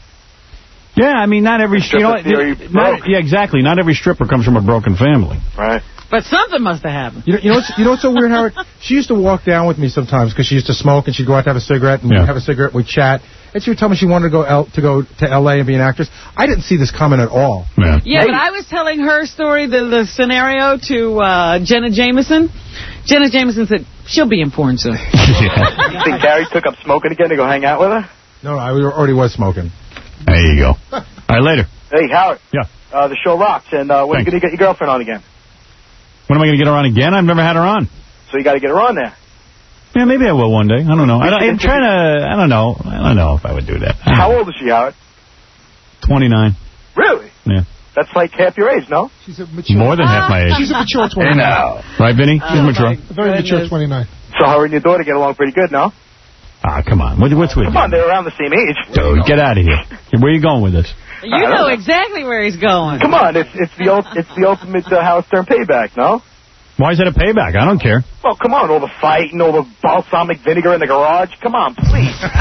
Yeah, I mean, not every you know, Stripper theory not, broke. yeah, exactly. Not every stripper comes from a broken family. Right. But something must have happened. You know, you know, what's, you know what's so weird, Howard? She used to walk down with me sometimes because she used to smoke, and she'd go out to have a cigarette, and Yeah. we'd have a cigarette, we'd chat, and she would tell me she wanted to go L, to go to L A and be an actress. I didn't see this coming at all. Yeah. Yeah, but I was telling her story, the, the scenario, to uh, Jenna Jameson. Jenna Jameson said, she'll be in porn soon. You think Gary took up smoking again to go hang out with her? No, I already was smoking. There you go. All right, later. Hey, Howard. Yeah. Uh, the show rocks, and uh, when are you Thanks. going to get your girlfriend on again? When am I going to get her on again? I've never had her on. So you got to get her on there. Yeah, maybe I will one day. I don't know. I don't, I'm trying to. I don't know. I don't know if I would do that. How old is she, Howard? twenty-nine. Really? Yeah. That's like half your age, no? She's a mature. More than half my age. She's a mature twenty-nine. Right, Vinny? She's Oh, mature. A very mature twenty-nine. So her and your daughter get along pretty good, no? Ah, come on. What, what's with Come you? on, they're around the same age. Dude, get out of here. Where are you going with this? You I don't know know. exactly where he's going. Come on, it's it's the ult- it's the ultimate uh, Howard Stern payback, no? Why is that a payback? I don't care. Well, come on, all the fighting, all the balsamic vinegar in the garage. Come on, please. Come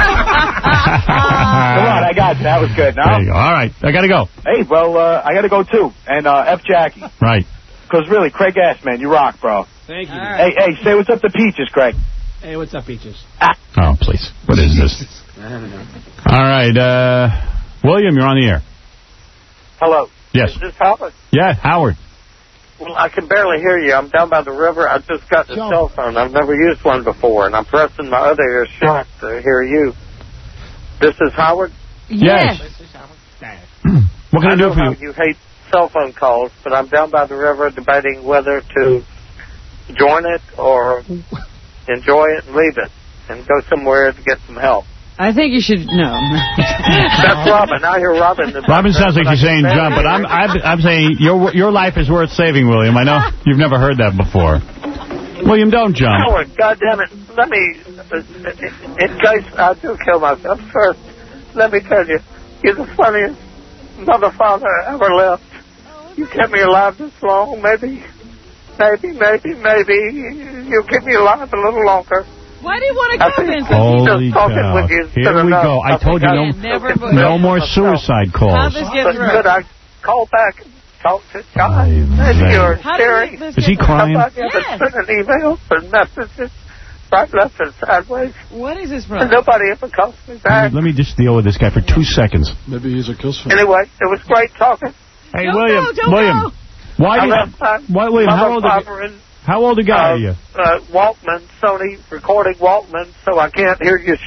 on, I got you. That was good, no? There you go. All right. I got to go. Hey, well, uh, I got to go too. And uh, F Jackie. Right. Because really, Craig Ass, man, you rock, bro. Thank you. Hey, hey, say what's up to Peaches, Craig. Hey, what's up, Peaches? Oh, please. What is this? I don't know. All right. Uh, William, you're on the air. Hello. Yes. Is this Howard? Yeah, Howard. Well, I can barely hear you. I'm down by the river. I just got the cell phone. I've never used one before, and I'm pressing my other ear shut to hear you. This is Howard? Yes. What can I, I do know for how you? you hate cell phone calls, but I'm down by the river debating whether to join it or enjoy it and leave it and go somewhere to get some help. I think you should know. That's Robin. I hear Robin. Robin sounds like he's saying jump, but I'm I'm, I'm saying your your life is worth saving, William. I know you've never heard that before. William, don't jump. Howard, goddamn it! Let me, in case I do kill myself first, let me tell you, you're the funniest mother father I ever left. You kept me alive this long. Maybe, maybe, maybe, maybe you'll keep me alive a little longer. Why do you want to I come think- in? Holy Just talking cow. with you Here instead we of go. not- I told you no, Never put- no more suicide How calls. this get But through? could I call back and talk to John? Maybe you're How did sharing. this Is he get through? crying? Somebody ever Yes. sent an email or messages right, left, and sideways? What is this And from? nobody ever calls me Let back. me, let me just deal with this guy for two seconds. Maybe he's a kiss fan. Anyway, it was great talking. Hey, Don't William, go, don't William, go. why I did left my why, William, how mother, old are you? father, and How old a guy uh, are you? uh, Walkman, Sony recording Walkman, so I can't hear your show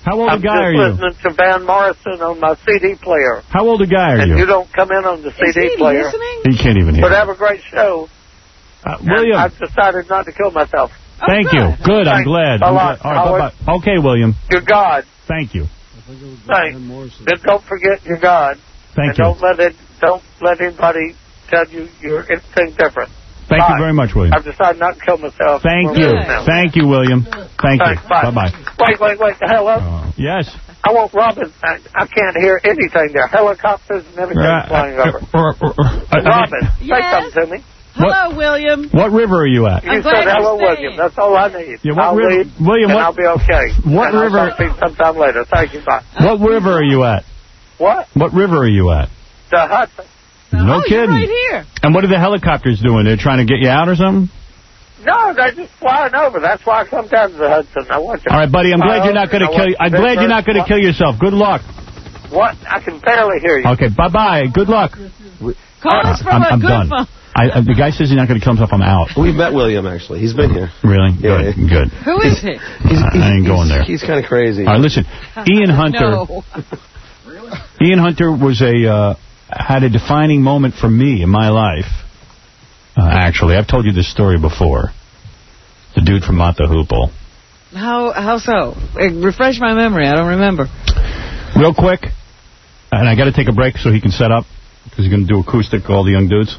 How old a I'm guy are just you? listening to Van Morrison on my C D player. How old a guy are and you? you don't come in on the C D Is he player. listening? He can't even hear. But have a great show. Uh, William. I've decided not to kill myself. Thank you. Good, I'm Thanks glad. a I'm lot, glad. All right, bye-bye. Okay, William. You're God. Thank you. Thanks. Then don't forget you're God. Thank and you. Don't let it. Don't let anybody tell you you're anything different. Thank Bye. you very much, William. I've decided not to kill myself. Thank We're you. good now. Thank you, William. Thank Thanks. you. Bye. Bye-bye. Wait, wait, wait. Hello? Uh, yes. I want Robin. I, I can't hear anything there. Helicopters and everything Uh, flying uh, over. uh, uh, uh, Robin, say Yes? something to me. Hello, William. What river are you at? You I'm said glad you're hello, staying. William. That's all I need. Yeah, what I'll river- leave, William, and what- I'll be okay. what and river- I'll talk to you sometime later. Thank you. Bye. What river are you at? What? What river are you at? The Hudson. No oh, kidding. You're right here. And what are the helicopters doing? They're trying to get you out or something? No, they're just flying over. That's why I come down to the Hudson. I want you. All right, buddy, I'm glad you're not going to I kill want you. I'm to glad you're not going to what- kill yourself. Good luck. What? I can barely hear you. Okay, bye-bye. Good luck. Call us from I'm, a I'm good done. phone. I, uh, the guy says he's not going to kill himself. I'm out. We've met William, actually. He's been here. Really? Yeah. Good. Good. Who is he? He's, he's, I ain't going there. He's kind of crazy. All right, listen. Ian Hunter. No. Ian Hunter was a uh, had a defining moment for me in my life. Uh, actually, I've told you this story before. The dude from Mott the Hoople. How how so? Uh, Refresh my memory. I don't remember. Real quick, and I got to take a break so he can set up, because he's going to do acoustic, all the young dudes.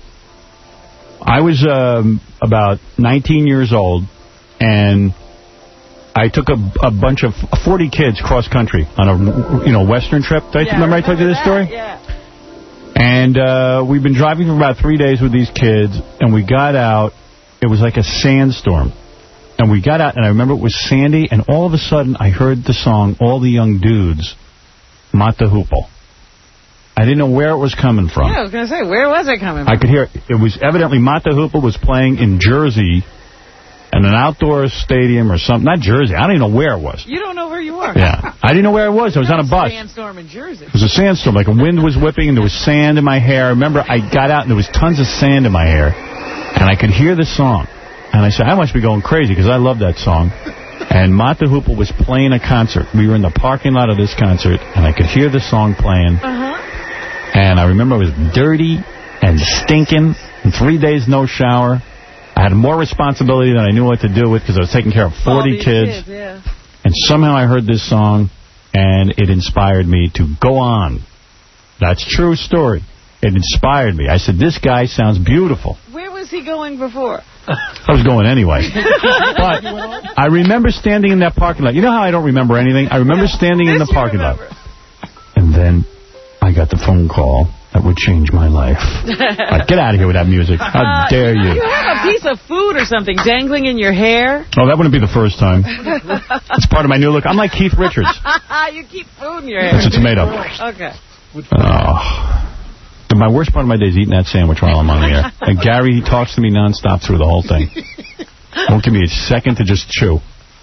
I was um, about nineteen years old, and I took a, a bunch of forty kids cross country on a you know Western trip. Did I Yeah, remember I told you this that, story? Yeah. And uh, we've been driving for about three days with these kids, and we got out. It was like a sandstorm. And we got out, and I remember it was sandy, and all of a sudden I heard the song, All the Young Dudes, Mott the Hoople. I didn't know where it was coming from. Yeah, I was going to say, where was it coming from? I could hear it. It was evidently Mott the Hoople was playing in Jersey in an outdoor stadium or something. Not Jersey. I don't even know where it was. You don't know where you are. Yeah. I didn't know where it was. I was on a bus. Sandstorm in Jersey. It was a sandstorm. Like a wind was whipping, and there was sand in my hair. I remember I got out, and there was tons of sand in my hair. And I could hear the song. And I said, I must be going crazy, because I love that song. And Mott the Hoople was playing a concert. We were in the parking lot of this concert, and I could hear the song playing. Uh-huh. And I remember I was dirty and stinking, and three days no shower. I had more responsibility than I knew what to do with, because I was taking care of forty kids. kids yeah. And somehow I heard this song, and it inspired me to go on. That's true story. It inspired me. I said, this guy sounds beautiful. Where was he going before? I was going anyway. But I remember standing in that parking lot. You know how I don't remember anything? I remember standing in the parking lot. And then I got the phone call that would change my life. Right, get out of here with that music. How dare you? You have a piece of food or something dangling in your hair. Oh, that wouldn't be the first time. It's part of my new look. I'm like Keith Richards. You keep food in your hair. That's a tomato. Okay. Oh. My worst part of my day is eating that sandwich while I'm on the air. And Gary, he talks to me nonstop through the whole thing. Won't give me a second to just chew.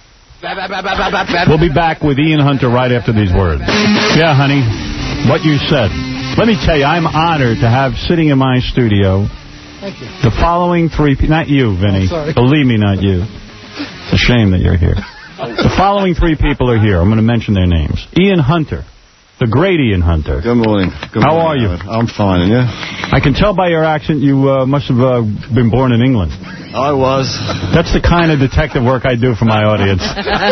We'll be back with Ian Hunter right after these words. Yeah, honey, what you said. Let me tell you, I'm honored to have sitting in my studio Thank you. the following three people. Not you, Vinny. Oh, sorry. Believe me, not you. It's a shame that you're here. The following three people are here. I'm going to mention their names. Ian Hunter. The great Ian Hunter. Good morning. Good How morning, are you? Howard. I'm fine, and you? I can tell by your accent you uh, must have uh, been born in England. I was. That's the kind of detective work I do for my audience.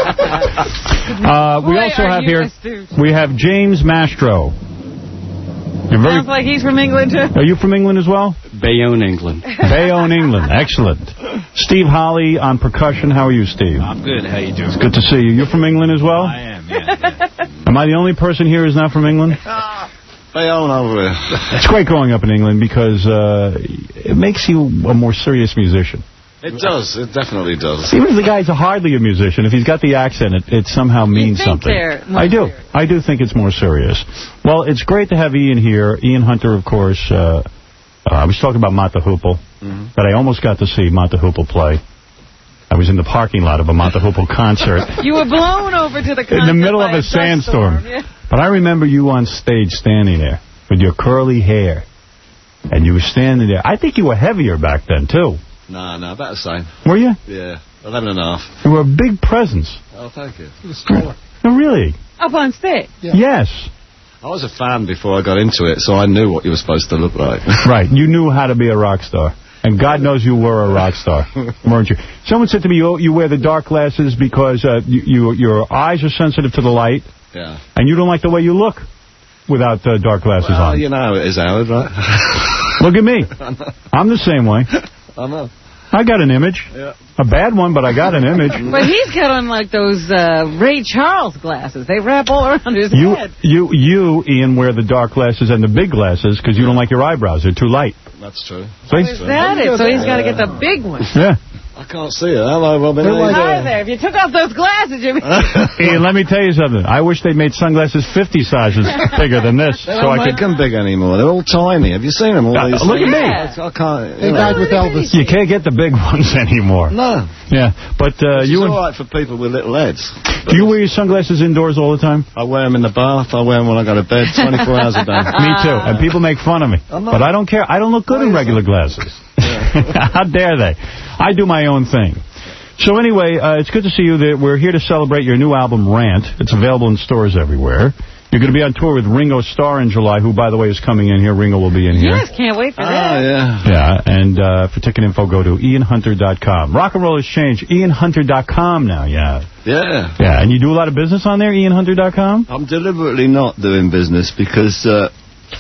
uh, we Boy, also are have you here, astute. we have James Mastro. You're very, Sounds like he's from England, too. are you from England as well? Bayonne, England. Bayonne, England. Excellent. Steve Holly on percussion. How are you, Steve? I'm good. How you doing? It's good to see you. You're from England as well? I am, yeah. Am I the only person here who's not from England? Bayonne over there. It's great growing up in England because uh, it makes you a more serious musician. It does. It definitely does. Even if the guy's hardly a musician, if he's got the accent, it, it somehow means think something. they're more I do. serious. I do think it's more serious. Well, it's great to have Ian here. Ian Hunter, of course. Uh, uh, I was talking about Mott the Hoople, Mm-hmm. but I almost got to see Mott the Hoople play. I was in the parking lot of a Mott the Hoople concert. You were blown over to the concert In the middle by of a dust sandstorm. storm, yeah. But I remember you on stage standing there with your curly hair. And you were standing there. I think you were heavier back then, too. No, no, about the same. Were you? Yeah, eleven and a half. You were a big presence. Oh, thank you. He was taller. Oh, really? Up on stage? Yes. I was a fan before I got into it, so I knew what you were supposed to look like. Right. You knew how to be a rock star. And God knows you were a rock star, weren't you? Someone said to me, you, you wear the dark glasses because uh, you, you, your eyes are sensitive to the light. Yeah. And you don't like the way you look without uh, dark glasses well, on. you know how it is, Howard, right? Look at me. I'm the same way. I know. I got an image. Yeah. A bad one, but I got an image. But he's got on, like, those uh, Ray Charles glasses. They wrap all around his you, head. You, you, Ian, wear the dark glasses and the big glasses because you don't like your eyebrows. They're too light. That's true. So Is that it? So he's got to get the big one. Yeah. I can't see it. Hello, Robin. Hi there. If you took off those glasses, you'd be... Ian, let me tell you something. I wish they made sunglasses fifty sizes bigger than this. They so don't I make could... them big anymore. They're all tiny. Have you seen them? All Uh, these look at things? me. Yes. I can't. They You know. died with Elvis. You can't get the big ones anymore. No. Yeah, but uh, It's you all and, right for people with little heads. do you wear your sunglasses indoors all the time? I wear them in the bath. I wear them when I go to bed, twenty-four hours a day. Me too. And people make fun of me. But I don't care. I don't look good in regular glasses. How dare they? I do my own thing. So anyway, uh, it's good to see you. There. We're here to celebrate your new album, Rant. It's available in stores everywhere. You're going to be on tour with Ringo Starr in July, who, by the way, is coming in here. Ringo will be in here. Yes, can't wait for Ah, that. yeah. Yeah, and uh, for ticket info, go to ian hunter dot com. Rock and roll has changed. ian hunter dot com now, yeah. Yeah. Yeah, and you do a lot of business on there, ian hunter dot com? I'm deliberately not doing business because uh,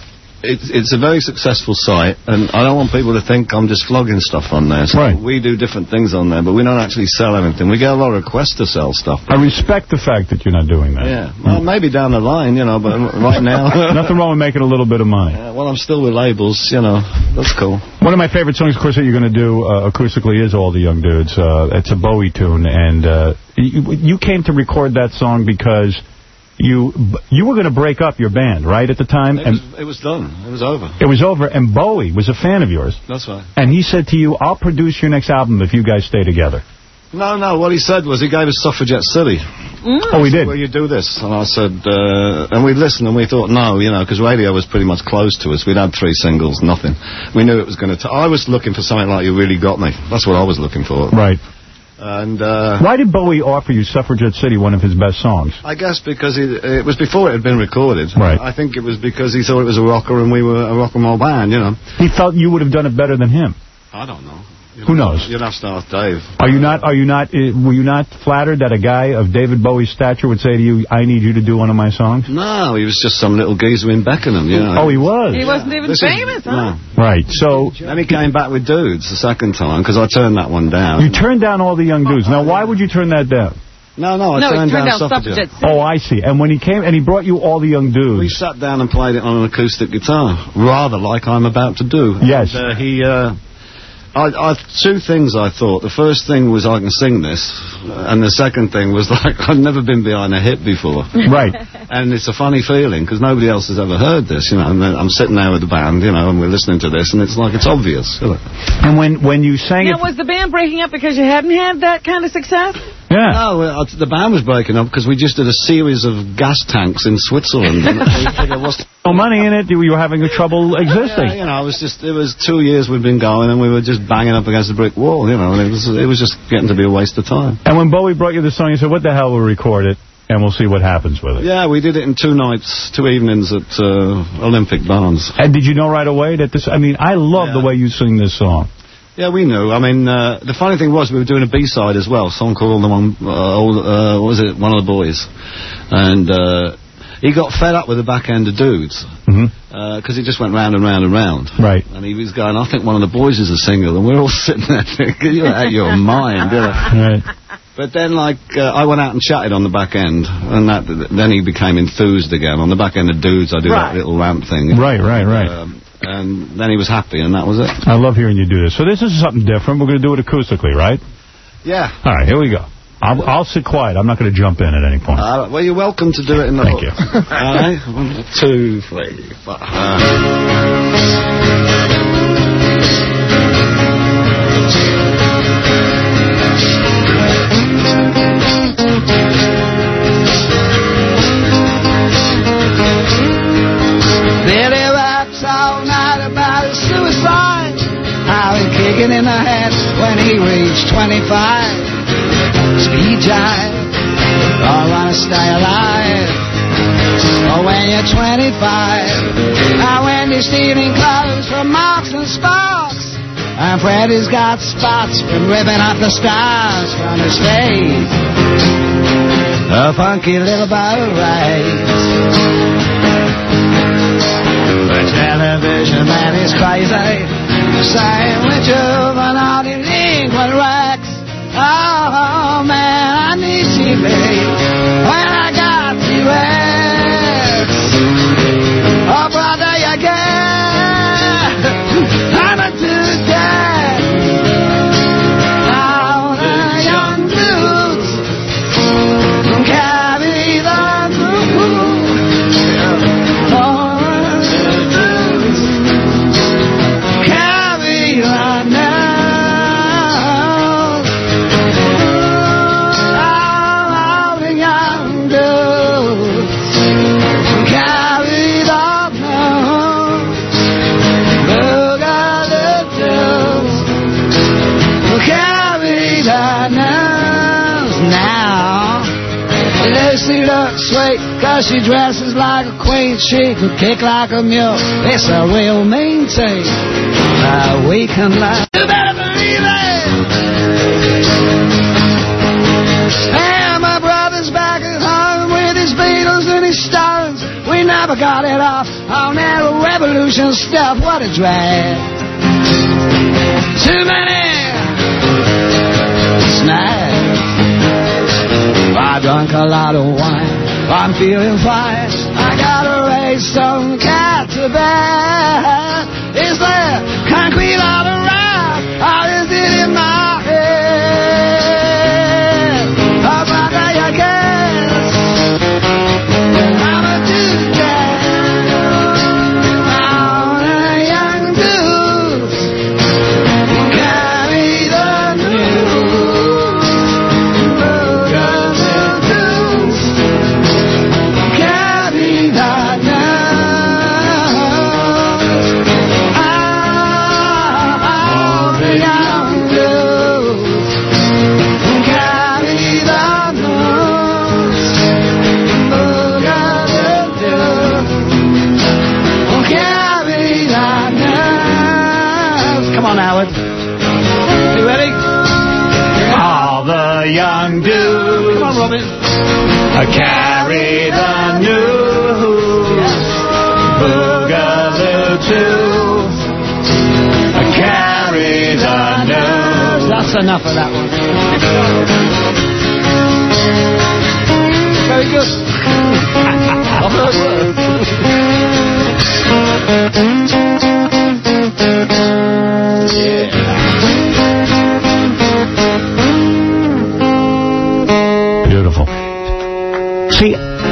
it's it's a very successful site, and I don't want people to think I'm just flogging stuff on there. So Right. we do different things on there, but we don't actually sell anything. We get a lot of requests to sell stuff. I respect the fact that you're not doing that. Yeah. Well, maybe down the line, you know, but right now... Nothing wrong with making a little bit of money. Yeah, well, I'm still with labels, you know. That's cool. One of my favorite songs, of course, that you're going to do uh, acoustically is All the Young Dudes. Uh, it's a Bowie tune, and uh, you, you came to record that song because you you were going to break up your band, right, at the time? It and was, it was done. It was over. It was over, and Bowie was a fan of yours. That's right. And he said to you, I'll produce your next album if you guys stay together. No, no, what he said was he gave us Suffragette City. Mm. Oh, he did? Will you do this? And I said, uh, and we listened and we thought, no, you know, because radio was pretty much closed to us. We'd had three singles, nothing. We knew it was going to... I was looking for something like You Really Got Me. That's what I was looking for. Right. And uh, Why did Bowie offer you Suffragette City, one of his best songs? I guess because he, it was before it had been recorded. Right. I think it was because he thought it was a rocker and we were a rock and roll band, you know. He felt you would have done it better than him. I don't know. Who knows? You'd have to ask Dave. Are you not? Are you not? Uh, were you not flattered that a guy of David Bowie's stature would say to you, "I need you to do one of my songs"? No, he was just some little geezer in Beckenham, you know. Oh, he was. He wasn't even This is- famous, huh? No. Right. So Then he came back with Dudes the second time because I turned that one down. you turned down All the Young Dudes. Now, why would you turn that down? No, no, I No, he turned, turned down Suffragette. Suffragette City. Oh, I see. And when he came and he brought you All the Young Dudes. We sat down and played it on an acoustic guitar, rather like I'm about to do. Yes. And, uh, he, uh, I, I, two things I thought. The first thing was I can sing this, and the second thing was like I've never been behind a hit before. Right. And it's a funny feeling because nobody else has ever heard this, you know. And then I'm sitting there with the band, you know, and we're listening to this, and it's like it's obvious. You know? And when when you sang Now, it, was the band breaking up because you hadn't had that kind of success? yeah. No, well, uh, the band was breaking up because we just did a series of gas tanks in Switzerland. And they figured, what's No money in it. You were having a trouble Yeah, existing. you know, it was just, it was two years we'd been going and we were just banging up against the brick wall, you know, and it was, it was just getting to be a waste of time. And when Bowie brought you the song, you said, "What the hell? We'll record it, and we'll see what happens with it." Yeah, we did it in two nights, two evenings at uh, Olympic Barns. And did you know right away that this? I mean, I love Yeah. the way you sing this song. Yeah, we knew. I mean, uh, the funny thing was we were doing a B-side as well, a song called All the One, uh, all, uh, what was it, One of the Boys. And uh, he got fed up with the back end of Dudes. Mm-hmm. Because uh, he just went round and round and round. Right. And he was going, I think one of the boys is a single, and we're all sitting there thinking, you're out of your mind, you know. Right. But then, like, uh, I went out and chatted on the back end, and that, then he became enthused again. On the back end of Dudes, I do Right. that little ramp thing. Right, right, right. Um, and then he was happy, and that was it. I love hearing you do this. So this is something different. We're going to do it acoustically, right? Yeah. All right, here we go. I'll, I'll sit quiet. I'm not going to jump in at any point. Uh, well, you're welcome to do it in the Thank hook. you. All right? One, two, three, four. Uh, Billy raps all night about his suicide. How he kicked it in the head when he reached twenty-five. Speed jive, or wanna stay alive. Or when you're twenty-five, now Wendy's stealing clothes from Marks and Sparks, and Freddie's got spots from ripping off the stars from his face. A funky little boat race. The television man is crazy, saying we're juvenile delinquent wrecks. Oh man, I need T V when I got T-Rex. Oh brother, you get I'm a two-dead. Now the young dudes carry the news. Oh, the dudes carry the news. Oh, the young dudes carry the news. Look at the dudes who carry the news now. Lucy looks sweet, cause she dresses like a queen. She could kick like a mule. It's a real mean thing. Uh, we can laugh. You better believe it. And my brother's back at home with his Beatles and his Stones. We never got it off on that revolution stuff. What a drag. Too many snags. I drank a lot of wine, I'm feeling fine. I gotta raise some cat to bed. Is there concrete all around, or is it in my head? Oh, brother, you guess I'm a two-dead. Now the young dudes carry the news. Look at the dudes carry the news. Oh, the young dudes carry the news. Look at the dudes carry the news. Come on, Howard. You ready? All the young dudes. Come on, Robin. Carry the news. Boogaloo too. Carry the news. That's enough of that one. Very good. I've heard Beautiful. See,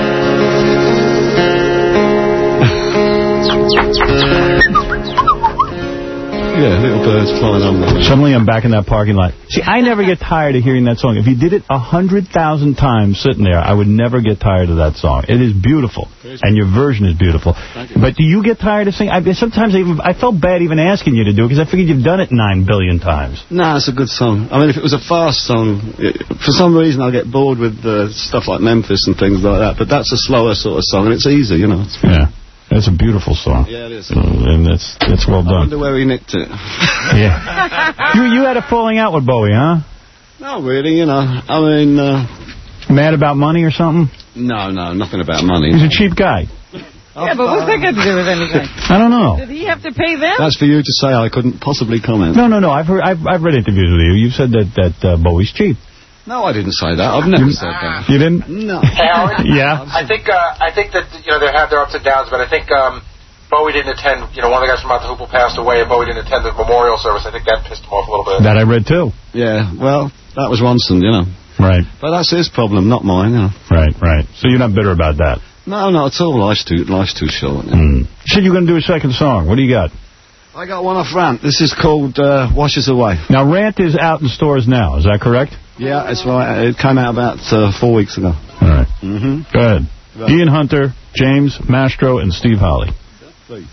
Yeah, little birds flying on there. Suddenly I'm back in that parking lot. See, I never get tired of hearing that song. If you did it a hundred thousand times sitting there, I would never get tired of that song. It is beautiful, and your version is beautiful. But do you get tired of singing? I, sometimes I, even, I felt bad even asking you to do it, because I figured you've done it nine billion times. No, it's a good song. I mean, if it was a fast song, it, for some reason I get bored with uh, stuff like Memphis and things like that, but that's a slower sort of song, and it's easy, you know. It's Yeah. That's a beautiful song. Yeah, it is. Uh, and that's that's well I done. wonder where he nicked it. Yeah. You you had a falling out with Bowie, huh? Not really, you know. I mean... Uh, Mad about money or something? No, no, nothing about money. He's a cheap guy. Yeah, but what's that got to do with anything? I don't know. Did he have to pay them? That's for you to say. I couldn't possibly comment. No, no, no. I've heard, I've, I've read interviews with you. You've said that, that uh, Bowie's cheap. No, I didn't say that. I've never said that. You didn't? No. Hey, Howard? Yeah. I think uh, I think that you know they have their ups and downs, but I think um, Bowie didn't attend. You know, one of the guys from Mount the Hoople passed away, and Bowie didn't attend the memorial service. I think that pissed him off a little bit. That I read too. Yeah. Well, that was Ronson, you know. Right. But that's his problem, not mine. You know. Right. Right. So you're not bitter about that. No, not at all. Life's too life's too short. Mm. You know. You said you were going to do a second song. What do you got? I got one off Rant. This is called uh, Washes Away. Now, Rant is out in stores now. Is that correct? Yeah, it's right. It came out about uh, four weeks ago. All right. Mm-hmm. Go ahead. Right. Ian Hunter, James Mastro, and Steve Holly. Please.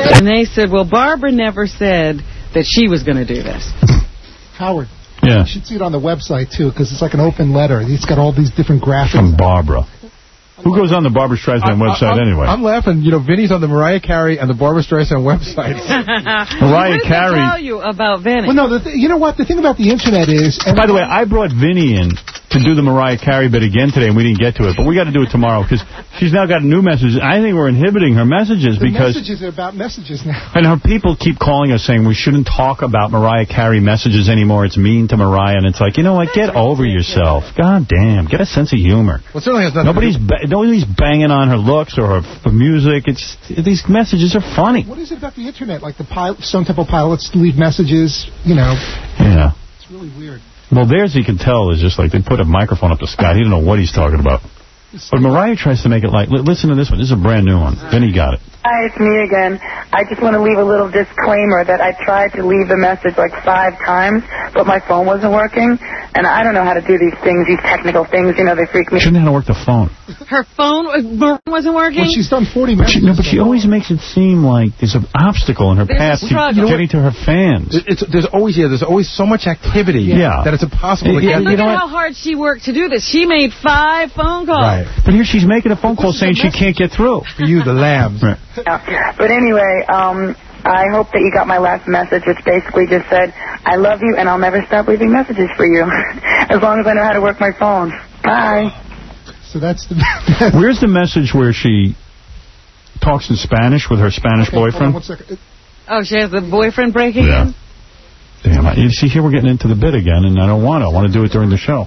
And they said, well, Barbara never said that she was going to do this. Howard. Yeah. You should see it on the website, too, because it's like an open letter. It's got all these different graphics. From Barbara. Who goes on the Barbara Streisand website I'm, anyway? I'm laughing. You know, Vinny's on the Mariah Carey and the Barbara Streisand website. Mariah what Carey. What did they tell you about Vinny? Well, no, the th you know what? The thing about the Internet is... By the way, I brought Vinny in to do the Mariah Carey bit again today, and we didn't get to it. But we got to do it tomorrow, because she's now got new messages. I think we're inhibiting her messages the because... messages are about messages now. And her people keep calling us saying we shouldn't talk about Mariah Carey messages anymore. It's mean to Mariah. And it's like, you know what? Get over yourself. God damn. Get a sense of humor. Well, it certainly has nothing Nobody's, to do ba nobody's banging on her looks or her, her music. It's These messages are funny. What is it about the Internet? Like the pilot, Stone Temple Pilots leave messages, you know. Yeah. It's really weird. Well, theirs, you can tell, is just like they put a microphone up to Scott. He didn't know what he's talking about. But Mariah tries to make it like, listen to this one. This is a brand new one. Then he got it. Hi, it's me again. I just want to leave a little disclaimer that I tried to leave the message like five times, but my phone wasn't working. And I don't know how to do these things, these technical things. You know, they freak me. She didn't know how to work the phone. Her phone wasn't working? Well, she's done forty But she, messages. no, but she always makes it seem like there's an obstacle in her There's path a to struggle. getting to her fans. It- It's, there's always yeah, there's always so much activity Yeah. that it's impossible to Yeah, get. Look you know at what? how hard she worked to do this. She made five phone calls. Right. But here she's making a phone call saying she can't get through. For you, the lambs. Right. Yeah. But anyway, um, I hope that you got my last message, which basically just said, I love you and I'll never stop leaving messages for you, as long as I know how to work my phone. Bye. So that's the... Where's the message where she talks in Spanish with her Spanish Okay, hold on boyfriend? one second. Oh, she has the boyfriend breaking Yeah. in? Damn, I, you see, here we're getting into the bit again, and I don't want to. I want to do it during the show.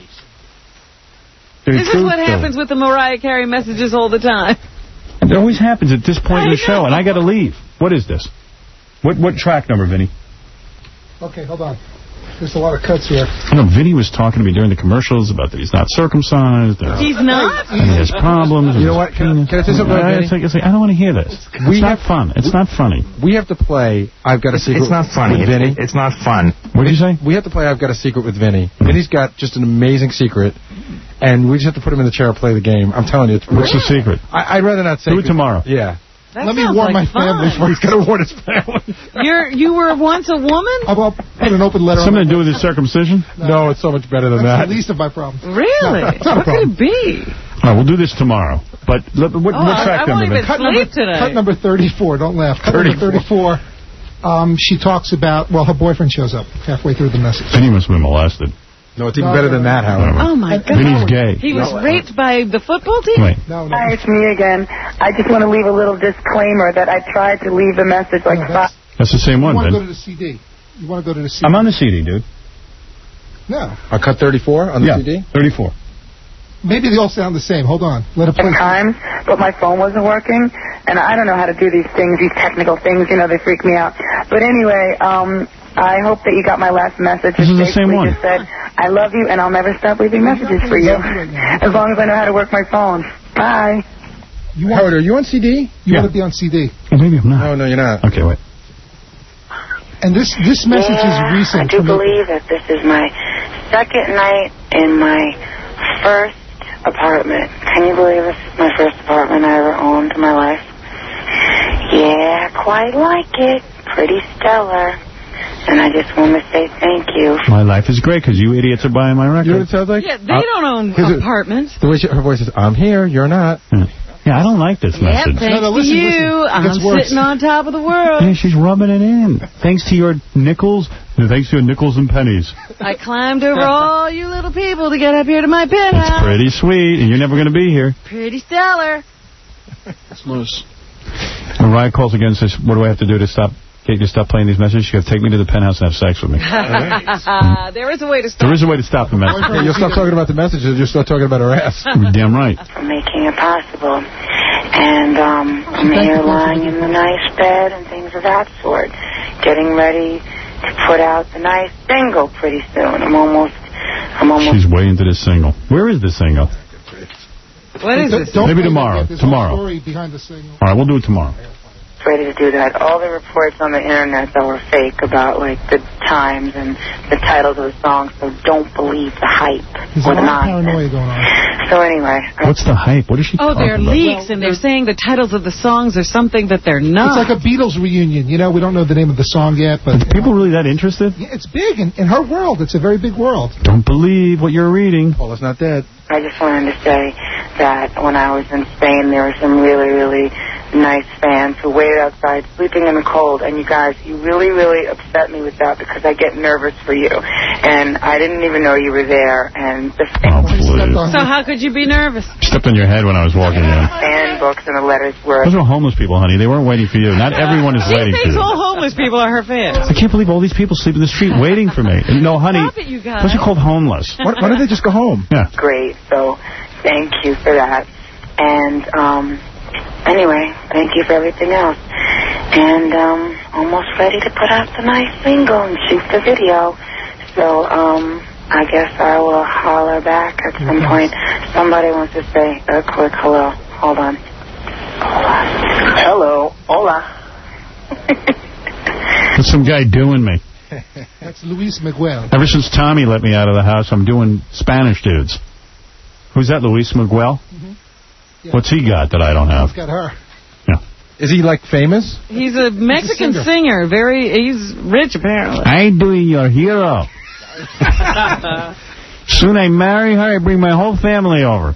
This is what happens with the Mariah Carey messages all the time. It always happens at this point in the I show, know. and I got to leave. What is this? What what track number, Vinny? Okay, hold on. There's a lot of cuts here. You know, Vinny was talking to me during the commercials about that he's not circumcised. Uh, He's not? and he has problems. You know what? Can, can I say something, Uh, Vinny? it's like, it's like, I don't want to hear this. It's We not have- fun. It's not funny. We have to play I've Got a Secret It's not funny. with Vinny. It's, it's not fun. What did you say? We have to play I've Got a Secret with Vinny. Vinny's got just an amazing secret, and we just have to put him in the chair and play the game. I'm telling you. It's What's the secret? I, I'd rather not say Do it tomorrow. Yeah. That Let me sounds warn like my family fun. first. He's got to warn his family. You're, you were once a woman? I'll put an open letter Something on to do with his circumcision? No, it's so much better than That's that. the least of my problems. Really? No, it's not a What could problem. it be? All right, we'll do this tomorrow. But let, what, Oh, what I- track I won't number? even Vinny? Cut number, Sleep today. cut number thirty-four. Don't laugh. Cut number thirty-four. Um, she talks about, well, her boyfriend shows up halfway through the message. Vinny must have been molested. No, it's even better than that, however. Oh, my God. Vinny's gay. He was raped by the football team? Wait. No, no. Hi, it's me again. I just want to leave a little disclaimer that I tried to leave the message like No, five. that's, That's the same you one, want to go Vin. to the C D. You want to go to the C D. I'm on the C D, dude. No. I cut thirty-four on the Yeah, C D? thirty-four. Maybe they all sound the same. Hold on. Let it play. times, but my phone wasn't working, and I don't know how to do these things, these technical things. You know, they freak me out. But anyway, um, I hope that you got my last message. This It is the same basically one. just said, I love you, and I'll never stop leaving messages for you, as long as I know how to work my phone. Bye. You want, Howard, are you on C D? you Yeah. want to be on C D. Oh, maybe I'm not. No, no, you're not. Okay, wait. And this this message yeah, is recent. I do from the- believe that this is my second night in my first apartment. Can you believe this is my first apartment I ever owned in my life? Yeah, quite like it. Pretty stellar. And I just want to say thank you. My life is great because you idiots are buying my record. You know what it sounds like? Yeah, they Uh, don't own here's a- apartments. The way she, her voice is, I'm here, you're not. Yeah. Yeah, I don't like this Yep, message. thanks No, no, listen, to you, listen. It I'm gets worse. sitting on top of the world. Yeah, she's rubbing it in. Thanks to your nickels, thanks to your nickels and pennies. I climbed over all you little people to get up here to my penthouse. It's pretty sweet, and you're never going to be here. Pretty stellar. Loose. Mariah calls again and says, what do I have to do to stop get you to stop playing these messages? You have to take me to the penthouse and have sex with me. There is a way to stop. There is a way to stop the message. Okay, you'll stop talking about the messages, you'll start talking about her ass. You're damn right. For making it possible. And um, I'm here lying in the nice bed and things of that sort, getting ready to put out the nice single pretty soon. I'm almost, I'm almost. She's way into this single. Where is this single? What is Don't- this? don't Maybe play that tomorrow. yet. There's a whole Tomorrow. story behind the signal. All right, we'll do it tomorrow. ready to do that. All the reports on the internet that were fake about, like, the times and the titles of the songs, so don't believe the hype There's or a the lot of nonsense. paranoia going on. So anyway. What's the hype? What is she Oh, talking they're about? leaks, and they're saying the titles of the songs are something that they're not. It's like a Beatles reunion. You know, we don't know the name of the song yet, but... Are people really that interested? Yeah, it's big. In, in her world, it's a very big world. Don't believe what you're reading. Well, it's not dead. I just wanted to say that when I was in Spain, there were some really, really nice fans who waited outside sleeping in the cold. And you guys, you really, really upset me with that because I get nervous for you. And I didn't even know you were there. And the Oh, so how could you be nervous? Stepped on your head when I was walking in. fan books and the letters were... Those are homeless people, honey. They weren't waiting for you. Not everyone is She waiting for thinks you. all homeless people are her fans. I can't believe all these people sleep in the street waiting for me. And no, honey, Stop it, you guys. those are called homeless. Why, why don't they just go home? Yeah. Great. So thank you for that. And um, anyway, thank you for everything else. And um, almost ready to put out the nice single and shoot the video. So um, I guess I will holler back at some point. Somebody wants to say a quick hello. Hold on. Hello. Hola. What's some guy doing me? That's Luis Miguel. Ever since Tommy let me out of the house, I'm doing Spanish dudes. Who's that, Luis Miguel? Mm-hmm. Yeah. What's he got that I don't have? He's got her. Is he, like, famous? He's a Mexican singer. singer. Very, he's rich, apparently. I doing your hero. Soon I marry her, I bring my whole family over.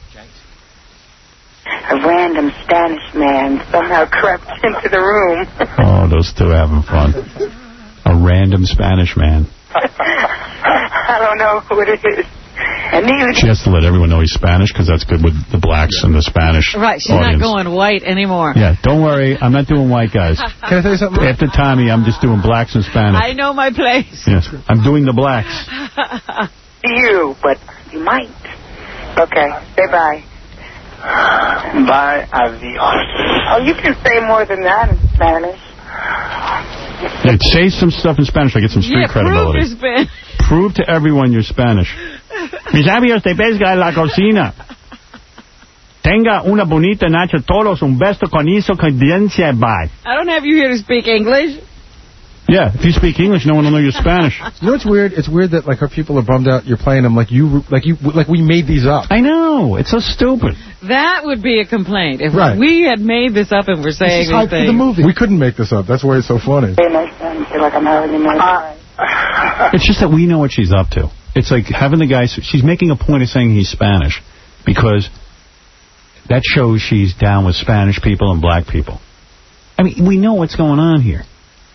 A random Spanish man somehow crept into the room. Oh, those two having fun. A random Spanish man. I don't know who it is. And he She has to let everyone know he's Spanish because that's good with the blacks and the Spanish Right, she's audience. not going white anymore. Yeah, don't worry. I'm not doing white guys. Can I tell you something? After Tommy, I'm just doing blacks and Spanish. I know my place. Yes, I'm doing the blacks. you, but you might. Okay, say bye. Bye, adios. Oh, you can say more than that in Spanish. Yeah, say some stuff in Spanish. I get some street Yeah, prove credibility. your Spanish. Prove to everyone you're Spanish. Mis amigos de pesca en la cocina. Tenga una bonita noche todos. Un beso con eso cadencia. Bye. I don't have you here to speak English. Yeah, if you speak English, no one will know you're Spanish. You know what's weird? It's weird that, like, her people are bummed out you're playing them like you, like you, like we made these up. I know. It's so stupid. That would be a complaint. If Right. we had made this up and were saying This is hype these for the things. movie. We couldn't make this up. That's why it's so funny. Say nice things. Feel like I'm having a nice time. It's just that we know what she's up to. It's like having the guy, she's making a point of saying he's Spanish because that shows she's down with Spanish people and black people. I mean, we know what's going on here.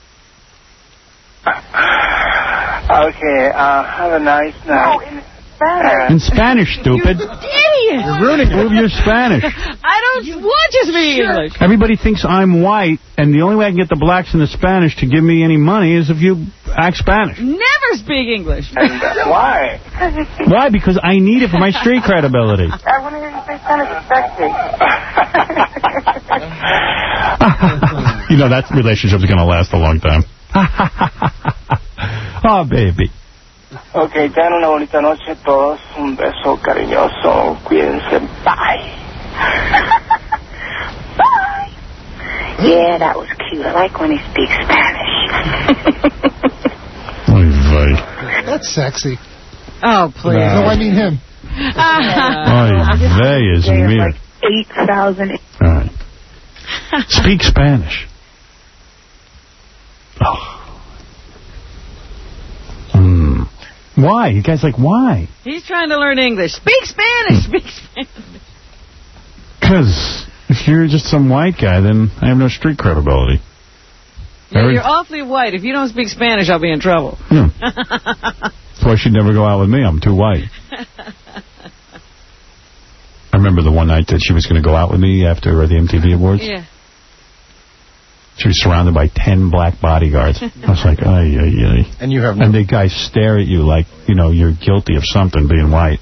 Okay, uh, have a nice night. Oh, in Spanish. In Spanish, stupid. Idiot! You're ruining Prove you're Spanish. I don't want to speak English. Everybody thinks I'm white, and the only way I can get the blacks and the Spanish to give me any money is if you act Spanish. Never speak English. Why? Why? Because I need it for my street credibility. I want to hear you say Spanish. It's sexy. You know, that relationship's going to last a long time. Oh, baby. Ok, tengan una bonita noche todos. Un beso cariñoso. Cuídense. Bye. Bye. Yeah, that was cute. I like when he speaks Spanish. Oy That's sexy. Oh, please. No, I mean him. Oy vey is There's weird. like eight thousand. All right. Speak Spanish. Oh. Mm. Why? You guys like, why? He's trying to learn English. Speak Spanish. Speak Spanish. Because if you're just some white guy, then I have no street credibility. Yeah, Every- you're awfully white. If you don't speak Spanish, I'll be in trouble. Hmm. That's why she'd never go out with me. I'm too white. I remember the one night that she was going to go out with me after the M T V Awards. Yeah. She was surrounded by ten black bodyguards. I was like, ay, ay, ay. And you have no... And the guys stare at you like, you know, you're guilty of something being white.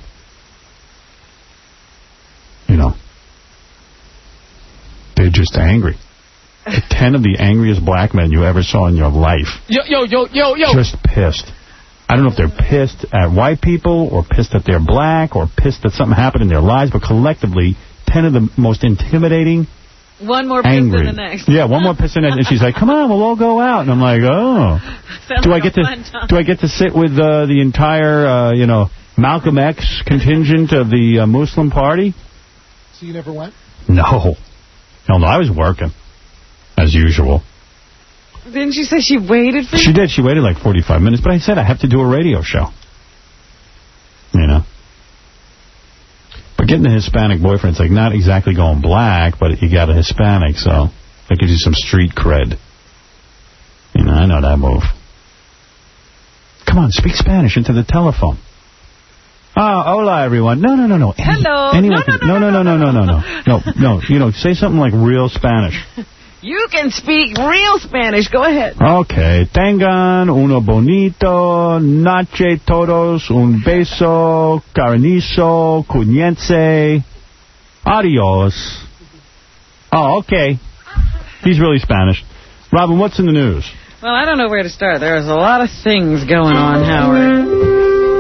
You know. They're just angry. Ten of the angriest black men you ever saw in your life. Yo, yo, yo, yo, yo. Just pissed. I don't know if they're pissed at white people or pissed that they're black or pissed that something happened in their lives, but collectively, ten of the most intimidating, One more piss angry. than the next. Yeah, one more piss than the next. And she's like, come on, we'll all go out. And I'm like, oh. Sounds Do I like get a to fun time. do I get to sit with uh, the entire, uh, you know, Malcolm X contingent of the uh, Muslim party? So you never went? No. No, no, I was working, as usual. Didn't you say she waited for you? She did. She waited like forty-five minutes. But I said I have to do a radio show. You know? But getting a Hispanic boyfriend, it's like not exactly going black, but you got a Hispanic, so that gives you some street cred. You know, I know that move. Come on, speak Spanish into the telephone. Oh, hola, everyone. No, no, no, no. Any, Hello. Anyone No, can, no, no, no, no, no, no, no, no, no, no. You know, say something like real Spanish. You can speak real Spanish. Go ahead. Okay. Tengan uno bonito noche todos, un beso, carnizo, cuñense, adios. Oh, okay. He's really Spanish. Robin, what's in the news? Well, I don't know where to start. There's a lot of things going on, Howard.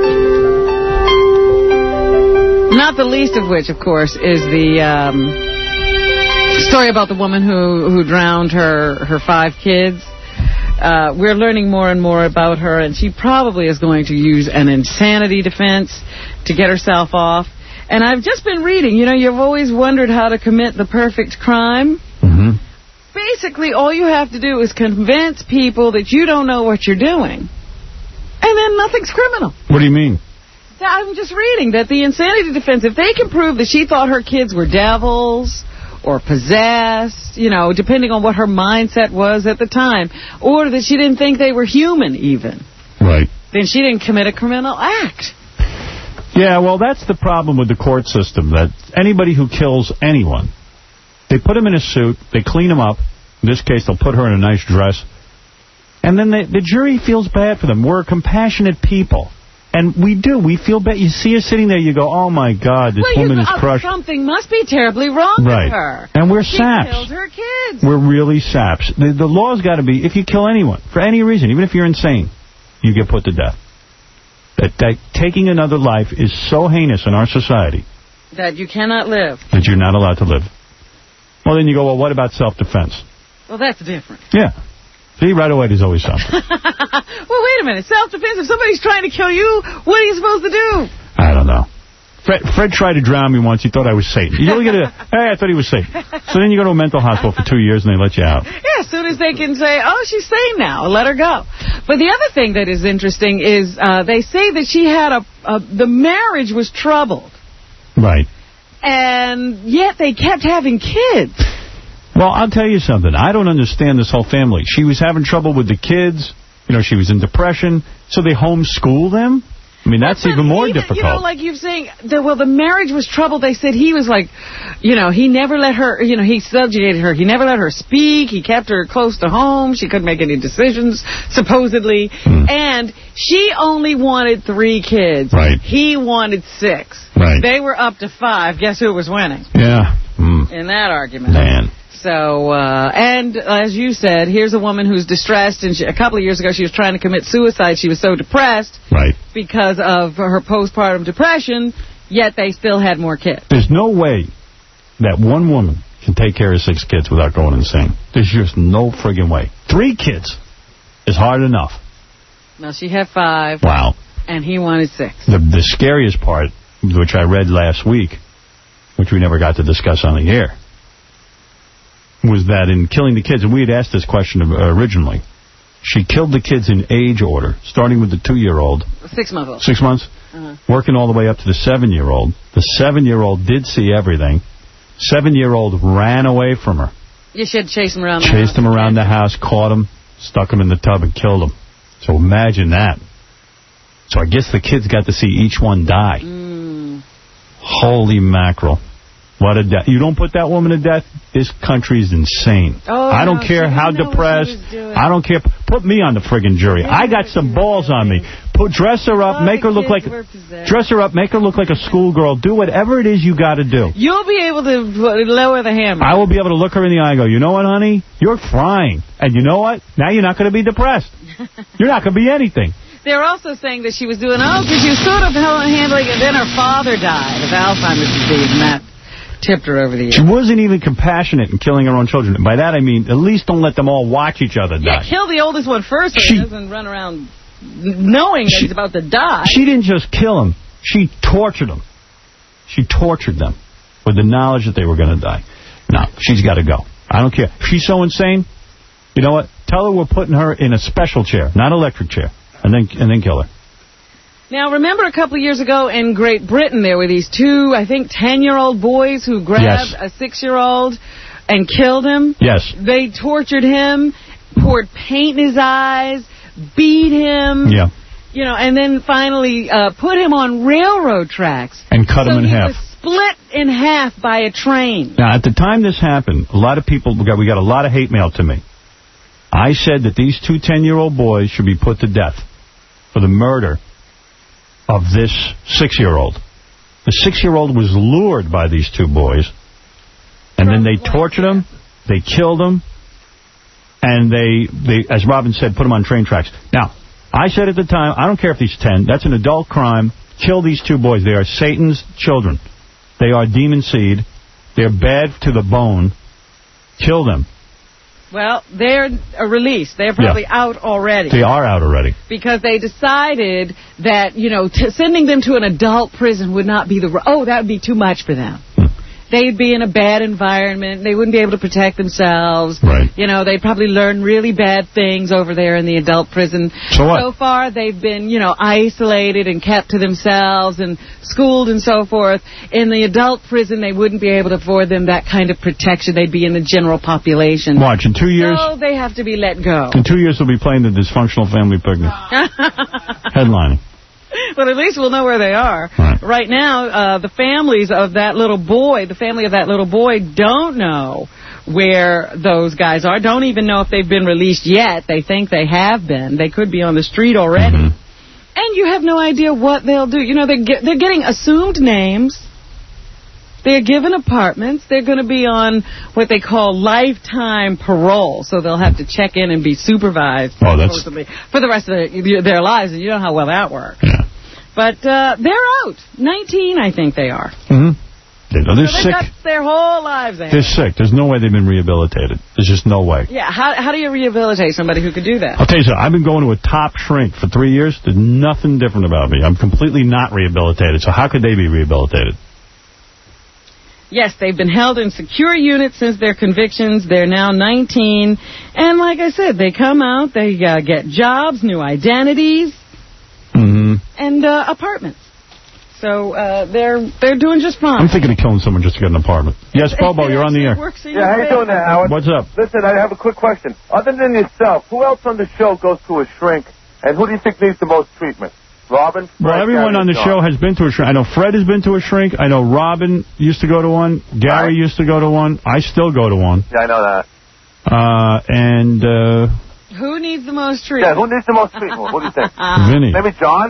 Not the least of which, of course, is the um, story about the woman who, who drowned her, her five kids. Uh, we're learning more and more about her, and she probably is going to use an insanity defense to get herself off. And I've just been reading, you know, you've always wondered how to commit the perfect crime. Mm-hmm. Basically, all you have to do is convince people that you don't know what you're doing. And then nothing's criminal. What do you mean? I'm just reading that the insanity defense, if they can prove that she thought her kids were devils or possessed, you know, depending on what her mindset was at the time, or that she didn't think they were human even, right, then she didn't commit a criminal act. Yeah, well, that's the problem with the court system, that anybody who kills anyone, they put them in a suit, they clean them up. In this case, they'll put her in a nice dress. And then they, the jury feels bad for them. We're compassionate people. And we do. We feel bad. You see her sitting there, you go, oh, my God, this well, woman you, is uh, crushed. Something must be terribly wrong right. with her. And we're she saps. killed her kids. We're really saps. The, the law's got to be, if you kill anyone, for any reason, even if you're insane, you get put to death. That, that taking another life is so heinous in our society. That you cannot live. That you're not allowed to live. Well, then you go, well, what about self-defense? Well, that's different. Yeah. See, right away, there's always something. Well, wait a minute. Self-defense, if somebody's trying to kill you, what are you supposed to do? I don't know. Fred, Fred tried to drown me once. He thought I was Satan. You really get a, hey, I thought he was Satan. So then you go to a mental hospital for two years and they let you out. Yeah, as soon as they can say, oh, she's sane now, let her go. But the other thing that is interesting is uh, they say that she had a, a, the marriage was troubled. Right. And yet they kept having kids. Well, I'll tell you something. I don't understand this whole family. She was having trouble with the kids. You know, she was in depression. So they homeschool them? I mean, that's but even more even, difficult. You know, like you're saying, the, well, the marriage was troubled. They said he was like, you know, he never let her, you know, he subjugated her. He never let her speak. He kept her close to home. She couldn't make any decisions, supposedly. Mm. And she only wanted three kids. Right. He wanted six. Right. They were up to five. Guess who was winning? Yeah. Mm. In that argument. Man. So, uh, and as you said, here's a woman who's distressed, and she, a couple of years ago she was trying to commit suicide. She was so depressed right. because of her postpartum depression, yet they still had more kids. There's no way that one woman can take care of six kids without going insane. There's just no friggin' way. Three kids is hard enough. Now, she had five. Wow. And he wanted six. The, the scariest part, which I read last week, which we never got to discuss on the air, was that in killing the kids, and we had asked this question originally, she killed the kids in age order, starting with the two-year-old. Six-month-old. Six months? Uh-huh. Working all the way up to the seven-year-old. The seven-year-old did see everything. Seven-year-old ran away from her. You should chase him around the Chased house. him around the house, caught him, stuck him in the tub, and killed him. So imagine that. So I guess the kids got to see each one die. Mm. Holy mackerel. What a death. You don't put that woman to death, this country's insane. Oh, I don't no, care how depressed. I don't care. Put me on the friggin' jury. I got some balls on me. Put Dress her up, make her look like dress her up, make her look like a schoolgirl. Do whatever it is you got to do. You'll be able to lower the hammer. I will be able to look her in the eye and go, you know what, honey? You're frying. And you know what? Now you're not going to be depressed. You're not going to be anything. They're also saying that she was doing, oh, because she was sort of handling it. Then her father died of Alzheimer's disease, and that tipped her over the edge. She wasn't even compassionate in killing her own children. And by that I mean, at least don't let them all watch each other die. Yeah, kill the oldest one first so She- he doesn't run around knowing that he's about to die. She didn't just kill him. She tortured them. She tortured them with the knowledge that they were going to die. No, she's got to go. I don't care. She's so insane. You know what? Tell her we're putting her in a special chair, not electric chair, and then and then kill her. Now, remember a couple of years ago in Great Britain, there were these two, I think, ten-year-old boys who grabbed Yes. a six-year-old and killed him? Yes. They tortured him, poured paint in his eyes, beat him. Yeah. You know, and then finally uh, put him on railroad tracks. And cut so him in he half. was split in half by a train. Now, at the time this happened, a lot of people, we got, we got a lot of hate mail to me. I said that these two ten-year-old boys should be put to death for the murder of this six-year-old. The six-year-old was lured by these two boys, and then they tortured him, they killed him, and they, they, as Robin said, put him on train tracks. Now, I said at the time, I don't care if he's ten, that's an adult crime. Kill these two boys. They are Satan's children. They are demon seed. They're bad to the bone. Kill them. Well, they're uh, released. They're probably Yeah. out already. They are out already. Because they decided that, you know, t sending them to an adult prison would not be the... r Oh, that would be too much for them. They'd be in a bad environment. They wouldn't be able to protect themselves. Right. You know, they'd probably learn really bad things over there in the adult prison. So what? So far, they've been, you know, isolated and kept to themselves and schooled and so forth. In the adult prison, they wouldn't be able to afford them that kind of protection. They'd be in the general population. Watch, in two years... So they have to be let go. In two years, they'll be playing the Dysfunctional Family Picnic. Headlining. Well, at least we'll know where they are. Right, right now, uh, the families of that little boy, the family of that little boy, don't know where those guys are. Don't even know if they've been released yet. They think they have been. They could be on the street already. Mm-hmm. And you have no idea what they'll do. You know, they're, get, they're getting assumed names. They're given apartments. They're going to be on what they call lifetime parole, so they'll have to check in and be supervised oh, that's... supposedly, for the rest of their, their lives, and you know how well that works. Yeah. But uh, they're out. nineteen, I think they are. Mm-hmm. They, they're so they've sick. got their whole lives ahead. They're sick. There's no way they've been rehabilitated. There's just no way. Yeah, how, how do you rehabilitate somebody who could do that? I'll tell you something. I've been going to a top shrink for three years. There's nothing different about me. I'm completely not rehabilitated. So how could they be rehabilitated? Yes, they've been held in secure units since their convictions. They're now nineteen. And like I said, they come out, they uh, get jobs, new identities, Mm-hmm. and uh, apartments. So uh, they're they're doing just fine. I'm thinking of killing someone just to get an apartment. Yes, Bobo, you're on the air. Yeah, how you doing there, Howard? What's up? Listen, I have a quick question. Other than yourself, who else on the show goes to a shrink, and who do you think needs the most treatment? Robin? Well, Fred, everyone Gary, on the John? show has been to a shrink. I know Fred has been to a shrink. I know Robin used to go to one. Gary used to go to one. I still go to one. Yeah, I know that. Uh, and, uh... Who needs the most treatment? Yeah, who needs the most treatment? What do you think? Vinny. Maybe John?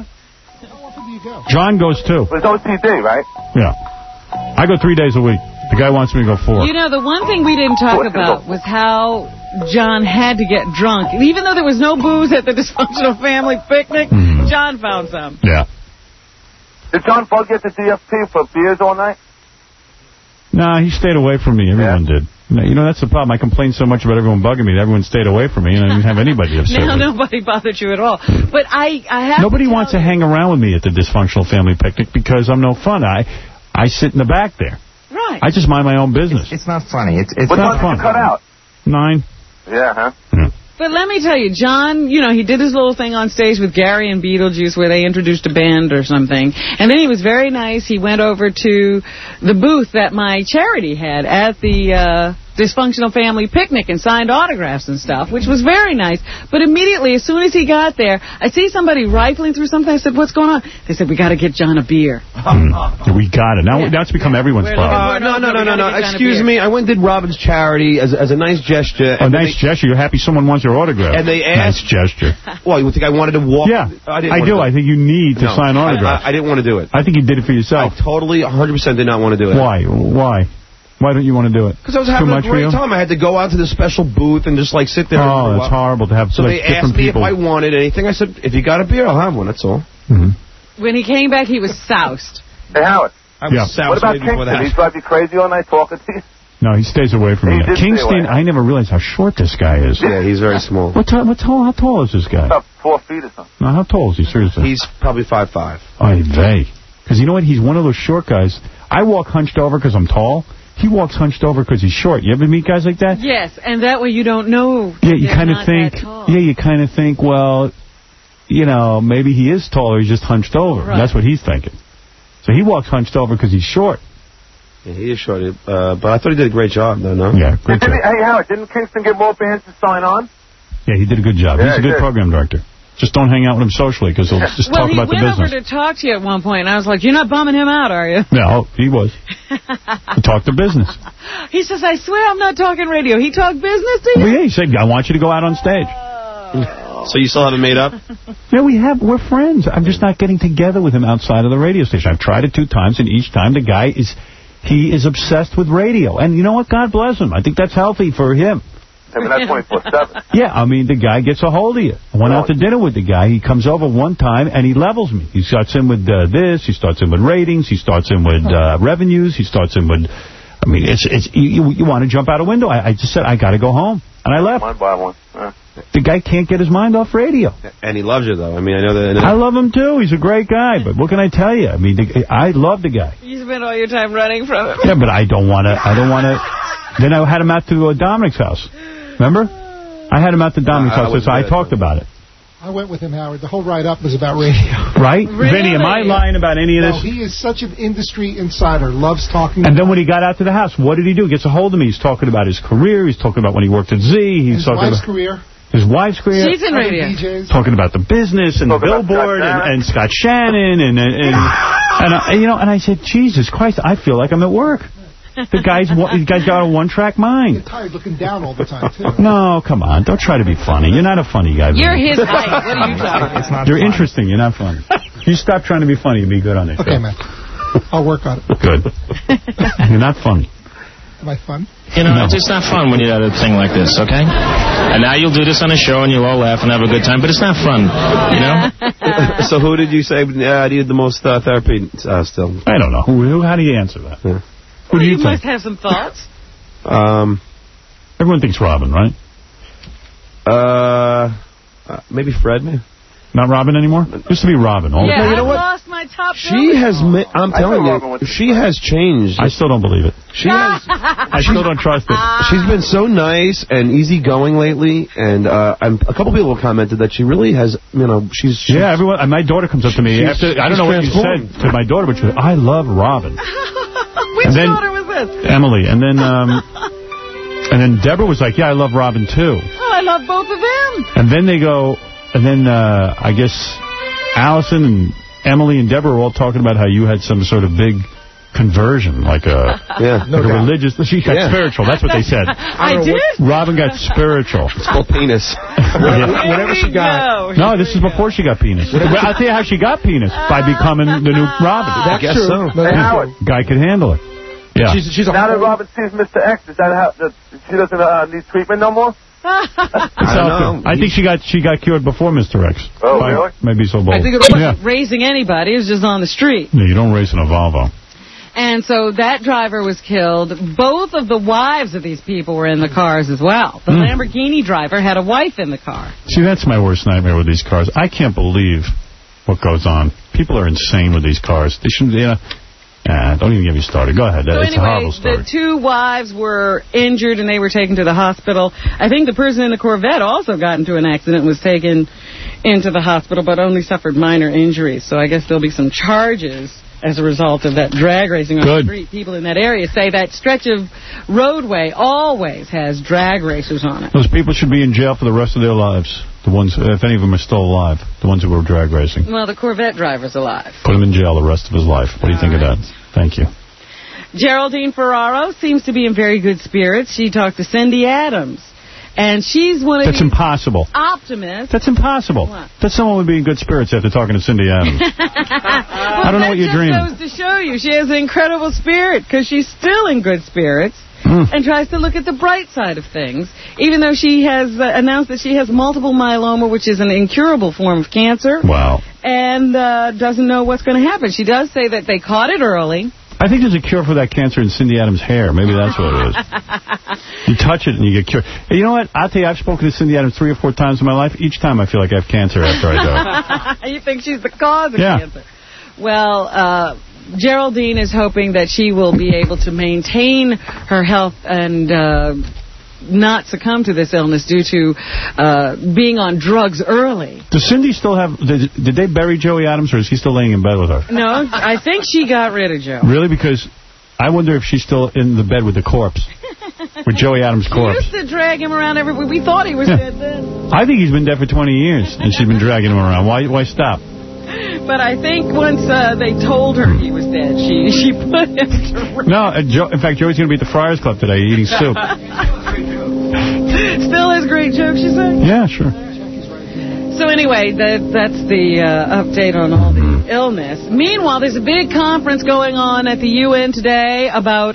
John goes too. But it's O C D, right? Yeah. I go three days a week. The guy wants me to go four. You know, the one thing we didn't talk about was how John had to get drunk. Even though there was no booze at the Dysfunctional Family Picnic, mm. John found some. Yeah. Did John bug get the D F P for beers all night? Nah, he stayed away from me. Everyone yeah. did. You know, that's the problem. I complained so much about everyone bugging me that everyone stayed away from me, and I didn't have anybody upset Now me. nobody bothered you at all. But I, I have Nobody to wants to hang around with me at the Dysfunctional Family Picnic because I'm no fun. I I sit in the back there. Right. I just mind my own business. It's, it's not funny. It's, it's what not fun. What cut out? Nine. Yeah, huh? Yeah. But let me tell you, John, you know, he did his little thing on stage with Gary and Beetlejuice where they introduced a band or something. And then he was very nice. He went over to the booth that my charity had at the uh, Dysfunctional Family Picnic and signed autographs and stuff, which was very nice. But immediately, as soon as he got there, I see somebody rifling through something. I said, what's going on? They said, we got to get John a beer. Mm. We got it. Now, yeah. now it's become everyone's problem. Uh, no, no, no, no, no. Excuse me. I went and did Robin's charity as, as a nice gesture. A nice they, gesture. You're happy someone wants your autograph. And they asked... Nice gesture. Well, you think I wanted to walk? Yeah, I, didn't I do. Do I think you need to no, sign autographs. I, I, I didn't want to do it. I think you did it for yourself. I totally, one hundred percent did not want to do it. Why? Why? Why don't you want to do it? Because I was having Too a great time. I had to go out to the special booth and just, like, sit there. Oh, that's horrible to have so like, they asked me people. if I wanted anything. I said, if you got a beer, I'll have one. That's all. Mm-hmm. When he came back, he was soused. Hey, Howard. I was Yeah. sound What about asleep before Kingston? that. He drive you crazy all night talking to you? No, he stays away from He me. did stay Kingston, away. I never realized how short this guy is. Yeah, he's very small. What, t- what tall? How tall is this guy? About four feet or something. No, how tall is he? Seriously. He's probably five five. Oy vey. Because you know what? He's one of those short guys. I walk hunched over because I'm tall. He walks hunched over because he's short. You ever meet guys like that? Yes, and that way you don't know. Yeah, you they're kind of not think. that tall. Yeah, you kind of think. Well, you know, maybe he is tall or he's just hunched over. Right. That's what he's thinking. So he walks hunched over because he's short. Yeah, he is short. Uh, but I thought he did a great job, though, no? Yeah, great Didn't job. he, hey, Howard, didn't Kingston get more bands to sign on? Yeah, he did a good job. Yeah, he's a he good did. program director. Just don't hang out with him socially because he'll just well, talk he about the went over business. to talk to you at one point, and I was like, you're not bumming him out, are you? No, he was. He talked to business. He says, I swear I'm not talking radio. He talked business to you? Well, yeah, he said, I want you to go out on stage. So you still haven't made up? Yeah, we have. We're friends. I'm just not getting together with him outside of the radio station. I've tried it two times, and each time the guy is, he is obsessed with radio. And you know what? God bless him. I think that's healthy for him. I mean, that's twenty-four seven. Yeah, I mean, the guy gets a hold of you. I went out to dinner with the guy. He comes over one time, and he levels me. He starts in with uh, this. He starts in with ratings. He starts in with uh, revenues. He starts in with... I mean, it's it's you, you want to jump out a window. I, I just said, I got to go home. And I left. One by one. Uh. The guy can't get his mind off radio. And he loves you, though. I mean, I know that... I love him, too. He's a great guy. But what can I tell you? I mean, the, I love the guy. You spent all your time running from him. Yeah, but I don't want to... I don't want to... Then I had him out to uh, Dominic's house. Remember? I had him out to Dominic's I- I house, was so I there. talked about it. I went with him, Howard. The whole ride-up was about radio. Right? Really? Vinny, am I lying about any of No, this? he is such an industry insider. Loves talking. And then when he got out to the house, what did he do? He gets a hold of me. He's talking about his career. He's talking about when he worked at Z. He's his talking wife's about career. his wife's career. She's in Other radio. D Js. Talking about the business and the Talking about billboard Scott and, and Scott Shannon and and and, and I, you know. And I said, Jesus Christ, I feel like I'm at work. The guy's one- the guy's got a one-track mind. Get tired looking down all the time, too. No, come on. Don't try to be funny. You're not a funny guy. You're Vinny. his height. What are you talking about? You're interesting. You're not funny. You stop trying to be funny and be good on it. Okay, man. I'll work on it. Good. You're not funny. Am I fun? You know, it's just not fun when you do a thing like this, okay? And now you'll do this on a show and you'll all laugh and have a good time, but it's not fun, you know? So who did you say uh, needed the most uh, therapy uh, still? I don't know. Who, who? How do you answer that? Yeah. Who Well, do you, you think? must have some thoughts. Um, Everyone thinks Robin, right? uh, uh, maybe Fred, man. Not Robin anymore? Used to be Robin. All Yeah, the I've time. lost my top She has, ma- I'm I telling know Robin was- you, she has changed. I still don't believe it. She has, I still don't trust it. she's been so nice and easygoing lately, and uh, I'm, a couple people have commented that she really has, you know, she's... she's Yeah, everyone. My daughter comes up to me She's- after. I don't she's know what you transformed. said to my daughter, but she goes, I love Robin. Which And then- daughter was this? Emily. And then um, and then Deborah was like, yeah, I love Robin, too. Oh, I love both of them. And then they go, and then uh, I guess Allison and Emily and Deborah were all talking about how you had some sort of big conversion, like a, Yeah, like a religious... She got Yeah. spiritual. That's what they said. I did? Robin got spiritual. It's called penis. Yeah. Whatever she got. No, this is before she got penis. Well, I'll tell you how she got penis. By becoming the new Robin. I guess so. No, Hey, that's Howard. true. Guy could handle it. Yeah. She's, she's a Now that whole- Robin sees Mister X, is that how that she doesn't uh, need treatment no more? I don't know. I think she got she got cured before Mister X. Oh, By- really? Maybe so bold. I think it wasn't yeah. raising anybody. It was just on the street. No, you don't race in a Volvo. And so that driver was killed. Both of the wives of these people were in the cars as well. The Mm. Lamborghini driver had a wife in the car. See, that's my worst nightmare with these cars. I can't believe what goes on. People are insane with these cars. They shouldn't, you know. Nah, don't even get me started. Go ahead. So it's a anyway, horrible story. the two wives were injured and they were taken to the hospital. I think the person in the Corvette also got into an accident and was taken into the hospital, but only suffered minor injuries. So I guess there'll be some charges as a result of that drag racing on Good. the street. People in that area say that stretch of roadway always has drag racers on it. Those people should be in jail for the rest of their lives. The ones, if any of them are still alive, the ones who were drag racing. Well, the Corvette driver's alive. Put him in jail the rest of his life. What do you think of that? Thank you. Geraldine Ferraro seems to be in very good spirits. She talked to Cindy Adams. And she's one of That's these impossible. optimists. That's impossible. What? That someone would be in good spirits after talking to Cindy Adams. I don't know what you're dreaming. That just goes to show you she has an incredible spirit because she's still in good spirits Mm. and tries to look at the bright side of things, even though she has uh, announced that she has multiple myeloma, which is an incurable form of cancer. Wow. And uh, doesn't know what's going to happen. She does say that they caught it early I think there's a cure for that cancer in Cindy Adams' hair. Maybe that's what it is. You touch it and you get cured. Hey, you know what? I'll tell you, I've spoken to Cindy Adams three or four times in my life. Each time I feel like I have cancer after I do. You think she's the cause of yeah. cancer? Well, uh, Geraldine is hoping that she will be able to maintain her health and uh, not succumb to this illness due to uh, being on drugs early. Does Cindy still have... Did, did they bury Joey Adams, or is he still laying in bed with her? No, I think she got rid of Joe. Really? Because I wonder if she's still in the bed with the corpse. With Joey Adams' corpse. She used to drag him around everywhere. We thought he was yeah. dead then. I think he's been dead for twenty years, and she's been dragging him around. Why, why stop? But I think once uh, they told her he was dead, she she put him to rest. No, uh, Joe, in fact, Joey's going to be at the Friars Club today eating soup. Still has great jokes, you say? Yeah, sure. So anyway, that that's the uh, update on all the illness. Meanwhile, there's a big conference going on at the U N today about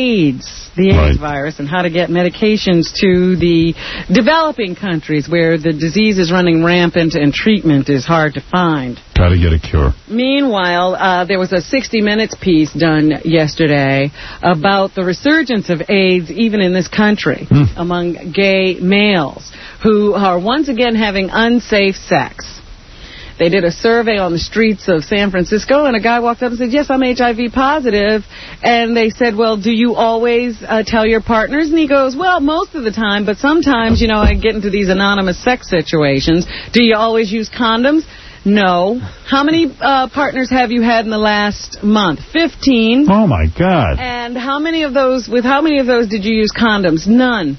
AIDS, the right. AIDS virus, and how to get medications to the developing countries where the disease is running rampant and treatment is hard to find. Got to get a cure. Meanwhile, uh, there was a sixty minutes piece done yesterday about the resurgence of AIDS even in this country mm. among gay males who are once again having unsafe sex. They did a survey on the streets of San Francisco, and a guy walked up and said, yes, I'm H I V positive. And they said, well, do you always uh, tell your partners? And he goes, well, most of the time, but sometimes, you know, I get into these anonymous sex situations. Do you always use condoms? No. How many uh, partners have you had in the last month? Fifteen. Oh, my God. And how many of those, with how many of those did you use condoms? None.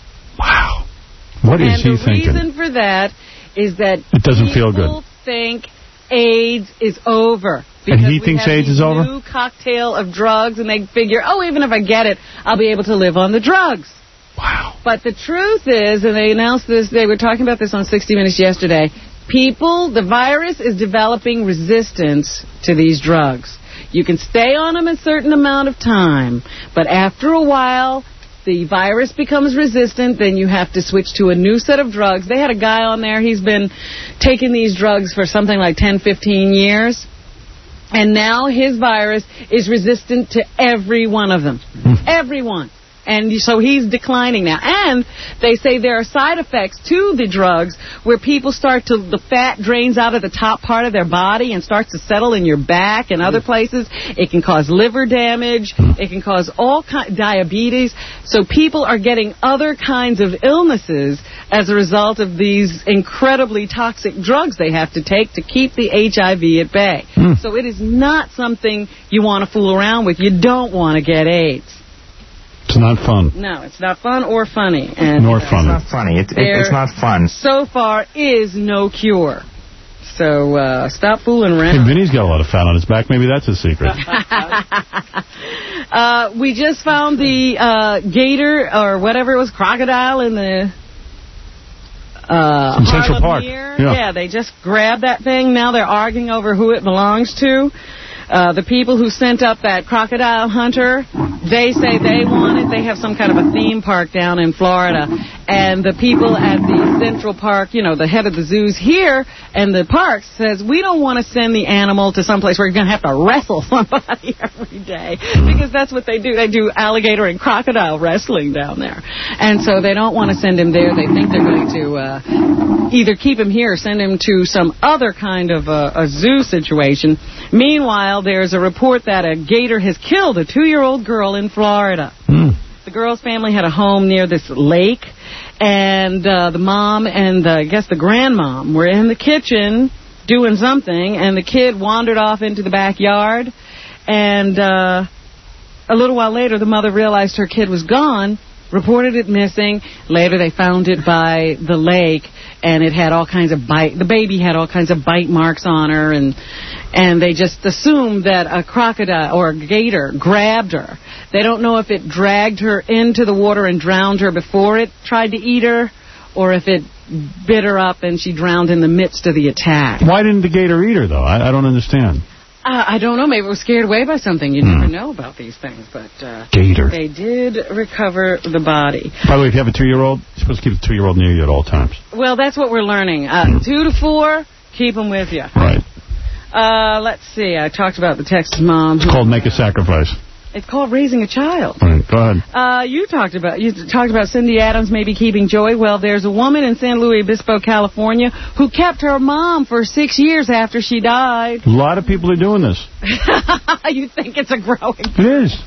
Wow. What is he thinking? And the reason for that is that it doesn't feel good. People think AIDS is over. And he thinks AIDS is over? New cocktail of drugs, and they figure, oh, even if I get it, I'll be able to live on the drugs. Wow. But the truth is, and they announced this, they were talking about this on sixty minutes yesterday, people, the virus is developing resistance to these drugs. You can stay on them a certain amount of time, but after a while, the virus becomes resistant, then you have to switch to a new set of drugs. They had a guy on there, he's been taking these drugs for something like ten, fifteen years, and now his virus is resistant to every one of them. Everyone. And so he's declining now. And they say there are side effects to the drugs where people start to, the fat drains out of the top part of their body and starts to settle in your back and other places. It can cause liver damage. It can cause all kind, diabetes. So people are getting other kinds of illnesses as a result of these incredibly toxic drugs they have to take to keep the H I V at bay. Mm. So it is not something you want to fool around with. You don't want to get AIDS. It's not fun. No, it's not fun or funny. And Nor funny. It's not funny. It, it, it's not fun. So far is no cure. So uh, stop fooling around. Hey, Vinny's got a lot of fat on his back. Maybe that's a secret. uh, we just found the uh, gator, or whatever it was, crocodile in the... Uh, in Central Park. Yeah. yeah, they just grabbed that thing. Now they're arguing over who it belongs to. Uh, the people who sent up that crocodile hunter, they say they want it. They have some kind of a theme park down in Florida. And the people at the Central Park, you know, the head of the zoos here and the parks says, we don't want to send the animal to someplace where you're going to have to wrestle somebody every day. Because that's what they do. They do alligator and crocodile wrestling down there. And so they don't want to send him there. They think they're going to uh, either keep him here or send him to some other kind of uh, a zoo situation. Meanwhile, there's a report that a gator has killed a two-year-old girl in Florida. Mm. The girl's family had a home near this lake, and uh, the mom and, the, I guess, the grandmom were in the kitchen doing something, and the kid wandered off into the backyard, and uh, a little while later, the mother realized her kid was gone, reported it missing. Later, they found it by the lake, and it had all kinds of bite. The baby had all kinds of bite marks on her, and and they just assumed that a crocodile or a gator grabbed her. They don't know if it dragged her into the water and drowned her before it tried to eat her, or if it bit her up and she drowned in the midst of the attack. Why didn't the gator eat her, though? I, I don't understand. Uh, I don't know. Maybe it was scared away by something. You mm. never know about these things. But uh, gator. They did recover the body. By the way, if you have a two-year-old, you're supposed to keep the two-year-old near you at all times. Well, that's what we're learning. Uh, mm. Two to four, keep them with you. Right. Uh, let's see. I talked about the Texas mom. It's called Make a Sacrifice. It's called Raising a Child. All right, go ahead. Uh, you talked about you talked about Cindy Adams maybe keeping Joey. Well, there's a woman in San Luis Obispo, California, who kept her mom for six years after she died. A lot of people are doing this. You think it's a growing... It is.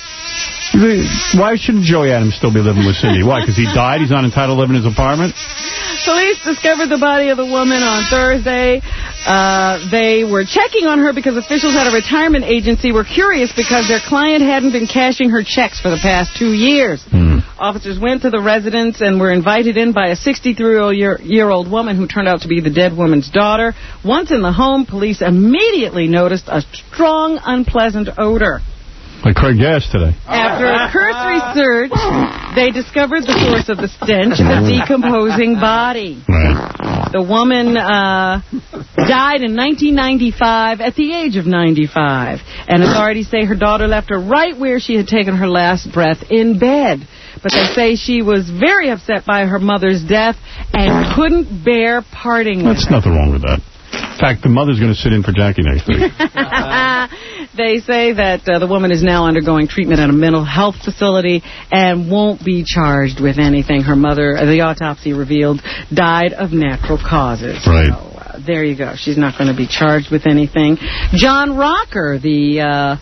Why shouldn't Joey Adams still be living with Cindy? Why? Because he died? He's not entitled to live in his apartment? Police discovered the body of the woman on Thursday. Uh, they were checking on her because officials at a retirement agency were curious because their client hadn't been cashing her checks for the past two years. Mm. Officers went to the residence and were invited in by a sixty-three-year-old woman who turned out to be the dead woman's daughter. Once in the home, police immediately noticed a strong, unpleasant odor. Like Craig Gass today. After a cursory search, they discovered the source of the stench, a decomposing body. Right. The woman uh, died in nineteen ninety-five at the age of ninety-five. And authorities say her daughter left her right where she had taken her last breath, in bed. But they say she was very upset by her mother's death and couldn't bear parting with There's her. nothing wrong with that. In fact, the mother's going to sit in for Jackie next week. They say that uh, the woman is now undergoing treatment at a mental health facility and won't be charged with anything. Her mother, uh, the autopsy revealed, died of natural causes. Right. So, uh, there you go. She's not going to be charged with anything. John Rocker, the uh,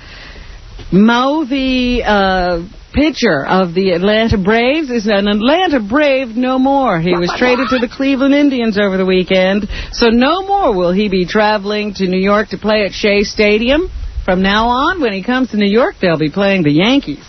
mouthy uh, pitcher of the Atlanta Braves, is an Atlanta Brave no more. He was traded to the Cleveland Indians over the weekend, so no more will he be traveling to New York to play at Shea Stadium. From now on, when he comes to New York, they'll be playing the Yankees.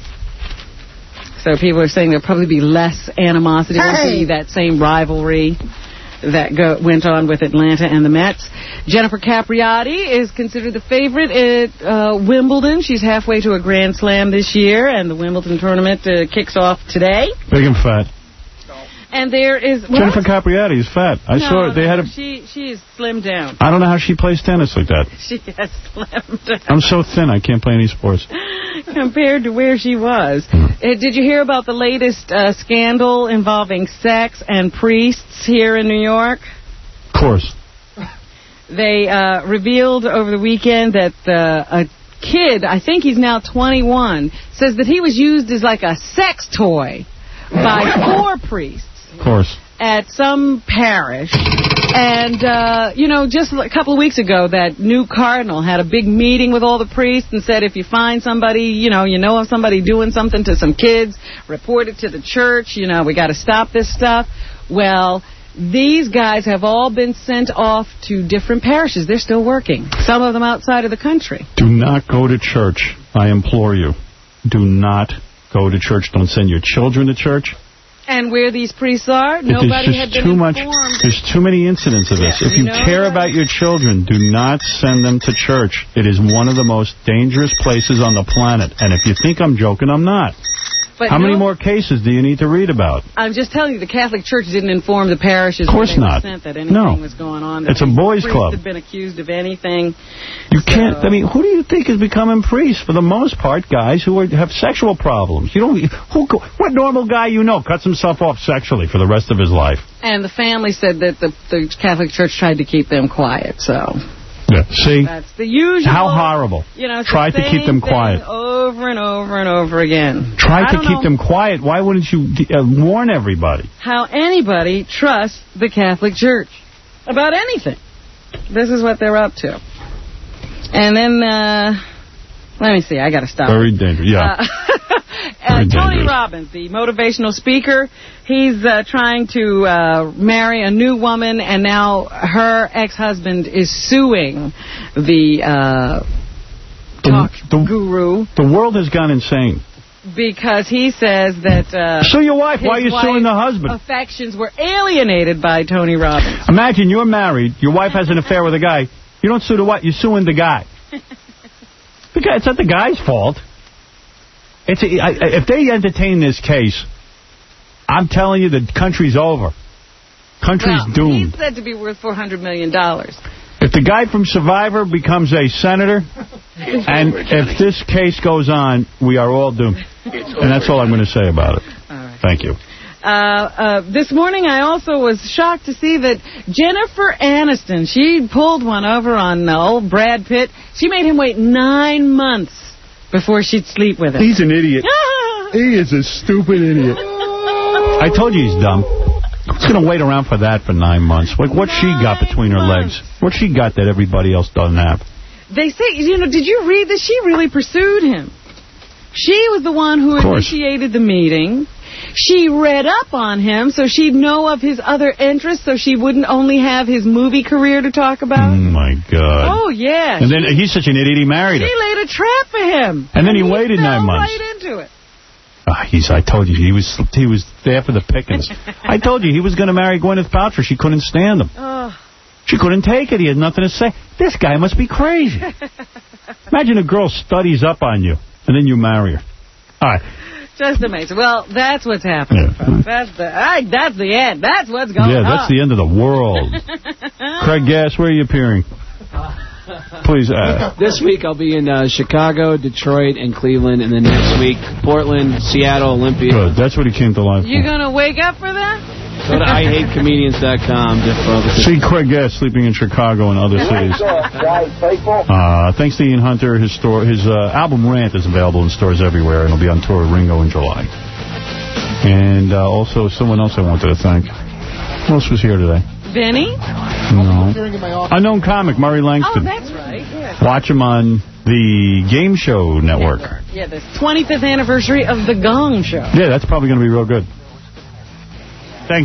So people are saying there'll probably be less animosity. There won't be that same rivalry that go, went on with Atlanta and the Mets. Jennifer Capriati is considered the favorite at uh, Wimbledon. She's halfway to a Grand Slam this year, and the Wimbledon tournament uh, kicks off today. Big and fat. And there is... What? Jennifer Capriati is fat. I no, saw it. They no, had a... She, she is slimmed down. I don't know how she plays tennis like that. She has slimmed down. I'm so thin, I can't play any sports. Compared to where she was. Uh, did you hear about the latest uh, scandal involving sex and priests here in New York? Of course. They uh, revealed over the weekend that uh, a kid, I think he's now twenty-one, says that he was used as like a sex toy by four priests. Of course. At some parish. And, uh, you know, just a couple of weeks ago, that new cardinal had a big meeting with all the priests and said, if you find somebody, you know, you know of somebody doing something to some kids, report it to the church. You know, we got to stop this stuff. Well, these guys have all been sent off to different parishes. They're still working. Some of them outside of the country. Do not go to church. I implore you. Do not go to church. Don't send your children to church. And where these priests are, nobody had been too much. informed. There's too many incidents of this. Yeah, if you, you know care that. about your children, do not send them to church. It is one of the most dangerous places on the planet. And if you think I'm joking, I'm not. But How no, many more cases do you need to read about? I'm just telling you, the Catholic Church didn't inform the parishes Of course when they not. were sent that anything No. was going on. That It's a these boys' priests club. had been accused of anything. You So- can't, I mean, who do you think is becoming priests? For the most part, guys who are, have sexual problems. You don't, who, what normal guy you know cuts himself off sexually for the rest of his life? And the family said that the, the Catholic Church tried to keep them quiet, so... Yeah, see? That's the usual. How horrible. You know, it's Try the to keep them same quiet. thing over and over and over again. Try I to don't keep know them quiet. Why wouldn't you uh, warn everybody? how anybody trusts the Catholic Church about anything. This is what they're up to. And then, uh, let me see, I got to stop. Very dangerous, yeah. Uh, uh, Very Tony dangerous. Robbins, the motivational speaker, he's uh, trying to uh, marry a new woman, and now her ex-husband is suing the uh, talk the, guru The world has gone insane. because he says that uh, Sue your wife. Why are you his suing the wife's husband? affections were alienated by Tony Robbins. Imagine you're married, your wife has an affair with a guy. You don't sue the wife, you're suing the guy. Because it's not the guy's fault. It's a, I, if they entertain this case, I'm telling you the country's over. Country's well, doomed. He's said to be worth four hundred million dollars. If the guy from Survivor becomes a senator, and if this case goes on, we are all doomed. And that's all I'm going to say about it. All right. Thank you. Uh, uh, this morning, I also was shocked to see that Jennifer Aniston, she pulled one over on uh, old Brad Pitt. She made him wait nine months before she'd sleep with him. He's an idiot. He is a stupid idiot. I told you he's dumb. Who's going to wait around for that for nine months? Like, what she got between her legs? What she got that everybody else doesn't have? They say, you know, did you read this? She really pursued him. She was the one who initiated the meeting. She read up on him so she'd know of his other interests so she wouldn't only have his movie career to talk about. Oh, my God. Oh, yeah. And then he's such an idiot, he married She her. laid a trap for him. And then he, he waited fell nine months. right into it. Ah, he's, I told you, he was he was there for the pickings. I told you, he was going to marry Gwyneth Paltrow. She couldn't stand him. Oh. She couldn't take it. He had nothing to say. This guy must be crazy. Imagine a girl studies up on you, and then you marry her. All right. Just amazing. Well, that's what's happening, Yeah. folks. That's the, I, that's the end. That's what's going on. Yeah, that's the end of the world. Craig Gass, where are you appearing? Please. Uh, This week I'll be in uh, Chicago, Detroit, and Cleveland, and then next week Portland, Seattle, Olympia. Good. That's what he came to life for. You going to wake up for that? Go to I hate comedians dot com just for all the See Craig Gass sleeping in Chicago and other cities. Uh, thanks to Ian Hunter. His store, his uh, album Rant is available in stores everywhere, and he'll be on tour with Ringo in July. And uh, also someone else I wanted to thank. Who else was here today? Vinny? No. Unknown comic, Murray Oh, Langston. that's right. Yeah. Watch him on the Game Show Network. Yeah, the twenty-fifth anniversary of The Gong Show. Yeah, that's probably going to be real good.